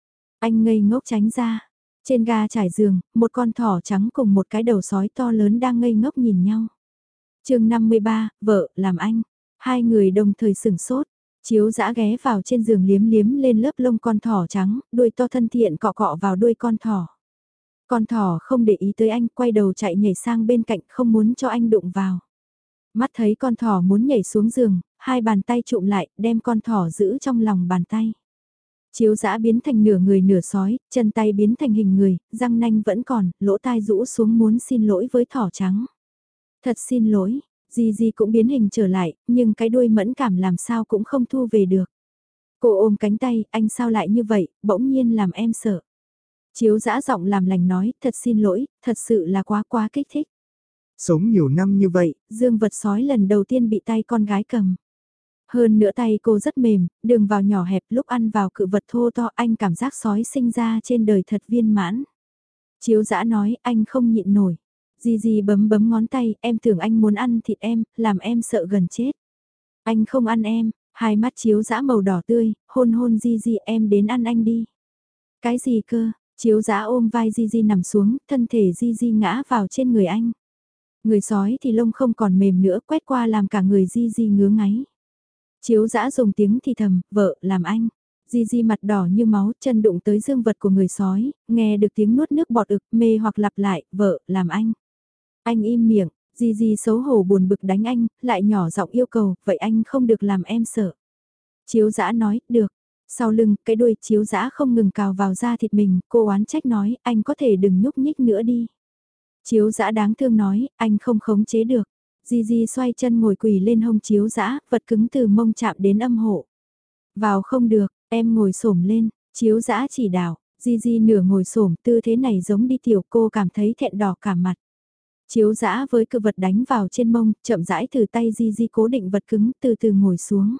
S1: Anh ngây ngốc tránh ra. Trên ga trải giường, một con thỏ trắng cùng một cái đầu sói to lớn đang ngây ngốc nhìn nhau. Chương 53, vợ, làm anh. Hai người đồng thời sửng sốt. Chiếu dã ghé vào trên giường liếm liếm lên lớp lông con thỏ trắng, đuôi to thân thiện cọ cọ vào đuôi con thỏ. Con thỏ không để ý tới anh, quay đầu chạy nhảy sang bên cạnh không muốn cho anh đụng vào. Mắt thấy con thỏ muốn nhảy xuống giường, hai bàn tay trụm lại, đem con thỏ giữ trong lòng bàn tay. Chiếu dã biến thành nửa người nửa sói, chân tay biến thành hình người, răng nanh vẫn còn, lỗ tai rũ xuống muốn xin lỗi với thỏ trắng. Thật xin lỗi, Gigi cũng biến hình trở lại, nhưng cái đuôi mẫn cảm làm sao cũng không thu về được. Cô ôm cánh tay, anh sao lại như vậy, bỗng nhiên làm em sợ. Chiếu dã giọng làm lành nói, thật xin lỗi, thật sự là quá kích thích. Sống nhiều năm như vậy, dương vật sói lần đầu tiên bị tay con gái cầm. Hơn nữa tay cô rất mềm, đường vào nhỏ hẹp lúc ăn vào cự vật thô to anh cảm giác sói sinh ra trên đời thật viên mãn. Chiếu dã nói anh không nhịn nổi. Gigi bấm bấm ngón tay, em tưởng anh muốn ăn thịt em, làm em sợ gần chết. Anh không ăn em, hai mắt chiếu dã màu đỏ tươi, hôn hôn Gigi em đến ăn anh đi. Cái gì cơ, chiếu dã ôm vai Gigi nằm xuống, thân thể Gigi ngã vào trên người anh. Người sói thì lông không còn mềm nữa quét qua làm cả người Gigi ngứa ngáy. Chiếu dã dùng tiếng thì thầm, vợ, làm anh. Gigi mặt đỏ như máu, chân đụng tới dương vật của người sói, nghe được tiếng nuốt nước bọt ực, mê hoặc lặp lại, vợ, làm anh. Anh im miệng, Gigi xấu hổ buồn bực đánh anh, lại nhỏ giọng yêu cầu, vậy anh không được làm em sợ. Chiếu dã nói, được. Sau lưng, cái đuôi chiếu dã không ngừng cào vào da thịt mình, cô oán trách nói, anh có thể đừng nhúc nhích nữa đi. Chiếu dã đáng thương nói, anh không khống chế được. Gigi xoay chân ngồi quỳ lên hông chiếu dã, vật cứng từ mông chạm đến âm hộ. Vào không được, em ngồi xổm lên, chiếu dã chỉ đạo, Gigi nửa ngồi xổm, tư thế này giống đi tiểu, cô cảm thấy thẹn đỏ cả mặt. Chiếu dã với cự vật đánh vào trên mông, chậm rãi từ tay Gigi cố định vật cứng, từ từ ngồi xuống.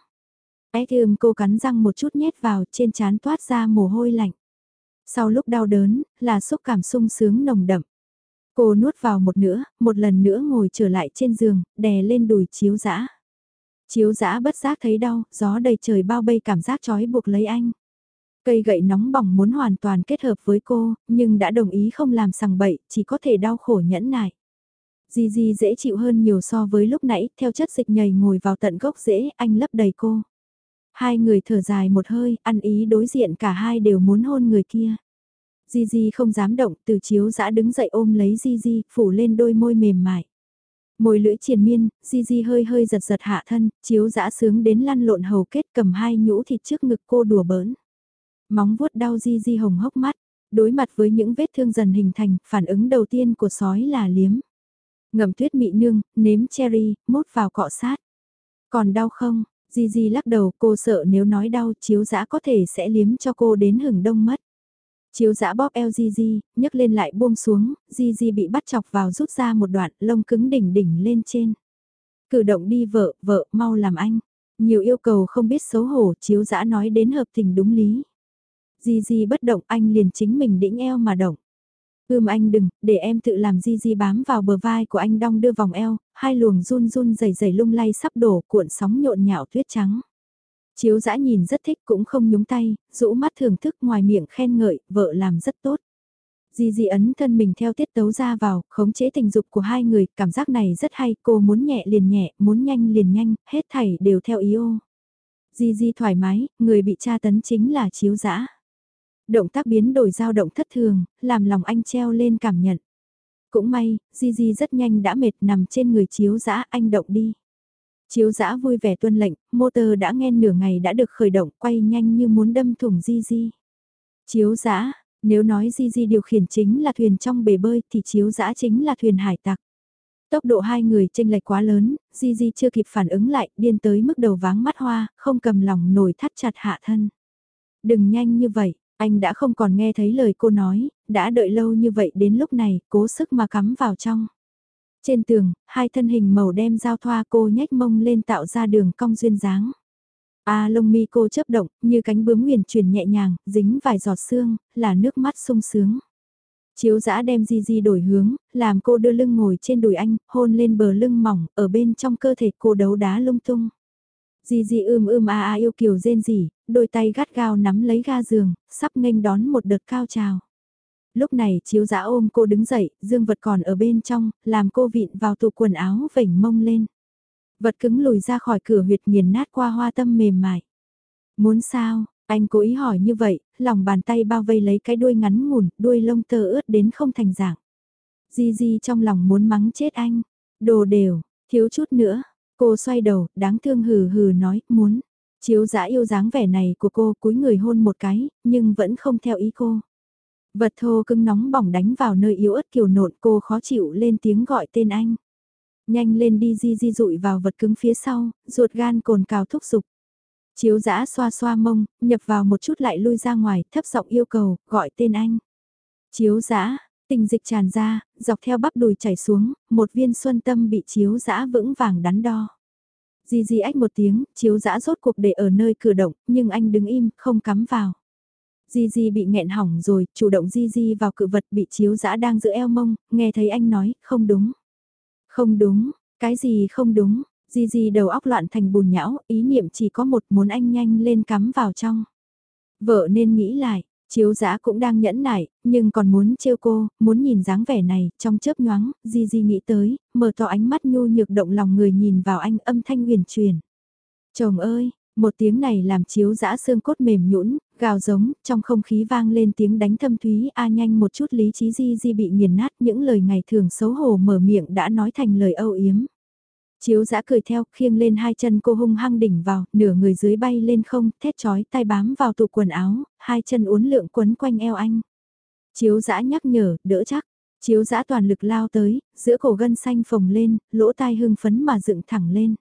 S1: Cô cắn răng một chút nhét vào, trên trán toát ra mồ hôi lạnh. Sau lúc đau đớn, là xúc cảm sung sướng nồng đậm. Cô nuốt vào một lần nữa ngồi trở lại trên giường, đè lên đùi chiếu dã. Chiếu dã bất giác thấy đau, gió đầy trời bao vây cảm giác trói buộc lấy anh. Cây gậy nóng bỏng muốn hoàn toàn kết hợp với cô, nhưng đã đồng ý không làm sằng bậy, chỉ có thể đau khổ nhẫn nại. Gigi dễ chịu hơn nhiều so với lúc nãy, theo chất dịch nhầy ngồi vào tận gốc rễ, anh lấp đầy cô. Hai người thở dài một hơi, ăn ý đối diện cả hai đều muốn hôn người kia. Gigi không dám động, từ chiếu dã đứng dậy ôm lấy Gigi, phủ lên đôi môi mềm mại. Môi lưỡi triền miên, Gigi hơi hơi giật giật hạ thân, chiếu dã sướng đến lăn lộn hầu kết cầm hai nhũ thịt trước ngực cô đùa bỡn. Móng vuốt đau Gigi hồng hốc mắt, đối mặt với những vết thương dần hình thành, phản ứng đầu tiên của sói là liếm. Ngậm tuyết mị nương, nếm cherry, mốt vào cọ sát. Còn đau không? Gigi lắc đầu, cô sợ nếu nói đau chiếu dã có thể sẽ liếm cho cô đến hửng đông mất. Chiếu dã bóp eo Gigi, nhấc lên lại buông xuống, Gigi bị bắt chọc vào rút ra một đoạn, lông cứng đỉnh đỉnh lên trên. Cử động đi vợ, vợ, mau làm anh. Nhiều yêu cầu không biết xấu hổ, chiếu dã nói đến hợp tình đúng lý. Gigi bất động, anh liền chính mình đĩnh eo mà động. Anh đừng, để em tự làm. Gigi bám vào bờ vai của anh đong đưa vòng eo, hai luồng run run rẩy rẩy lung lay sắp đổ cuộn sóng nhộn nhạo tuyết trắng. Chiếu dã nhìn rất thích cũng không nhúng tay, rũ mắt thưởng thức ngoài miệng khen ngợi, vợ làm rất tốt. Gigi ấn thân mình theo tiết tấu ra vào, khống chế tình dục của hai người, cảm giác này rất hay, cô muốn nhẹ liền nhẹ, muốn nhanh liền nhanh, hết thảy đều theo ý ô. Gigi thoải mái, người bị tra tấn chính là chiếu dã. Động tác biến đổi dao động thất thường, làm lòng anh treo lên cảm nhận. Cũng may, Gigi rất nhanh đã mệt nằm trên người chiếu dã, anh động đi. Chiếu dã vui vẻ tuân lệnh, motor đã nghe nửa ngày đã được khởi động, quay nhanh như muốn đâm thủng Gigi. Chiếu dã, nếu nói Gigi điều khiển chính là thuyền trong bể bơi thì chiếu dã chính là thuyền hải tặc. Tốc độ hai người chênh lệch quá lớn, Gigi chưa kịp phản ứng lại, điên tới mức đầu váng mắt hoa, không cầm lòng nổi thắt chặt hạ thân. Đừng nhanh như vậy, anh đã không còn nghe thấy lời cô nói, đã đợi lâu như vậy đến lúc này, cố sức mà cắm vào trong. Trên tường, hai thân hình màu đen giao thoa, cô nhếch mông lên tạo ra đường cong duyên dáng. Lông mi cô chớp động, như cánh bướm huyền chuyển nhẹ nhàng, dính vài giọt sương, là nước mắt sung sướng. Chiếu dã đem Gigi đổi hướng, làm cô đưa lưng ngồi trên đùi anh, hôn lên bờ lưng mỏng, ở bên trong cơ thể cô đấu đá lung tung. Gigi yêu kiều rên rỉ, đôi tay gắt gao nắm lấy ga giường, sắp nghênh đón một đợt cao trào. Lúc này chiếu dã ôm cô đứng dậy, dương vật còn ở bên trong, làm cô vịn vào tủ quần áo vểnh mông lên. Vật cứng lùi ra khỏi cửa huyệt nghiền nát qua hoa tâm mềm mại. Muốn sao? Anh cố ý hỏi như vậy, lòng bàn tay bao vây lấy cái đuôi ngắn ngủn, đuôi lông tơ ướt đến không thành dạng. Gigi trong lòng muốn mắng chết anh. Đồ đều, thiếu chút nữa. Cô xoay đầu, đáng thương hừ hừ nói, muốn. Chiếu dã yêu dáng vẻ này của cô, cúi người hôn một cái, nhưng vẫn không theo ý cô. Vật thô cứng nóng bỏng đánh vào nơi yếu ớt kiều nộn, cô khó chịu lên tiếng gọi tên anh. Nhanh lên đi, Gigi dụi vào vật cứng phía sau, ruột gan cồn cào thúc giục. Chiếu dã xoa xoa mông, nhập vào một chút lại lui ra ngoài, thấp giọng yêu cầu, gọi tên anh. Chiếu dã, tình dịch tràn ra, dọc theo bắp đùi chảy xuống, một viên xuân tâm bị chiếu dã vững vàng đắn đo. Gigi ách một tiếng, chiếu dã rốt cuộc để ở nơi cửa động, nhưng anh đứng im, không cắm vào. Gigi bị nghẹn hỏng rồi, chủ động Gigi vào cự vật bị chiếu dã đang giữ eo mông, nghe thấy anh nói, không đúng. Không đúng, cái gì không đúng, Gigi đầu óc loạn thành bùn nhão, ý niệm chỉ có một, muốn anh nhanh lên cắm vào trong. Vợ nên nghĩ lại, chiếu dã cũng đang nhẫn nại, nhưng còn muốn trêu cô, muốn nhìn dáng vẻ này, trong chớp nhoáng, Gigi nghĩ tới, mở to ánh mắt nhu nhược động lòng người nhìn vào anh, âm thanh huyền truyền. Chồng ơi, một tiếng này làm chiếu dã xương cốt mềm nhũn, gào giống, trong không khí vang lên tiếng đánh thâm thúy, nhanh một chút, lý trí Gigi bị nghiền nát, những lời ngày thường xấu hổ mở miệng đã nói thành lời âu yếm. Chiếu dã cười theo, khiêng lên hai chân cô hung hăng đỉnh vào, nửa người dưới bay lên không, thét chói tai bám vào tủ quần áo, hai chân uốn lượn quấn quanh eo anh. Chiếu dã nhắc nhở, đỡ chắc. Chiếu dã toàn lực lao tới, giữa cổ gân xanh phồng lên, lỗ tai hưng phấn mà dựng thẳng lên.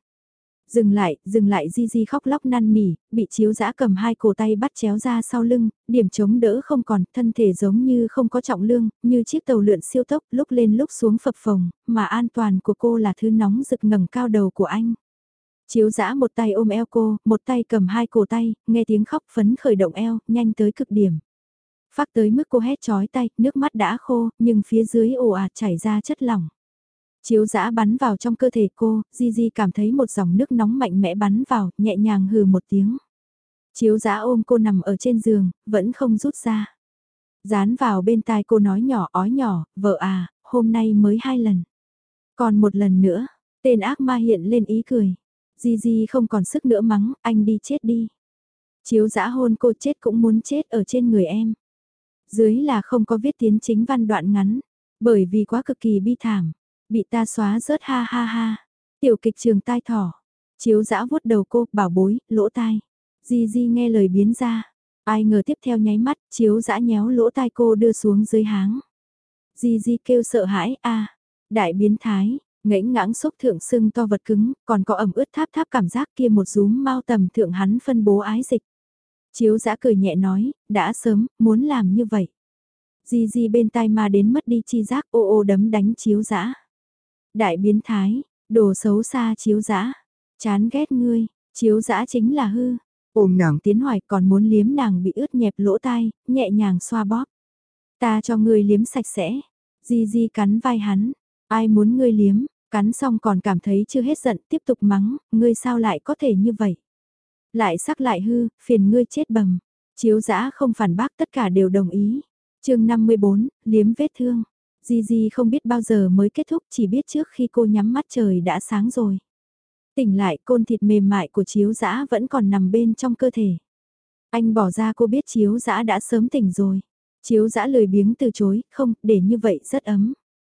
S1: Dừng lại, Gigi khóc lóc năn nỉ, bị chiếu dã cầm hai cổ tay bắt chéo ra sau lưng, điểm chống đỡ không còn, thân thể giống như không có trọng lượng, như chiếc tàu lượn siêu tốc, lúc lên lúc xuống phập phồng, mà an toàn của cô là thứ nóng rực ngẩng cao đầu của anh. Chiếu dã một tay ôm eo cô, một tay cầm hai cổ tay, nghe tiếng khóc phấn khởi động eo, nhanh tới cực điểm. Phát tới mức cô hét chói tay, nước mắt đã khô, nhưng phía dưới ồ ạt chảy ra chất lỏng. Chiếu dã bắn vào trong cơ thể cô, Gigi cảm thấy một dòng nước nóng mạnh mẽ bắn vào, nhẹ nhàng hừ một tiếng. Chiếu dã ôm cô nằm ở trên giường, vẫn không rút ra. Dán vào bên tai cô nói nhỏ ói nhỏ, vợ à, hôm nay mới 2 lần. Còn một lần nữa, tên ác ma hiện lên ý cười. Gigi không còn sức nữa mắng, anh đi chết đi. Chiếu dã hôn cô, chết cũng muốn chết ở trên người em. Dưới là không có viết tiến chính văn đoạn ngắn, bởi vì quá cực kỳ bi thảm. Bị ta xóa rớt ha ha ha. Tiểu kịch trường tai thỏ. Chiếu dã vuốt đầu cô, bảo bối, lỗ tai. Gigi nghe lời biến ra. Ai ngờ tiếp theo nháy mắt, chiếu dã nhéo lỗ tai cô đưa xuống dưới háng. Gigi kêu sợ hãi, đại biến thái, ngẫnh ngãng xúc thượng sưng to vật cứng, còn có ẩm ướt tháp tháp cảm giác kia một rúm mau tầm thượng hắn phân bố ái dịch. Chiếu dã cười nhẹ nói, đã sớm, muốn làm như vậy. Gigi bên tai mà đến mất đi chi giác, ô ô đấm đánh chiếu dã. Đại biến thái, đồ xấu xa chiếu dã, chán ghét ngươi, chiếu dã chính là hư. Ôm nàng tiến hoài còn muốn liếm nàng bị ướt nhẹp lỗ tai, nhẹ nhàng xoa bóp. Ta cho ngươi liếm sạch sẽ. Gigi cắn vai hắn, ai muốn ngươi liếm, cắn xong còn cảm thấy chưa hết giận tiếp tục mắng, ngươi sao lại có thể như vậy. Lại sắc lại hư, phiền ngươi chết bầm. Chiếu dã không phản bác, tất cả đều đồng ý. Chương 54, liếm vết thương. Gigi không biết bao giờ mới kết thúc, chỉ biết trước khi cô nhắm mắt trời đã sáng rồi. Tỉnh lại, côn thịt mềm mại của chiếu dã vẫn còn nằm bên trong cơ thể. Anh bỏ ra, cô biết chiếu dã đã sớm tỉnh rồi. Chiếu dã lười biếng từ chối, không, để như vậy rất ấm.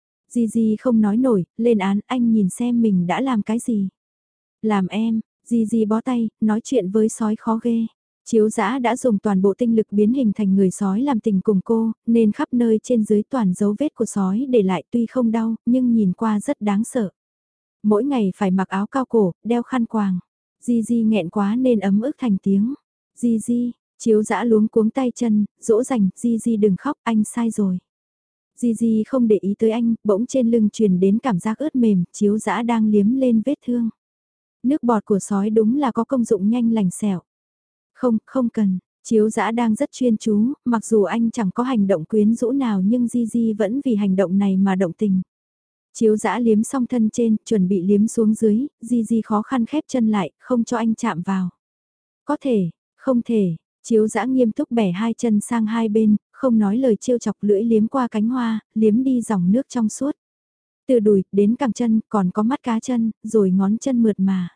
S1: Gigi không nói nổi, lên án, anh nhìn xem mình đã làm cái gì. Làm em, Gigi bó tay, nói chuyện với sói khó ghê. Chiếu Dã đã dùng toàn bộ tinh lực biến hình thành người sói làm tình cùng cô, nên khắp nơi trên dưới toàn dấu vết của sói để lại tuy không đau, nhưng nhìn qua rất đáng sợ. Mỗi ngày phải mặc áo cao cổ, đeo khăn quàng. Di Di nghẹn quá nên ấm ức thành tiếng. Di Di, Chiếu Dã luống cuống tay chân, dỗ dành, Di Di đừng khóc, anh sai rồi. Di Di không để ý tới anh, bỗng trên lưng truyền đến cảm giác ướt mềm, Chiếu Dã đang liếm lên vết thương. Nước bọt của sói đúng là có công dụng nhanh lành xẻo. Không, không cần, Chiếu Dã đang rất chuyên chú, mặc dù anh chẳng có hành động quyến rũ nào nhưng Di Di vẫn vì hành động này mà động tình. Chiếu Dã liếm xong thân trên, chuẩn bị liếm xuống dưới, Di Di khó khăn khép chân lại, không cho anh chạm vào. Có thể, không thể, Chiếu Dã nghiêm túc bẻ hai chân sang hai bên, không nói lời trêu chọc, lưỡi liếm qua cánh hoa, liếm đi dòng nước trong suốt. Từ đùi đến cẳng chân, còn có mắt cá chân, rồi ngón chân mượt mà.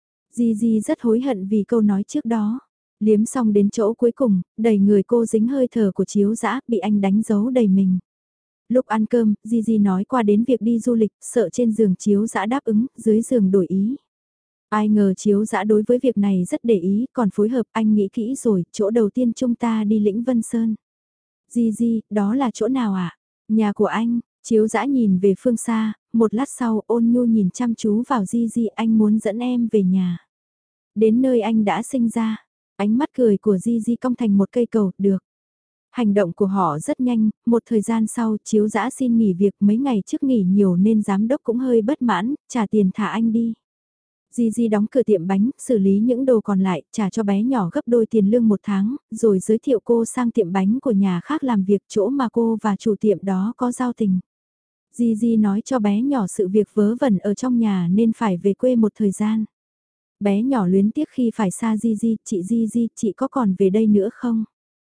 S1: Di Di rất hối hận vì câu nói trước đó. Liếm xong đến chỗ cuối cùng, đầy người cô dính hơi thở của Chiếu Dã, bị anh đánh dấu đầy mình. Lúc ăn cơm, Di Di nói qua đến việc đi du lịch, sợ trên giường Chiếu Dã đáp ứng, dưới giường đổi ý. Ai ngờ Chiếu Dã đối với việc này rất để ý, còn phối hợp, anh nghĩ kỹ rồi, chỗ đầu tiên chúng ta đi Lĩnh Vân Sơn. Di Di, đó là chỗ nào ạ? Nhà của anh. Chiếu Dã nhìn về phương xa, một lát sau Ôn Nhu nhìn chăm chú vào Di Di, anh muốn dẫn em về nhà. Đến nơi anh đã sinh ra, ánh mắt cười của Di Di cong thành một cây cầu, được. Hành động của họ rất nhanh, một thời gian sau Chiếu Dã xin nghỉ việc, mấy ngày trước nghỉ nhiều nên giám đốc cũng hơi bất mãn, trả tiền thả anh đi. Di Di đóng cửa tiệm bánh, xử lý những đồ còn lại, trả cho bé nhỏ gấp đôi tiền lương một tháng, rồi giới thiệu cô sang tiệm bánh của nhà khác làm việc, chỗ mà cô và chủ tiệm đó có giao tình. Di Di nói cho bé nhỏ sự việc vớ vẩn ở trong nhà nên phải về quê một thời gian. Bé nhỏ luyến tiếc khi phải xa Di Di, chị có còn về đây nữa không?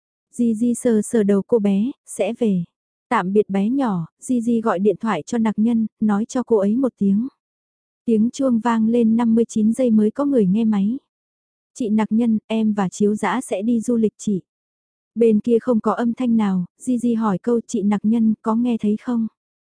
S1: Di Di sờ sờ đầu cô bé, sẽ về. Tạm biệt bé nhỏ, Di Di gọi điện thoại cho Nặc Nhân, nói cho cô ấy một tiếng. Tiếng chuông vang lên 59 giây mới có người nghe máy. Chị Nặc Nhân, em và Chiếu Dã sẽ đi du lịch chị. Bên kia không có âm thanh nào, Di Di hỏi câu chị Nặc Nhân có nghe thấy không?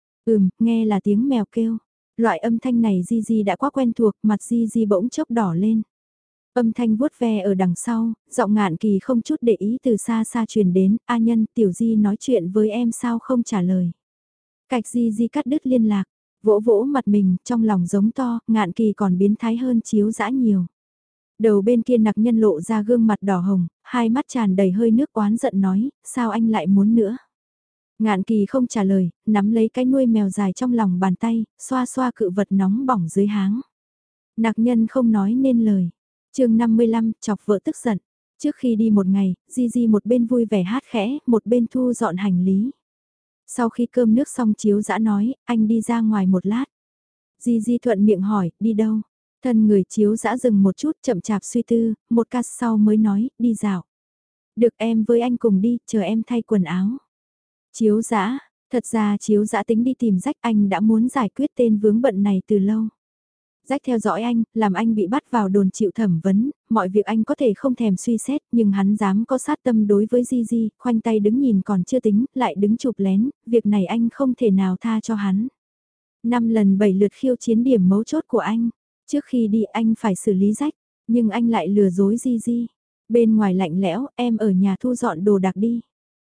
S1: Nghe là tiếng mèo kêu. Loại âm thanh này Di Di đã quá quen thuộc, mặt Di Di bỗng chốc đỏ lên. Âm thanh vuốt ve ở đằng sau, giọng Ngạn Kỳ không chút để ý từ xa xa truyền đến, A Nhân, Tiểu Di nói chuyện với em sao không trả lời. Cạch Di Di cắt đứt liên lạc, vỗ vỗ mặt mình, trong lòng giống to, Ngạn Kỳ còn biến thái hơn Chiếu Dã nhiều. Đầu bên kia Nặc Nhân lộ ra gương mặt đỏ hồng, hai mắt tràn đầy hơi nước oán giận nói, sao anh lại muốn nữa. Ngạn Kỳ không trả lời, nắm lấy cái nuôi mèo dài trong lòng bàn tay, xoa xoa cự vật nóng bỏng dưới háng. Nặc Nhân không nói nên lời. Chương 55, chọc vợ tức giận. Trước khi đi một ngày, Di Di một bên vui vẻ hát khẽ, một bên thu dọn hành lý. Sau khi cơm nước xong Chiếu Dã nói, anh đi ra ngoài một lát. Di Di thuận miệng hỏi, đi đâu? Thân người Chiếu Dã dừng một chút chậm chạp suy tư, một cát sau mới nói, đi dạo. Được em với anh cùng đi, chờ em thay quần áo. Chiếu Dã, thật ra Chiếu Dã tính đi tìm Rách, anh đã muốn giải quyết tên vướng bận này từ lâu. Rách theo dõi anh, làm anh bị bắt vào đồn chịu thẩm vấn, mọi việc anh có thể không thèm suy xét, nhưng hắn dám có sát tâm đối với Di Di, khoanh tay đứng nhìn còn chưa tính, lại đứng chụp lén, việc này anh không thể nào tha cho hắn. 5 lần 7 lượt khiêu chiến điểm mấu chốt của anh, trước khi đi anh phải xử lý Rách, nhưng anh lại lừa dối Di Di. Bên ngoài lạnh lẽo, em ở nhà thu dọn đồ đạc đi.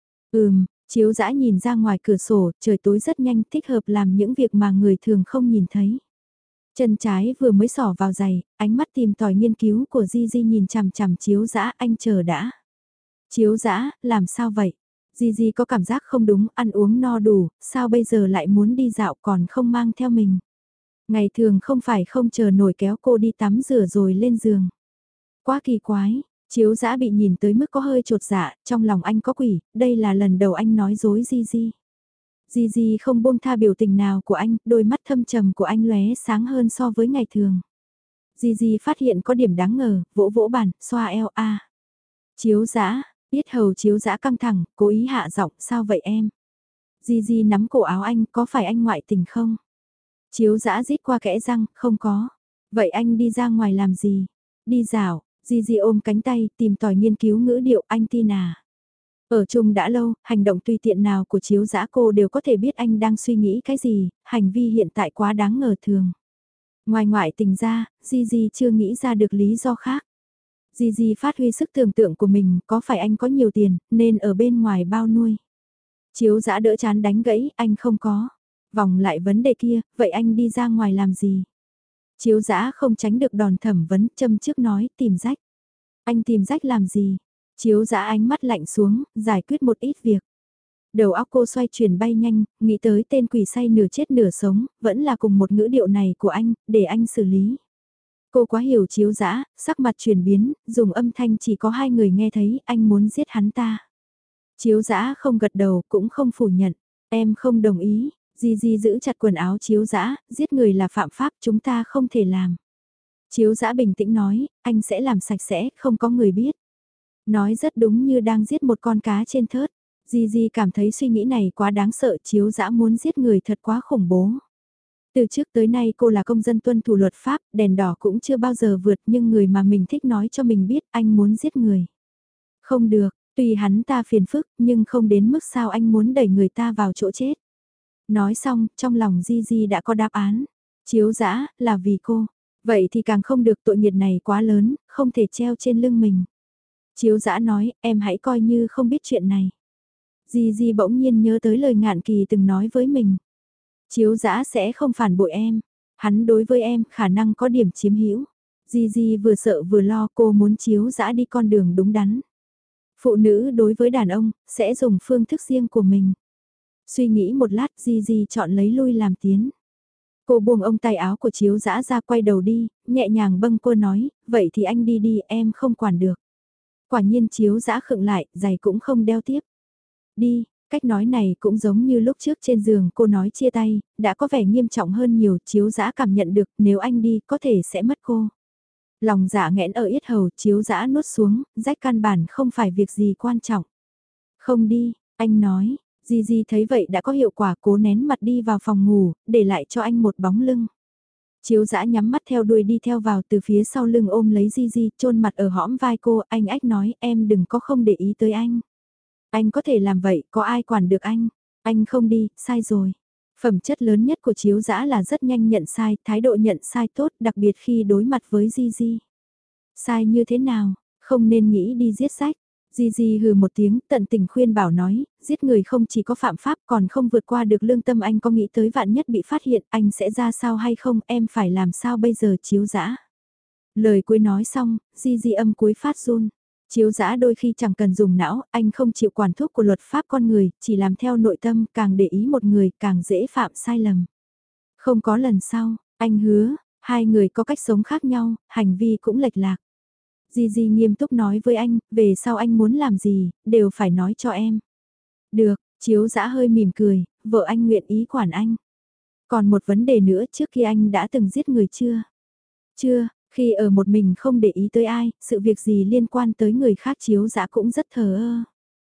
S1: Chiếu Dã nhìn ra ngoài cửa sổ, trời tối rất nhanh, thích hợp làm những việc mà người thường không nhìn thấy. Chân trái vừa mới xỏ vào giày, ánh mắt tìm tòi nghiên cứu của Di Di nhìn chằm chằm Chiếu Dã, anh chờ đã. Chiếu Dã, làm sao vậy? Di Di có cảm giác không đúng, ăn uống no đủ, sao bây giờ lại muốn đi dạo còn không mang theo mình? Ngày thường không phải không chờ nổi kéo cô đi tắm rửa rồi lên giường. Quá kỳ quái, Chiếu Dã bị nhìn tới mức có hơi trột dạ, trong lòng anh có quỷ, đây là lần đầu anh nói dối Di Di. Di Di không buông tha biểu tình nào của anh, đôi mắt thâm trầm của anh lóe sáng hơn so với ngày thường. Di Di phát hiện có điểm đáng ngờ, vỗ vỗ bàn, xoa eo a. Chiếu Dã, biết hầu Chiếu Dã căng thẳng, cố ý hạ giọng, sao vậy em? Di Di nắm cổ áo anh, có phải anh ngoại tình không? Chiếu Dã rít qua kẽ răng, không có. Vậy anh đi ra ngoài làm gì? Đi dạo, Di Di ôm cánh tay, tìm tòi nghiên cứu ngữ điệu, anh tin à? Ở chung đã lâu, hành động tùy tiện nào của Chiếu Dã cô đều có thể biết anh đang suy nghĩ cái gì, hành vi hiện tại quá đáng ngờ thường. Ngoài ngoại tình ra, Di Di chưa nghĩ ra được lý do khác. Gigi phát huy sức tưởng tượng của mình, có phải anh có nhiều tiền, nên ở bên ngoài bao nuôi. Chiếu dã đỡ chán đánh gãy, anh không có. Vòng lại vấn đề kia, vậy anh đi ra ngoài làm gì? Chiếu dã không tránh được đòn thẩm vấn, châm trước nói, tìm rách. Anh tìm rách làm gì? Chiếu dã ánh mắt lạnh xuống, giải quyết một ít việc. Đầu óc cô xoay chuyển bay nhanh, nghĩ tới tên quỷ say nửa chết nửa sống, vẫn là cùng một ngữ điệu này của anh, để anh xử lý. Cô quá hiểu chiếu dã, sắc mặt chuyển biến, dùng âm thanh chỉ có hai người nghe thấy, anh muốn giết hắn ta. Chiếu dã không gật đầu, cũng không phủ nhận. Em không đồng ý, Gigi giữ chặt quần áo chiếu dã, giết người là phạm pháp, chúng ta không thể làm. Chiếu dã bình tĩnh nói, anh sẽ làm sạch sẽ, không có người biết. Nói rất đúng như đang giết một con cá trên thớt. Gigi cảm thấy suy nghĩ này quá đáng sợ, chiếu dã muốn giết người thật quá khủng bố. Từ trước tới nay cô là công dân tuân thủ luật pháp, đèn đỏ cũng chưa bao giờ vượt, nhưng người mà mình thích nói cho mình biết anh muốn giết người. Không được, tuy hắn ta phiền phức, nhưng không đến mức sao anh muốn đẩy người ta vào chỗ chết. Nói xong, trong lòng Gigi đã có đáp án. Chiếu dã, là vì cô. Vậy thì càng không được, tội nghiệt này quá lớn, không thể treo trên lưng mình. Chiếu dã nói, em hãy coi như không biết chuyện này. Gigi bỗng nhiên nhớ tới lời Ngạn Kỳ từng nói với mình. Chiếu dã sẽ không phản bội em. Hắn đối với em khả năng có điểm chiếm hữu. Gigi vừa sợ vừa lo, cô muốn chiếu dã đi con đường đúng đắn. Phụ nữ đối với đàn ông, sẽ dùng phương thức riêng của mình. Suy nghĩ một lát, Gigi chọn lấy lui làm tiến. Cô buông ông tay áo của chiếu dã ra, quay đầu đi, nhẹ nhàng bâng cô nói, vậy thì anh đi đi, em không quản được. Quả nhiên chiếu dã khựng lại, giày cũng không đeo tiếp. Đi, cách nói này cũng giống như lúc trước trên giường cô nói chia tay, đã có vẻ nghiêm trọng hơn nhiều, chiếu dã cảm nhận được nếu anh đi có thể sẽ mất cô. Lòng dạ nghẽn ở yết hầu, chiếu dã nuốt xuống, rách căn bản không phải việc gì quan trọng. Không đi, anh nói, Gigi thấy vậy đã có hiệu quả, cố nén mặt đi vào phòng ngủ, để lại cho anh một bóng lưng. Chiếu dã nhắm mắt theo đuôi đi theo vào, từ phía sau lưng ôm lấy Gigi, chôn mặt ở hõm vai cô, anh ách nói em đừng có không để ý tới anh. Anh có thể làm vậy, có ai quản được anh không đi, sai rồi. Phẩm chất lớn nhất của chiếu dã là rất nhanh nhận sai, thái độ nhận sai tốt, đặc biệt khi đối mặt với Gigi. Sai như thế nào, không nên nghĩ đi giết sách. Gigi hừ một tiếng, tận tình khuyên bảo nói, giết người không chỉ có phạm pháp còn không vượt qua được lương tâm, anh có nghĩ tới vạn nhất bị phát hiện anh sẽ ra sao hay không, em phải làm sao bây giờ chiếu dã. Lời cuối nói xong, Gigi âm cuối phát run. Chiếu dã đôi khi chẳng cần dùng não, anh không chịu quản thúc của luật pháp con người, chỉ làm theo nội tâm, càng để ý một người càng dễ phạm sai lầm. Không có lần sau, anh hứa, hai người có cách sống khác nhau, hành vi cũng lệch lạc. Gigi nghiêm túc nói với anh, về sau anh muốn làm gì, đều phải nói cho em. Được, chiếu dã hơi mỉm cười, vợ anh nguyện ý quản anh. Còn một vấn đề nữa, trước khi anh đã từng giết người chưa? Chưa, khi ở một mình không để ý tới ai, sự việc gì liên quan tới người khác chiếu dã cũng rất thờ ơ.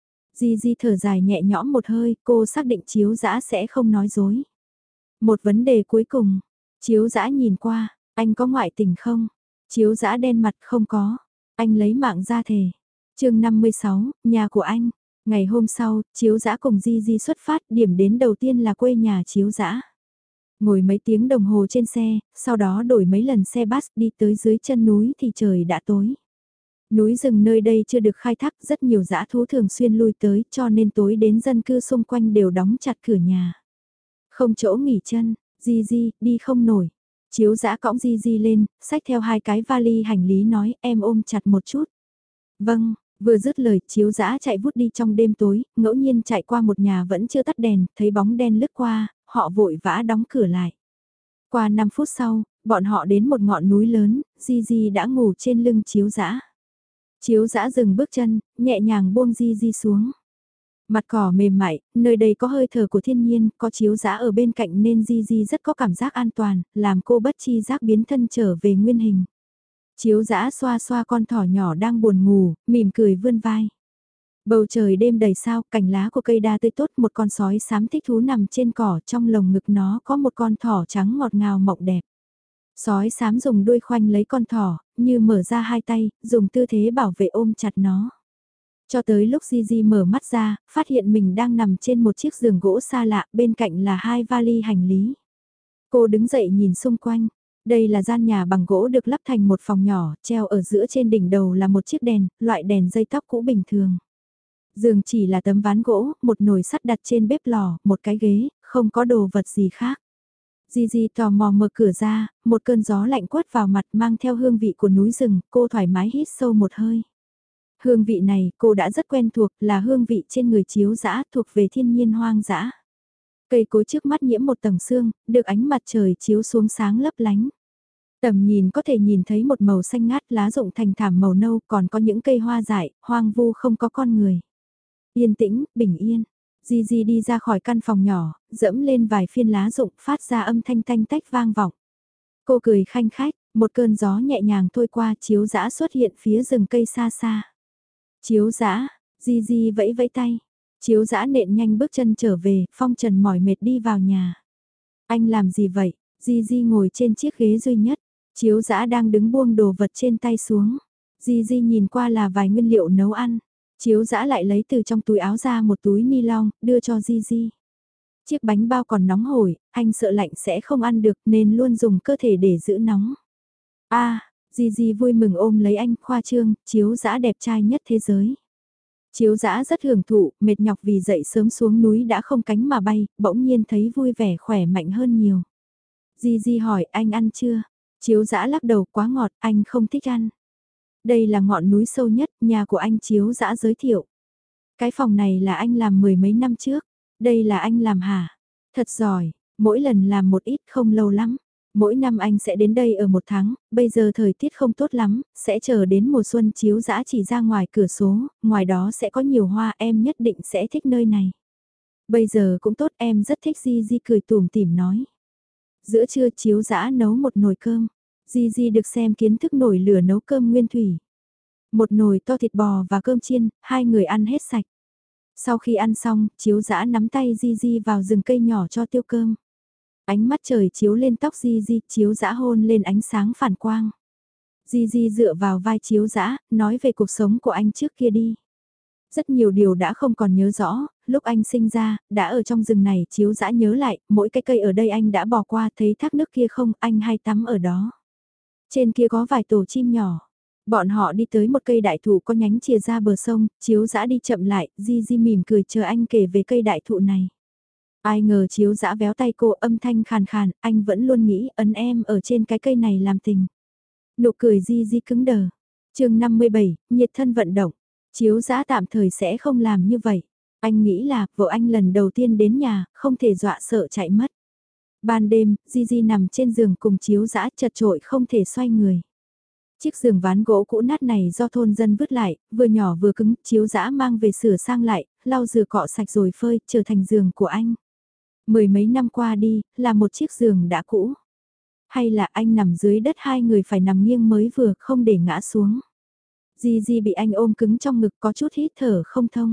S1: Gigi thở dài nhẹ nhõm một hơi, cô xác định chiếu dã sẽ không nói dối. Một vấn đề cuối cùng, chiếu dã nhìn qua, anh có ngoại tình không? Chiếu dã đen mặt không có, anh lấy mạng ra thề. Chương 56, nhà của anh. Ngày hôm sau, chiếu dã cùng Gigi xuất phát, điểm đến đầu tiên là quê nhà chiếu dã. Ngồi mấy tiếng đồng hồ trên xe, sau đó đổi mấy lần xe bus đi tới dưới chân núi thì trời đã tối. Núi rừng nơi đây chưa được khai thác, rất nhiều dã thú thường xuyên lui tới, cho nên tối đến dân cư xung quanh đều đóng chặt cửa nhà. Không chỗ nghỉ chân, Gigi, đi không nổi. Chiếu dã cõng Gigi lên, xách theo hai cái vali hành lý nói em ôm chặt một chút. Vâng, vừa dứt lời chiếu dã chạy vút đi trong đêm tối, ngẫu nhiên chạy qua một nhà vẫn chưa tắt đèn, thấy bóng đen lướt qua, họ vội vã đóng cửa lại. Qua 5 phút sau, bọn họ đến một ngọn núi lớn, Gigi đã ngủ trên lưng chiếu dã. Chiếu dã dừng bước chân, nhẹ nhàng buông Gigi xuống. Mặt cỏ mềm mại, nơi đây có hơi thở của thiên nhiên, có chiếu dã ở bên cạnh nên Gigi rất có cảm giác an toàn, làm cô bất chi giác biến thân trở về nguyên hình. Chiếu dã xoa xoa con thỏ nhỏ đang buồn ngủ, mỉm cười vươn vai. Bầu trời đêm đầy sao, cành lá của cây đa tươi tốt, một con sói xám thích thú nằm trên cỏ, trong lồng ngực nó có một con thỏ trắng ngọt ngào mọng đẹp. Sói xám dùng đuôi khoanh lấy con thỏ, như mở ra hai tay, dùng tư thế bảo vệ ôm chặt nó. Cho tới lúc Gigi mở mắt ra, phát hiện mình đang nằm trên một chiếc giường gỗ xa lạ, bên cạnh là hai vali hành lý. Cô đứng dậy nhìn xung quanh, Đây là gian nhà bằng gỗ được lắp thành một phòng nhỏ, treo ở giữa trên đỉnh đầu là một chiếc đèn, loại đèn dây tóc cũ bình thường. Giường chỉ là tấm ván gỗ, một nồi sắt đặt trên bếp lò, một cái ghế, không có đồ vật gì khác. Gigi tò mò mở cửa ra, một cơn gió lạnh quất vào mặt mang theo hương vị của núi rừng, cô thoải mái hít sâu một hơi. Hương vị này cô đã rất quen thuộc, là hương vị trên người Chiếu Dã, thuộc về thiên nhiên hoang dã. Cây cối trước mắt nhiễm một tầng sương, được ánh mặt trời chiếu xuống sáng lấp lánh. Tầm nhìn có thể nhìn thấy một màu xanh ngát, lá rụng thành thảm màu nâu, còn có những cây hoa dại, hoang vu không có con người. Yên tĩnh, bình yên. Gigi đi ra khỏi căn phòng nhỏ, dẫm lên vài phiên lá rụng, phát ra âm thanh tanh tách vang vọng. Cô cười khanh khách, một cơn gió nhẹ nhàng thôi qua, Chiếu Dã xuất hiện phía rừng cây xa xa. Chiếu Dã, Gigi vẫy vẫy tay. Chiếu Dã nện nhanh bước chân trở về, phong trần mỏi mệt đi vào nhà. Anh làm gì vậy? Gigi ngồi trên chiếc ghế duy nhất. Chiếu Dã đang đứng buông đồ vật trên tay xuống. Gigi nhìn qua là vài nguyên liệu nấu ăn. Chiếu Dã lại lấy từ trong túi áo ra một túi ni lông, đưa cho Gigi. Chiếc bánh bao còn nóng hổi, anh sợ lạnh sẽ không ăn được nên luôn dùng cơ thể để giữ nóng. Gigi vui mừng ôm lấy anh, khoa trương, Chiếu Dã đẹp trai nhất thế giới. Chiếu Dã rất hưởng thụ, mệt nhọc vì dậy sớm xuống núi đã không cánh mà bay, bỗng nhiên thấy vui vẻ khỏe mạnh hơn nhiều. Gigi hỏi anh ăn chưa? Chiếu Dã lắc đầu quá ngọt, anh không thích ăn. Đây là ngọn núi sâu nhất, nhà của anh Chiếu Dã giới thiệu. Cái phòng này là anh làm mười mấy năm trước, đây là anh làm hả? Thật giỏi, mỗi lần làm một ít không lâu lắm. Mỗi năm anh sẽ đến đây ở một tháng, bây giờ thời tiết không tốt lắm, sẽ chờ đến mùa xuân. Chiếu Dã chỉ ra ngoài cửa sổ, ngoài đó sẽ có nhiều hoa, em nhất định sẽ thích nơi này. Bây giờ cũng tốt, em rất thích. Gigi cười tủm tỉm nói. Giữa trưa Chiếu Dã nấu một nồi cơm, Gigi được xem kiến thức nổi lửa nấu cơm nguyên thủy. Một nồi to thịt bò và cơm chiên, hai người ăn hết sạch. Sau khi ăn xong, Chiếu Dã nắm tay Gigi vào rừng cây nhỏ cho tiêu cơm. Ánh mắt trời chiếu lên tóc Gigi, Chiếu Dã hôn lên ánh sáng phản quang. Gigi dựa vào vai Chiếu Dã, nói về cuộc sống của anh trước kia đi. Rất nhiều điều đã không còn nhớ rõ, lúc anh sinh ra, đã ở trong rừng này. Chiếu Dã nhớ lại, mỗi cái cây ở đây anh đã bỏ qua, thấy thác nước kia không, anh hay tắm ở đó. Trên kia có vài tổ chim nhỏ. Bọn họ đi tới một cây đại thụ có nhánh chìa ra bờ sông, Chiếu Dã đi chậm lại, Gigi mỉm cười chờ anh kể về cây đại thụ này. Ai ngờ Chiếu Dã véo tay cô, âm thanh khàn khàn, anh vẫn luôn nghĩ ấn em ở trên cái cây này làm tình. Nụ cười Gigi cứng đờ. Chương 57, nhiệt thân vận động. Chiếu Dã tạm thời sẽ không làm như vậy. Anh nghĩ là vợ anh lần đầu tiên đến nhà, không thể dọa sợ chạy mất. Ban đêm, Gigi nằm trên giường cùng Chiếu Dã chật chội không thể xoay người. Chiếc giường ván gỗ cũ nát này do thôn dân vứt lại, vừa nhỏ vừa cứng, Chiếu Dã mang về sửa sang lại, lau rửa cọ sạch rồi phơi, trở thành giường của anh. Mười mấy năm qua đi, là một chiếc giường đã cũ. Hay là anh nằm dưới đất, hai người phải nằm nghiêng mới vừa, không để ngã xuống. Gigi bị anh ôm cứng trong ngực, có chút hít thở không thông.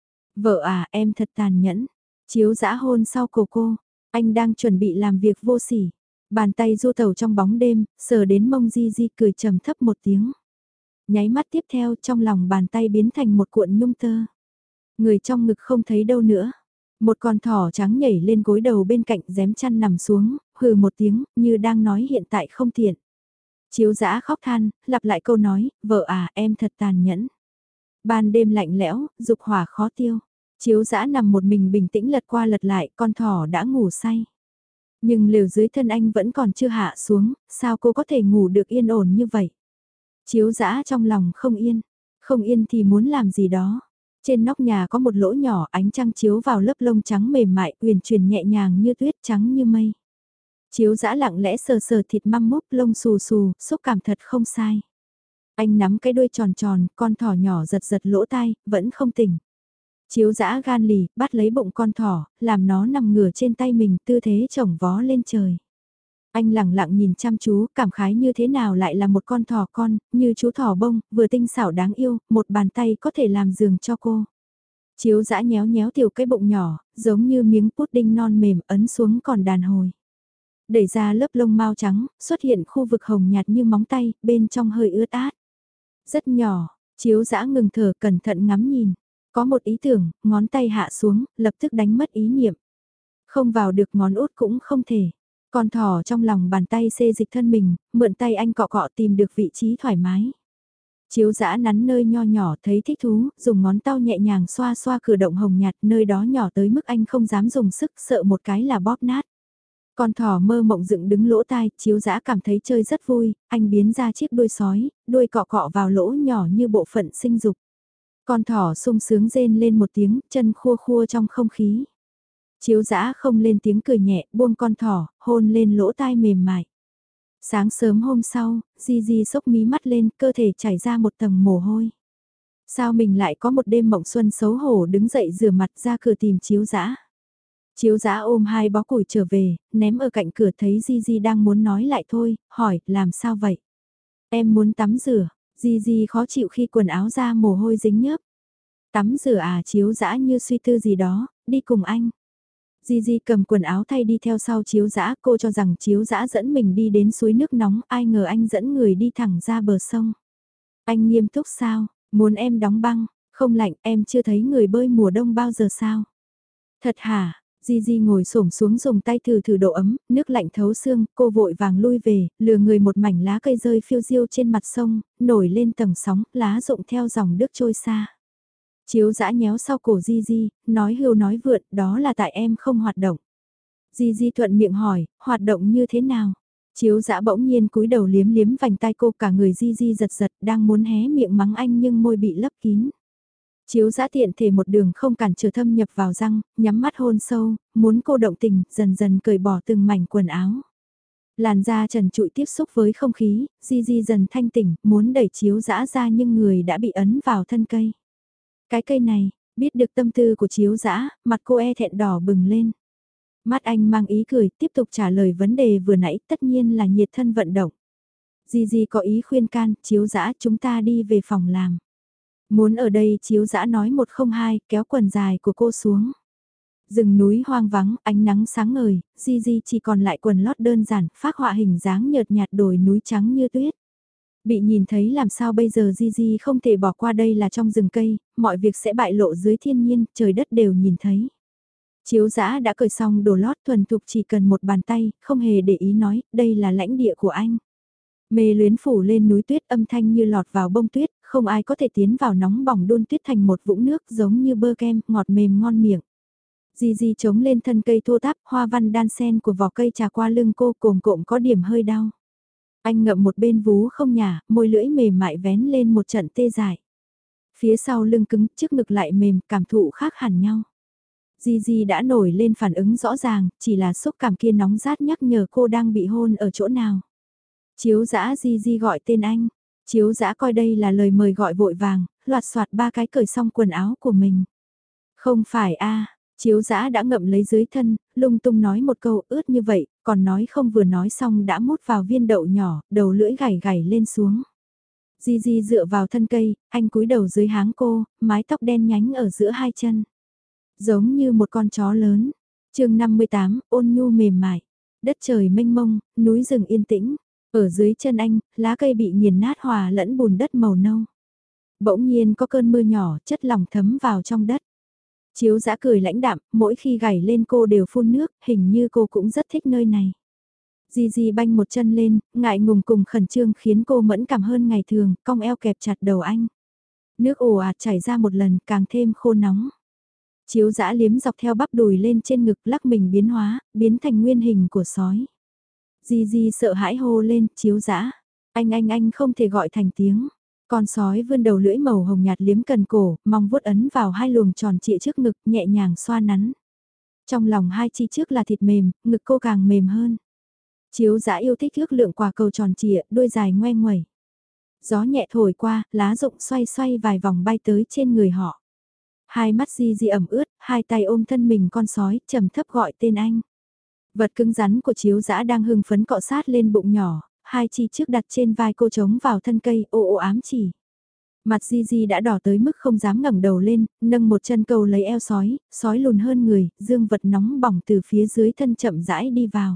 S1: Vợ à, em thật tàn nhẫn. Chiếu Dã hôn sau cổ cô, anh đang chuẩn bị làm việc vô sỉ. Bàn tay du tẩu trong bóng đêm, sờ đến mông Gigi, cười trầm thấp một tiếng. Nháy mắt tiếp theo, trong lòng bàn tay biến thành một cuộn nhung tơ. Người trong ngực không thấy đâu nữa. Một con thỏ trắng nhảy lên gối đầu bên cạnh, rém chăn nằm xuống, hừ một tiếng, như đang nói hiện tại không tiện. Chiếu Dã khóc than, lặp lại câu nói, vợ à, em thật tàn nhẫn. Ban đêm lạnh lẽo, dục hỏa khó tiêu. Chiếu Dã nằm một mình bình tĩnh lật qua lật lại, con thỏ đã ngủ say. Nhưng lều dưới thân anh vẫn còn chưa hạ xuống, sao cô có thể ngủ được yên ổn như vậy? Chiếu Dã trong lòng không yên, không yên thì muốn làm gì đó. Trên nóc nhà có một lỗ nhỏ, ánh trăng chiếu vào lớp lông trắng mềm mại, uyển chuyển nhẹ nhàng như tuyết, trắng như mây. Chiếu Dã lặng lẽ sờ sờ thịt măm múp, lông xù xù, xúc cảm thật không sai. Anh nắm cái đuôi tròn tròn, con thỏ nhỏ giật giật lỗ tai, vẫn không tỉnh. Chiếu Dã gan lì, bắt lấy bụng con thỏ, làm nó nằm ngửa trên tay mình, tư thế chổng vó lên trời. Anh lặng lặng nhìn chăm chú, cảm khái như thế nào lại là một con thỏ con, như chú thỏ bông, vừa tinh xảo đáng yêu, một bàn tay có thể làm giường cho cô. Chiếu Dã nhéo nhéo tiểu cái bụng nhỏ, giống như miếng pudding non mềm, ấn xuống còn đàn hồi. Đẩy ra lớp lông mao trắng, xuất hiện khu vực hồng nhạt như móng tay, bên trong hơi ướt át. Rất nhỏ, Chiếu Dã ngừng thở, cẩn thận ngắm nhìn. Có một ý tưởng, ngón tay hạ xuống, lập tức đánh mất ý niệm. Không vào được, ngón út cũng không thể. Con thỏ trong lòng bàn tay xê dịch thân mình, mượn tay anh cọ cọ tìm được vị trí thoải mái. Chiếu dã nắn nơi nho nhỏ thấy thích thú, dùng ngón tao nhẹ nhàng xoa xoa cử động hồng nhạt nơi đó nhỏ tới mức anh không dám dùng sức sợ một cái là bóp nát. Con thỏ mơ mộng dựng đứng lỗ tai, chiếu dã cảm thấy chơi rất vui, anh biến ra chiếc đuôi sói, đuôi cọ cọ vào lỗ nhỏ như bộ phận sinh dục. Con thỏ sung sướng rên lên một tiếng, chân khua khua trong không khí. Chiếu dã không lên tiếng cười nhẹ, buông con thỏ, hôn lên lỗ tai mềm mại. Sáng sớm hôm sau, Gigi sốc mí mắt lên, cơ thể chảy ra một tầng mồ hôi. Sao mình lại có một đêm mộng xuân xấu hổ đứng dậy rửa mặt ra cửa tìm chiếu dã. Chiếu dã ôm hai bó củi trở về, ném ở cạnh cửa thấy Gigi đang muốn nói lại thôi, hỏi, làm sao vậy? Em muốn tắm rửa, Gigi khó chịu khi quần áo ra mồ hôi dính nhớp. Tắm rửa à, chiếu dã như suy tư gì đó, đi cùng anh. Gigi cầm quần áo thay đi theo sau chiếu dã, cô cho rằng chiếu dã dẫn mình đi đến suối nước nóng, ai ngờ anh dẫn người đi thẳng ra bờ sông. Anh nghiêm túc sao, muốn em đóng băng, không lạnh, em chưa thấy người bơi mùa đông bao giờ sao? Thật hả? Gigi ngồi xổm xuống dùng tay thử thử độ ấm, nước lạnh thấu xương, cô vội vàng lui về, lừa người một mảnh lá cây rơi phiêu diêu trên mặt sông, nổi lên tầng sóng, lá rụng theo dòng nước trôi xa. Chiếu dã nhéo sau cổ Gigi, nói hưu nói vượn, đó là tại em không hoạt động. Gigi thuận miệng hỏi, hoạt động như thế nào? Chiếu dã bỗng nhiên cúi đầu liếm liếm vành tai cô, cả người Gigi giật giật, đang muốn hé miệng mắng anh nhưng môi bị lấp kín. Chiếu dã tiện thể một đường không cản trở thâm nhập vào răng, nhắm mắt hôn sâu, muốn cô động tình, dần dần cởi bỏ từng mảnh quần áo. Làn da trần trụi tiếp xúc với không khí, Gigi dần thanh tỉnh, muốn đẩy chiếu dã ra nhưng người đã bị ấn vào thân cây. Cái cây này, biết được tâm tư của chiếu dã, mặt cô e thẹn đỏ bừng lên. Mắt anh mang ý cười, tiếp tục trả lời vấn đề vừa nãy, tất nhiên là nhiệt thân vận động. Gigi có ý khuyên can, chiếu dã chúng ta đi về phòng làm. Muốn ở đây chiếu dã nói 102, kéo quần dài của cô xuống. Rừng núi hoang vắng, ánh nắng sáng ngời, Gigi chỉ còn lại quần lót đơn giản, phác họa hình dáng nhợt nhạt đồi núi trắng như tuyết. Bị nhìn thấy làm sao bây giờ Gigi không thể bỏ qua, đây là trong rừng cây, mọi việc sẽ bại lộ dưới thiên nhiên, trời đất đều nhìn thấy. Chiếu dã đã cởi xong đồ lót thuần thục chỉ cần một bàn tay, không hề để ý nói, đây là lãnh địa của anh. Mê luyến phủ lên núi tuyết, âm thanh như lọt vào bông tuyết, không ai có thể tiến vào nóng bỏng đun tuyết thành một vũng nước giống như bơ kem, ngọt mềm ngon miệng. Gigi chống lên thân cây thô táp, hoa văn đan sen của vỏ cây trà qua lưng cô, cồm cộm có điểm hơi đau. Anh ngậm một bên vú không nhả, môi lưỡi mềm mại vén lên một trận tê dại. Phía sau lưng cứng, trước ngực lại mềm, cảm thụ khác hẳn nhau. Gigi đã nổi lên phản ứng rõ ràng, chỉ là xúc cảm kia nóng rát nhắc nhở cô đang bị hôn ở chỗ nào. Chiếu dã, Gigi gọi tên anh. Chiếu dã coi đây là lời mời gọi vội vàng, loạt soạt ba cái cởi xong quần áo của mình. Không phải a, chiếu dã đã ngậm lấy dưới thân, lung tung nói một câu ướt như vậy, còn nói không vừa nói xong đã mút vào viên đậu nhỏ, đầu lưỡi gảy gảy lên xuống. Gigi dựa vào thân cây, anh cúi đầu dưới háng cô, mái tóc đen nhánh ở giữa hai chân. Giống như một con chó lớn. Chương 58, ôn nhu mềm mại. Đất trời mênh mông, núi rừng yên tĩnh. Ở dưới chân anh, lá cây bị nghiền nát hòa lẫn bùn đất màu nâu. Bỗng nhiên có cơn mưa nhỏ, chất lỏng thấm vào trong đất. Chiếu dã cười lãnh đạm, mỗi khi gảy lên cô đều phun nước, hình như cô cũng rất thích nơi này. Gigi banh một chân lên, ngại ngùng cùng khẩn trương khiến cô mẫn cảm hơn ngày thường, cong eo kẹp chặt đầu anh. Nước ồ ạt chảy ra một lần, càng thêm khô nóng. Chiếu dã liếm dọc theo bắp đùi lên trên ngực, lắc mình biến hóa, biến thành nguyên hình của sói. Gigi sợ hãi hô lên, chiếu dã. Anh không thể gọi thành tiếng. Con sói vươn đầu lưỡi màu hồng nhạt liếm cần cổ, mong vuốt ấn vào hai luồng tròn trịa trước ngực, nhẹ nhàng xoa nắn. Trong lòng hai chi trước là thịt mềm, ngực cô càng mềm hơn. Chiếu dã yêu thích ước lượng quả cầu tròn trịa, đuôi dài ngoe nguẩy. Gió nhẹ thổi qua, lá rụng xoay xoay vài vòng bay tới trên người họ. Hai mắt Gigi ẩm ướt, hai tay ôm thân mình con sói, trầm thấp gọi tên anh. Vật cứng rắn của chiếu dã đang hưng phấn cọ sát lên bụng nhỏ, hai chi trước đặt trên vai cô trống vào thân cây, ô ô ám chỉ. Mặt Gigi đã đỏ tới mức không dám ngẩng đầu lên, nâng một chân cầu lấy eo sói, sói lùn hơn người, dương vật nóng bỏng từ phía dưới thân chậm rãi đi vào.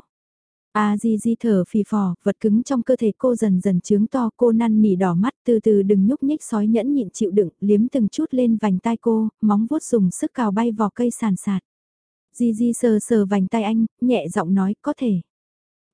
S1: Gigi thở phì phò, vật cứng trong cơ thể cô dần dần trướng to, cô năn nỉ đỏ mắt, từ từ đừng nhúc nhích, sói nhẫn nhịn chịu đựng, liếm từng chút lên vành tai cô, móng vuốt dùng sức cào bay vỏ cây sàn sạt. Gigi sờ sờ vành tai anh, nhẹ giọng nói, có thể.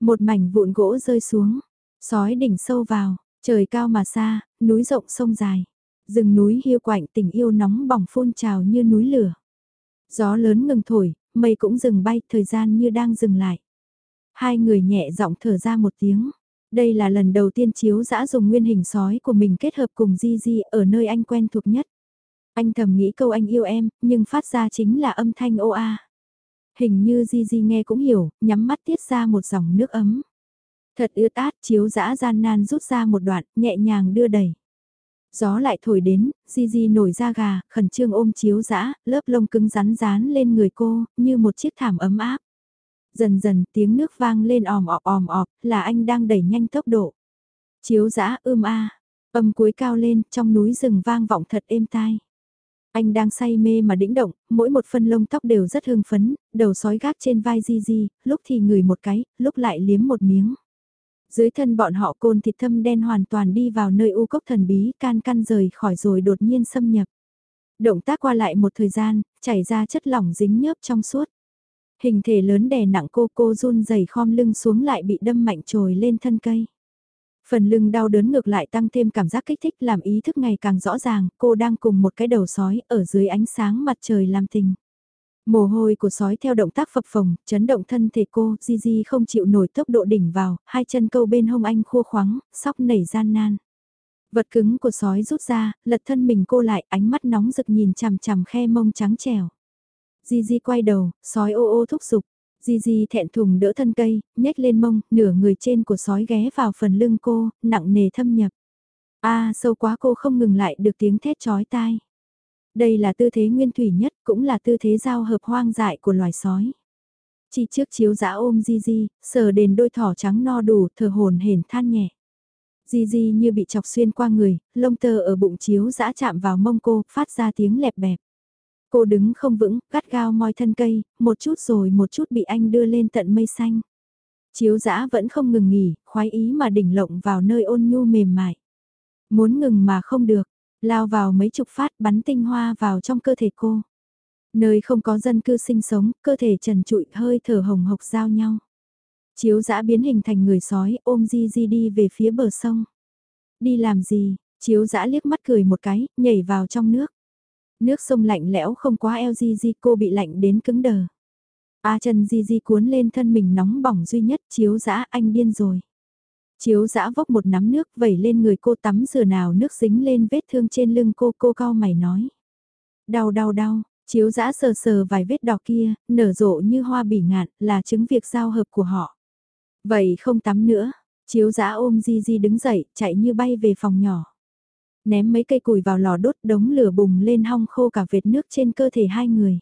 S1: Một mảnh vụn gỗ rơi xuống, sói đỉnh sâu vào, trời cao mà xa, núi rộng sông dài. Rừng núi hiu quạnh tình yêu nóng bỏng phun trào như núi lửa. Gió lớn ngừng thổi, mây cũng dừng bay, thời gian như đang dừng lại. Hai người nhẹ giọng thở ra một tiếng. Đây là lần đầu tiên Chiếu Dã dùng nguyên hình sói của mình kết hợp cùng Gigi ở nơi anh quen thuộc nhất. Anh thầm nghĩ câu anh yêu em, nhưng phát ra chính là âm thanh ô a. Hình như Gigi nghe cũng hiểu, nhắm mắt tiết ra một dòng nước ấm. Thật ướt át, Chiếu Dã gian nan rút ra một đoạn, nhẹ nhàng đưa đẩy. Gió lại thổi đến, Gigi nổi da gà, khẩn trương ôm Chiếu Dã, lớp lông cứng rắn rán lên người cô, như một chiếc thảm ấm áp. Dần dần tiếng nước vang lên òm ọp, là anh đang đẩy nhanh tốc độ. Chiếu Dã a, âm cuối cao lên, trong núi rừng vang vọng thật êm tai. Anh đang say mê mà đĩnh động, mỗi một phân lông tóc đều rất hưng phấn, đầu sói gác trên vai Gigi, lúc thì ngửi một cái, lúc lại liếm một miếng. Dưới thân bọn họ côn thịt thâm đen hoàn toàn đi vào nơi u cốc thần bí, can căn rời khỏi rồi đột nhiên xâm nhập. Động tác qua lại một thời gian, chảy ra chất lỏng dính nhớp trong suốt. Hình thể lớn đè nặng cô run rẩy khom lưng xuống lại bị đâm mạnh trồi lên thân cây. Phần lưng đau đớn ngược lại tăng thêm cảm giác kích thích làm ý thức ngày càng rõ ràng, cô đang cùng một cái đầu sói ở dưới ánh sáng mặt trời làm tình. Mồ hôi của sói theo động tác phập phồng, chấn động thân thể cô, Gigi không chịu nổi tốc độ đỉnh vào, hai chân câu bên hông anh khô khoắng, sóc nảy gian nan. Vật cứng của sói rút ra, lật thân mình cô lại, ánh mắt nóng rực nhìn chằm chằm khe mông trắng trẻo. Gigi quay đầu, sói ô ô thúc giục. Gigi thẹn thùng đỡ thân cây, nhếch lên mông, nửa người trên của sói ghé vào phần lưng cô, nặng nề thâm nhập. Sâu quá cô không ngừng lại được tiếng thét chói tai. Đây là tư thế nguyên thủy nhất, cũng là tư thế giao hợp hoang dại của loài sói. Chỉ trước Chiếu Dã ôm Gigi, sờ đến đôi thỏ trắng no đủ, thở hổn hển than nhẹ. Gigi như bị chọc xuyên qua người, lông tơ ở bụng Chiếu Dã chạm vào mông cô, phát ra tiếng lẹp bẹp. Cô đứng không vững, gắt gao moi thân cây, một chút rồi một chút bị anh đưa lên tận mây xanh. Chiếu Dã vẫn không ngừng nghỉ, khoái ý mà đỉnh lộng vào nơi ôn nhu mềm mại. Muốn ngừng mà không được, lao vào mấy chục phát bắn tinh hoa vào trong cơ thể cô. Nơi không có dân cư sinh sống, cơ thể trần trụi hơi thở hồng hộc giao nhau. Chiếu Dã biến hình thành người sói ôm Gigi đi về phía bờ sông. Đi làm gì? Chiếu Dã liếc mắt cười một cái, nhảy vào trong nước. Nước sông lạnh lẽo không quá eo Gigi, cô bị lạnh đến cứng đờ. Chân Gigi cuốn lên thân mình nóng bỏng duy nhất. Chiếu Dã, anh điên rồi. Chiếu Dã vốc một nắm nước vẩy lên người cô, tắm rửa nào nước dính lên vết thương trên lưng cô cau mày nói. Đau đau đau, Chiếu Dã sờ sờ vài vết đỏ kia, nở rộ như hoa bỉ ngạn, là chứng việc giao hợp của họ. Vậy không tắm nữa, Chiếu Dã ôm Gigi đứng dậy, chạy như bay về phòng nhỏ. Ném mấy cây củi vào lò đốt, đống lửa bùng lên hong khô cả vệt nước trên cơ thể hai người.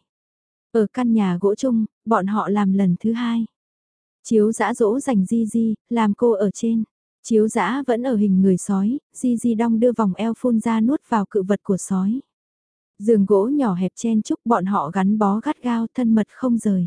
S1: Ở căn nhà gỗ chung, bọn họ làm lần thứ hai. Chiếu Dã dỗ dành Gigi, làm cô ở trên. Chiếu Dã vẫn ở hình người sói, Gigi đong đưa vòng eo phun ra nuốt vào cự vật của sói. Giường gỗ nhỏ hẹp chen chúc, bọn họ gắn bó gắt gao, thân mật không rời.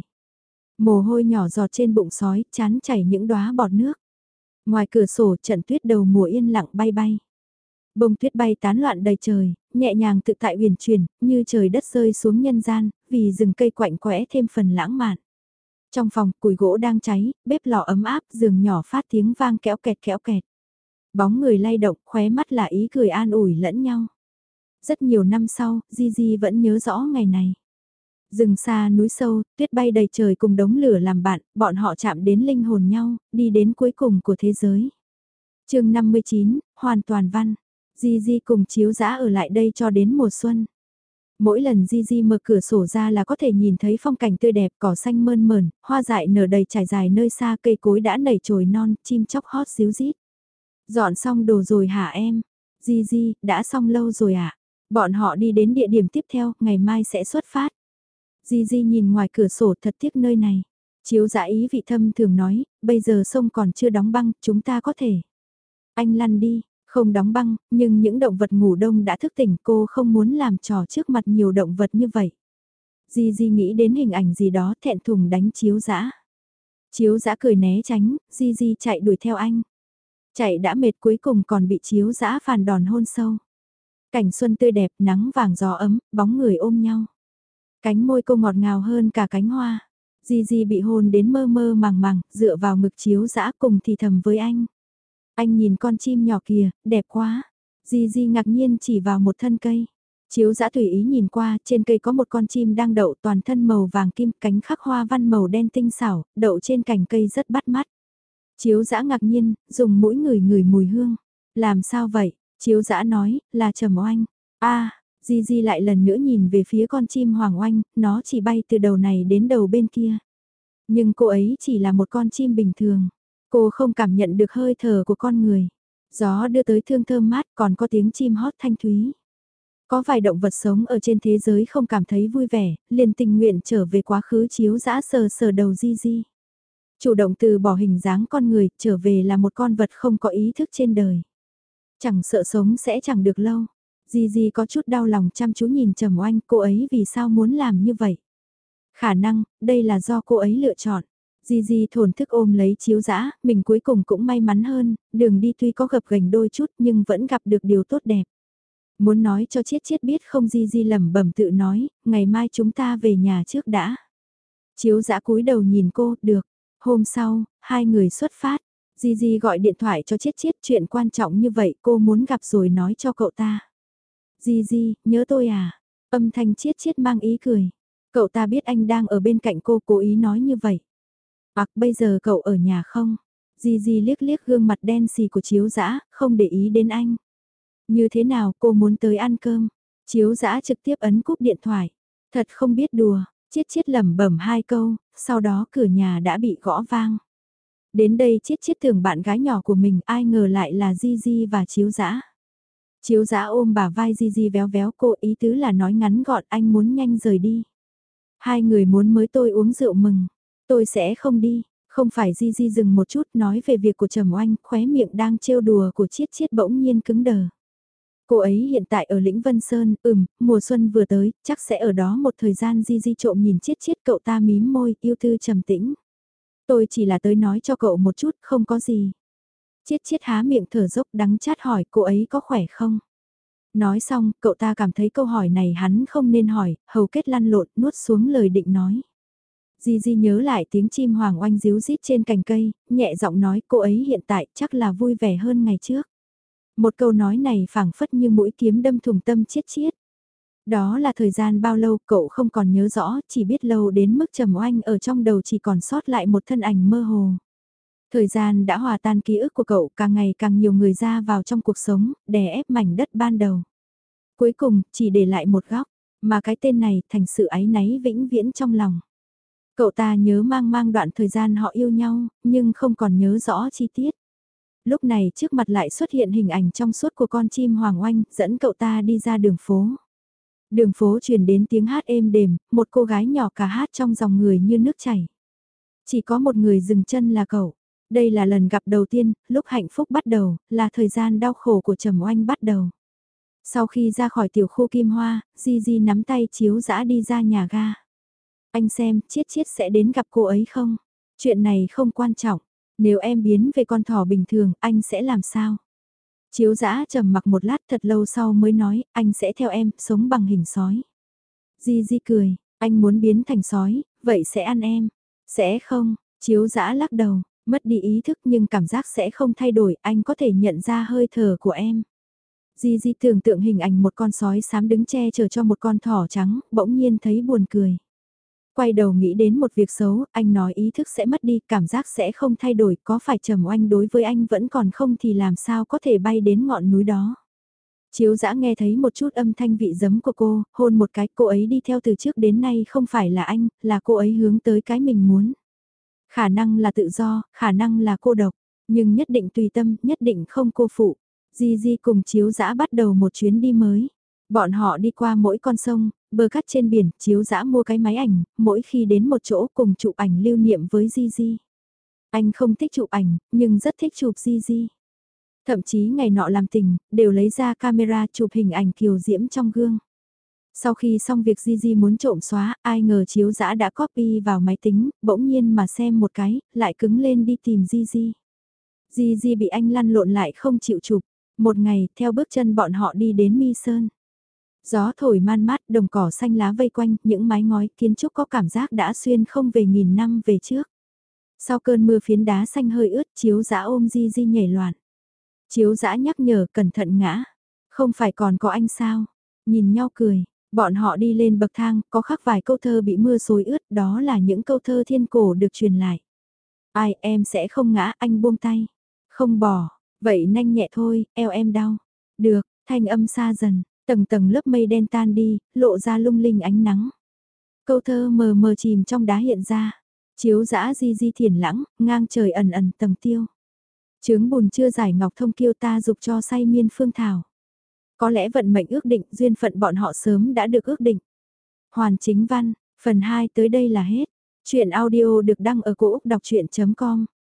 S1: Mồ hôi nhỏ giọt trên bụng sói, chán chảy những đóa bọt nước. Ngoài cửa sổ, trận tuyết đầu mùa yên lặng bay bay. Bông tuyết bay tán loạn đầy trời, nhẹ nhàng tự tại huyền chuyển, như trời đất rơi xuống nhân gian, vì rừng cây quạnh quẽ thêm phần lãng mạn. Trong phòng, củi gỗ đang cháy, bếp lò ấm áp, giường nhỏ phát tiếng vang kéo kẹt kéo kẹt. Bóng người lay động, khóe mắt là ý cười an ủi lẫn nhau. Rất nhiều năm sau, Gigi vẫn nhớ rõ ngày này. Rừng xa núi sâu, tuyết bay đầy trời cùng đống lửa làm bạn, bọn họ chạm đến linh hồn nhau, đi đến cuối cùng của thế giới. Chương 59, hoàn toàn văn. Gigi cùng Chiếu Dã ở lại đây cho đến mùa xuân. Mỗi lần Gigi mở cửa sổ ra là có thể nhìn thấy phong cảnh tươi đẹp, cỏ xanh mơn mởn, hoa dại nở đầy trải dài nơi xa, cây cối đã nảy chồi non, chim chóc hót xíu rít. Dọn xong đồ rồi hả em? Gigi, đã xong lâu rồi ạ. Bọn họ đi đến địa điểm tiếp theo, ngày mai sẽ xuất phát. Gigi nhìn ngoài cửa sổ, thật tiếc nơi này. Chiếu Dã ý vị thâm thường nói, bây giờ sông còn chưa đóng băng, chúng ta có thể. Anh lăn đi. Không đóng băng, nhưng những động vật ngủ đông đã thức tỉnh, cô không muốn làm trò trước mặt nhiều động vật như vậy. Gigi nghĩ đến hình ảnh gì đó, thẹn thùng đánh Chiếu Dã. Chiếu Dã cười né tránh, Gigi chạy đuổi theo anh. Chạy đã mệt, cuối cùng còn bị Chiếu Dã phàn đòn hôn sâu. Cảnh xuân tươi đẹp, nắng vàng gió ấm, bóng người ôm nhau. Cánh môi cô ngọt ngào hơn cả cánh hoa. Di Di bị hôn đến mơ mơ màng màng, dựa vào ngực Chiếu Dã cùng thì thầm với anh. Anh nhìn con chim nhỏ kìa, đẹp quá. Di Di ngạc nhiên chỉ vào một thân cây. Chiếu Dã tùy ý nhìn qua, trên cây có một con chim đang đậu toàn thân màu vàng kim, cánh khắc hoa văn màu đen tinh xảo, đậu trên cành cây rất bắt mắt. Chiếu Dã ngạc nhiên, dùng mũi ngửi ngửi mùi hương. Làm sao vậy? Chiếu Dã nói, là Trầm Oanh. A, Di Di lại lần nữa nhìn về phía con chim hoàng oanh, nó chỉ bay từ đầu này đến đầu bên kia. Nhưng cô ấy chỉ là một con chim bình thường. Cô không cảm nhận được hơi thở của con người. Gió đưa tới thương thơm mát, còn có tiếng chim hót thanh thúy. Có vài động vật sống ở trên thế giới không cảm thấy vui vẻ, liền tình nguyện trở về quá khứ. Chiếu Dã sờ sờ đầu Di Di. Chủ động từ bỏ hình dáng con người, trở về là một con vật không có ý thức trên đời. Chẳng sợ sống sẽ chẳng được lâu. Di Di có chút đau lòng chăm chú nhìn Trầm Oanh, cô ấy vì sao muốn làm như vậy? Khả năng, đây là do cô ấy lựa chọn. Di Di thổn thức ôm lấy Chiếu Dã, mình cuối cùng cũng may mắn hơn, đường đi tuy có gập ghềnh đôi chút nhưng vẫn gặp được điều tốt đẹp. Muốn nói cho Chiết Chiết biết không, Di Di lẩm bẩm tự nói, ngày mai chúng ta về nhà trước đã. Chiếu Dã cúi đầu nhìn cô, được. Hôm sau, hai người xuất phát. Di Di gọi điện thoại cho Chiết Chiết, chuyện quan trọng như vậy cô muốn gặp rồi nói cho cậu ta. Di Di, nhớ tôi à? Âm thanh Chiết Chiết mang ý cười. Cậu ta biết anh đang ở bên cạnh cô, cố ý nói như vậy. Bây giờ cậu ở nhà không? Di Di liếc liếc gương mặt đen xì của Chiếu Dã, không để ý đến anh. Như thế nào, cô muốn tới ăn cơm? Chiếu Dã trực tiếp ấn cúp điện thoại. Thật không biết đùa, Chiết Chiết lẩm bẩm hai câu, sau đó cửa nhà đã bị gõ vang. Đến đây Chiết Chiết tưởng bạn gái nhỏ của mình, ai ngờ lại là Di Di và Chiếu Dã. Chiếu Dã ôm bả vai Di Di véo véo cô, ý tứ là nói ngắn gọn, anh muốn nhanh rời đi. Hai người muốn mới tôi uống rượu mừng, tôi sẽ không đi. Không phải. Di Di dừng một chút, nói về việc của Trầm Oanh, khóe miệng đang trêu đùa của Chiết Chiết bỗng nhiên cứng đờ. Cô ấy hiện tại ở Lĩnh Vân Sơn, mùa xuân vừa tới, chắc sẽ ở đó một thời gian. Di Di trộm nhìn Chiết Chiết, cậu ta mím môi, yêu tư trầm tĩnh. Tôi chỉ là tới nói cho cậu một chút, không có gì. Chiết Chiết há miệng thở dốc đắng chát hỏi cô ấy có khỏe không? Nói xong, cậu ta cảm thấy câu hỏi này hắn không nên hỏi, hầu kết lăn lộn, nuốt xuống lời định nói. Di Di nhớ lại tiếng chim hoàng oanh ríu rít trên cành cây, nhẹ giọng nói cô ấy hiện tại chắc là vui vẻ hơn ngày trước. Một câu nói này phảng phất như mũi kiếm đâm thủng tâm Chiết Chiết. Đó là thời gian bao lâu cậu không còn nhớ rõ, chỉ biết lâu đến mức Trầm Oanh ở trong đầu chỉ còn sót lại một thân ảnh mơ hồ. Thời gian đã hòa tan ký ức của cậu, càng ngày càng nhiều người ra vào trong cuộc sống, đè ép mảnh đất ban đầu. Cuối cùng, chỉ để lại một góc, mà cái tên này thành sự áy náy vĩnh viễn trong lòng. Cậu ta nhớ mang mang đoạn thời gian họ yêu nhau, nhưng không còn nhớ rõ chi tiết. Lúc này trước mặt lại xuất hiện hình ảnh trong suốt của con chim hoàng oanh, dẫn cậu ta đi ra đường phố. Đường phố truyền đến tiếng hát êm đềm, một cô gái nhỏ cả hát trong dòng người như nước chảy. Chỉ có một người dừng chân là cậu. Đây là lần gặp đầu tiên, lúc hạnh phúc bắt đầu, là thời gian đau khổ của Trầm Oanh bắt đầu. Sau khi ra khỏi tiểu khu Kim Hoa, Di Di nắm tay Chiếu Dã đi ra nhà ga. Anh xem, Chiết Chiết sẽ đến gặp cô ấy không? Chuyện này không quan trọng. Nếu em biến về con thỏ bình thường, anh sẽ làm sao? Chiếu Dã trầm mặc một lát thật lâu sau mới nói, anh sẽ theo em, sống bằng hình sói. Di Di cười, anh muốn biến thành sói, vậy sẽ ăn em. Sẽ không, Chiếu Dã lắc đầu, mất đi ý thức nhưng cảm giác sẽ không thay đổi, anh có thể nhận ra hơi thở của em. Di Di tưởng tượng hình ảnh một con sói xám đứng che chở cho một con thỏ trắng, bỗng nhiên thấy buồn cười. Quay đầu nghĩ đến một việc xấu, anh nói ý thức sẽ mất đi, cảm giác sẽ không thay đổi, có phải Trầm Oanh đối với anh vẫn còn không thì làm sao có thể bay đến ngọn núi đó. Chiếu Dã nghe thấy một chút âm thanh vị giấm của cô, hôn một cái, cô ấy đi theo từ trước đến nay không phải là anh, là cô ấy hướng tới cái mình muốn. Khả năng là tự do, khả năng là cô độc, nhưng nhất định tùy tâm, nhất định không cô phụ. Di Di cùng Chiếu Dã bắt đầu một chuyến đi mới. Bọn họ đi qua mỗi con sông, bờ cát trên biển, Chiếu Dã mua cái máy ảnh, mỗi khi đến một chỗ cùng chụp ảnh lưu niệm với Di Di. Anh không thích chụp ảnh, nhưng rất thích chụp Di Di. Thậm chí ngày nọ làm tình, đều lấy ra camera chụp hình ảnh kiều diễm trong gương. Sau khi xong việc Di Di muốn trộm xóa, ai ngờ Chiếu Dã đã copy vào máy tính, bỗng nhiên mà xem một cái, lại cứng lên đi tìm Di Di. Di Di bị anh lăn lộn lại không chịu chụp. Một ngày, theo bước chân bọn họ đi đến Mi Sơn. Gió thổi man mát, đồng cỏ xanh lá vây quanh, những mái ngói kiến trúc có cảm giác đã xuyên không về nghìn năm về trước. Sau cơn mưa phiến đá xanh hơi ướt, Chiếu Dã ôm Di Di nhảy loạn. Chiếu Dã nhắc nhở cẩn thận ngã. Không phải còn có anh sao? Nhìn nhau cười, bọn họ đi lên bậc thang, có khắc vài câu thơ bị mưa xối ướt, đó là những câu thơ thiên cổ được truyền lại. Ai, em sẽ không ngã, anh buông tay. Không bỏ, vậy nhanh nhẹ thôi, eo em đau. Được, thanh âm xa dần, tầng tầng lớp mây đen tan đi, lộ ra lung linh ánh nắng. Câu thơ mờ mờ chìm trong đá hiện ra. Chiếu Dã di di thiển lãng, ngang trời ẩn ẩn tầng tiêu. Chướng bùn chưa giải ngọc thông kiêu ta dục cho say miên phương thảo. Có lẽ vận mệnh ước định, duyên phận bọn họ sớm đã được ước định. Hoàn chính văn, phần 2 tới đây là hết. Chuyện audio được đăng ở cổ Úc đọc chuyện.com